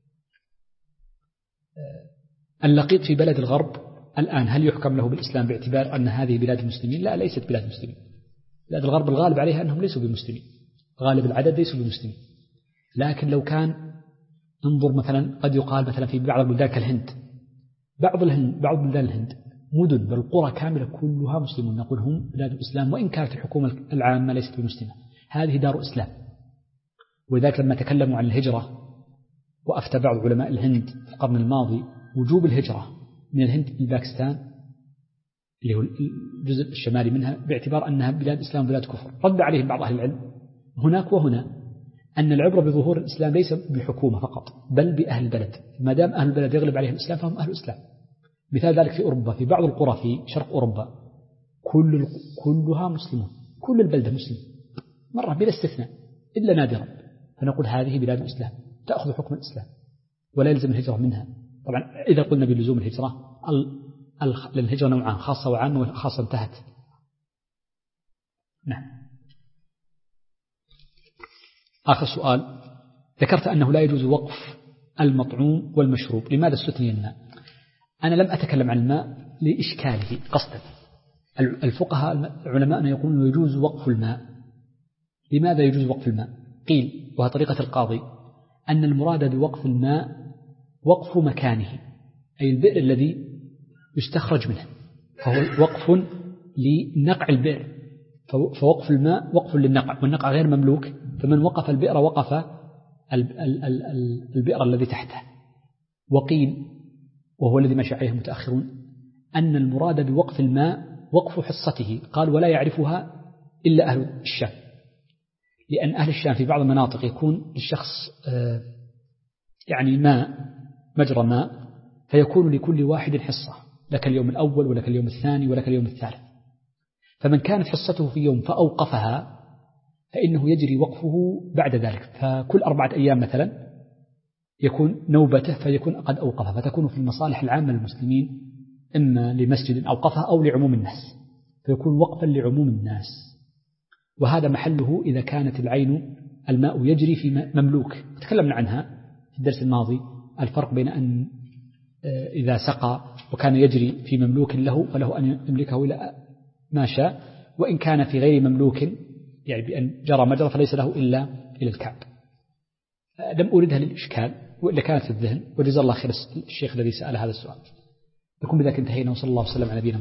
اللقيط في بلد الغرب الآن هل يحكم له بالإسلام باعتبار أن هذه بلاد المسلمين؟ لا، ليست بلاد المسلمين. بلاد الغرب الغالب عليها أنهم ليسوا بمسلمين، غالب العدد ليسوا بمسلمين. لكن لو كان انظر مثلا، قد يقال مثلا في بعض البلدان كالهند، بعض بلدان الهند مدن بل قرى كاملة كلها مسلمون، نقول هم بلاد الإسلام وإن كانت الحكومة العامة ليست بمسلمة، هذه دار إسلام. ولذلك لما تكلموا عن الهجرة وأفتى بعض علماء الهند في القرن الماضي وجوب الهجرة من الهند إلى باكستان اللي هو الجزء الشمالي منها باعتبار أنها بلاد إسلام وبلاد كفر، رد عليهم بعض أهل العلم هناك وهنا أن العبرة بظهور الإسلام ليس بالحكومة فقط بل بأهل البلد، ما دام أهل البلد يغلب عليهم الإسلام فهم أهل الإسلام. مثال ذلك في أوروبا، في بعض القرى في شرق أوروبا كلها مسلمون، كل البلدة مسلم مرة بلا استثناء إلا نادرا، فنقول هذه بلاد الإسلام تأخذ حكم الإسلام ولا يلزم الهجرة منها. طبعا إذا قلنا بلزوم الهجرة، الهجرة نوعان، خاصة وعامة، وخاصة انتهت. نعم. آخر سؤال، ذكرت أنه لا يجوز وقف المطعوم والمشروب، لماذا استثني الماء؟ أنا لم أتكلم عن الماء لإشكاله قصدا. الفقهاء العلماء يقولون يجوز وقف الماء. لماذا يجوز وقف الماء؟ قيل، وهي طريقة القاضي، أن المراد بوقف الماء وقف مكانه، أي البئر الذي يستخرج منه، فهو وقف لنقع البئر، فوقف الماء وقف للنقع، والنقع غير مملوك، فمن وقف البئر وقف البئر الذي تحته. وقيل، وهو الذي مشى عليه المتأخرون، أن المراد بوقف الماء وقف حصته، قال ولا يعرفها إلا أهل الشام، لأن أهل الشام في بعض المناطق يكون للشخص يعني ماء، مجرى ماء، فيكون لكل واحد حصة، لك اليوم الأول ولك اليوم الثاني ولك اليوم الثالث، فمن كانت حصته في يوم فأوقفها فإنه يجري وقفه بعد ذلك، فكل 4 أيام مثلا يكون نوبته فيكون قد أوقفها، فتكون في المصالح العامة للمسلمين، إما لمسجد أوقفها أو لعموم الناس، فيكون وقفا لعموم الناس. وهذا محله إذا كانت العين الماء يجري في مملوك، تكلمنا عنها في الدرس الماضي، الفرق بين أن إذا سقى وكان يجري في مملوك له فله أن يملكه إلى ما شاء، وإن كان في غير مملوك يعني بأن جرى مجرى فليس له إلا إلى الكعب. لم أردها للإشكال وإلا كانت في الذهن، وجزا الله خير الشيخ الذي سأل هذا السؤال. نكون بذلك انتهينا، وصلى الله وسلم على نبينا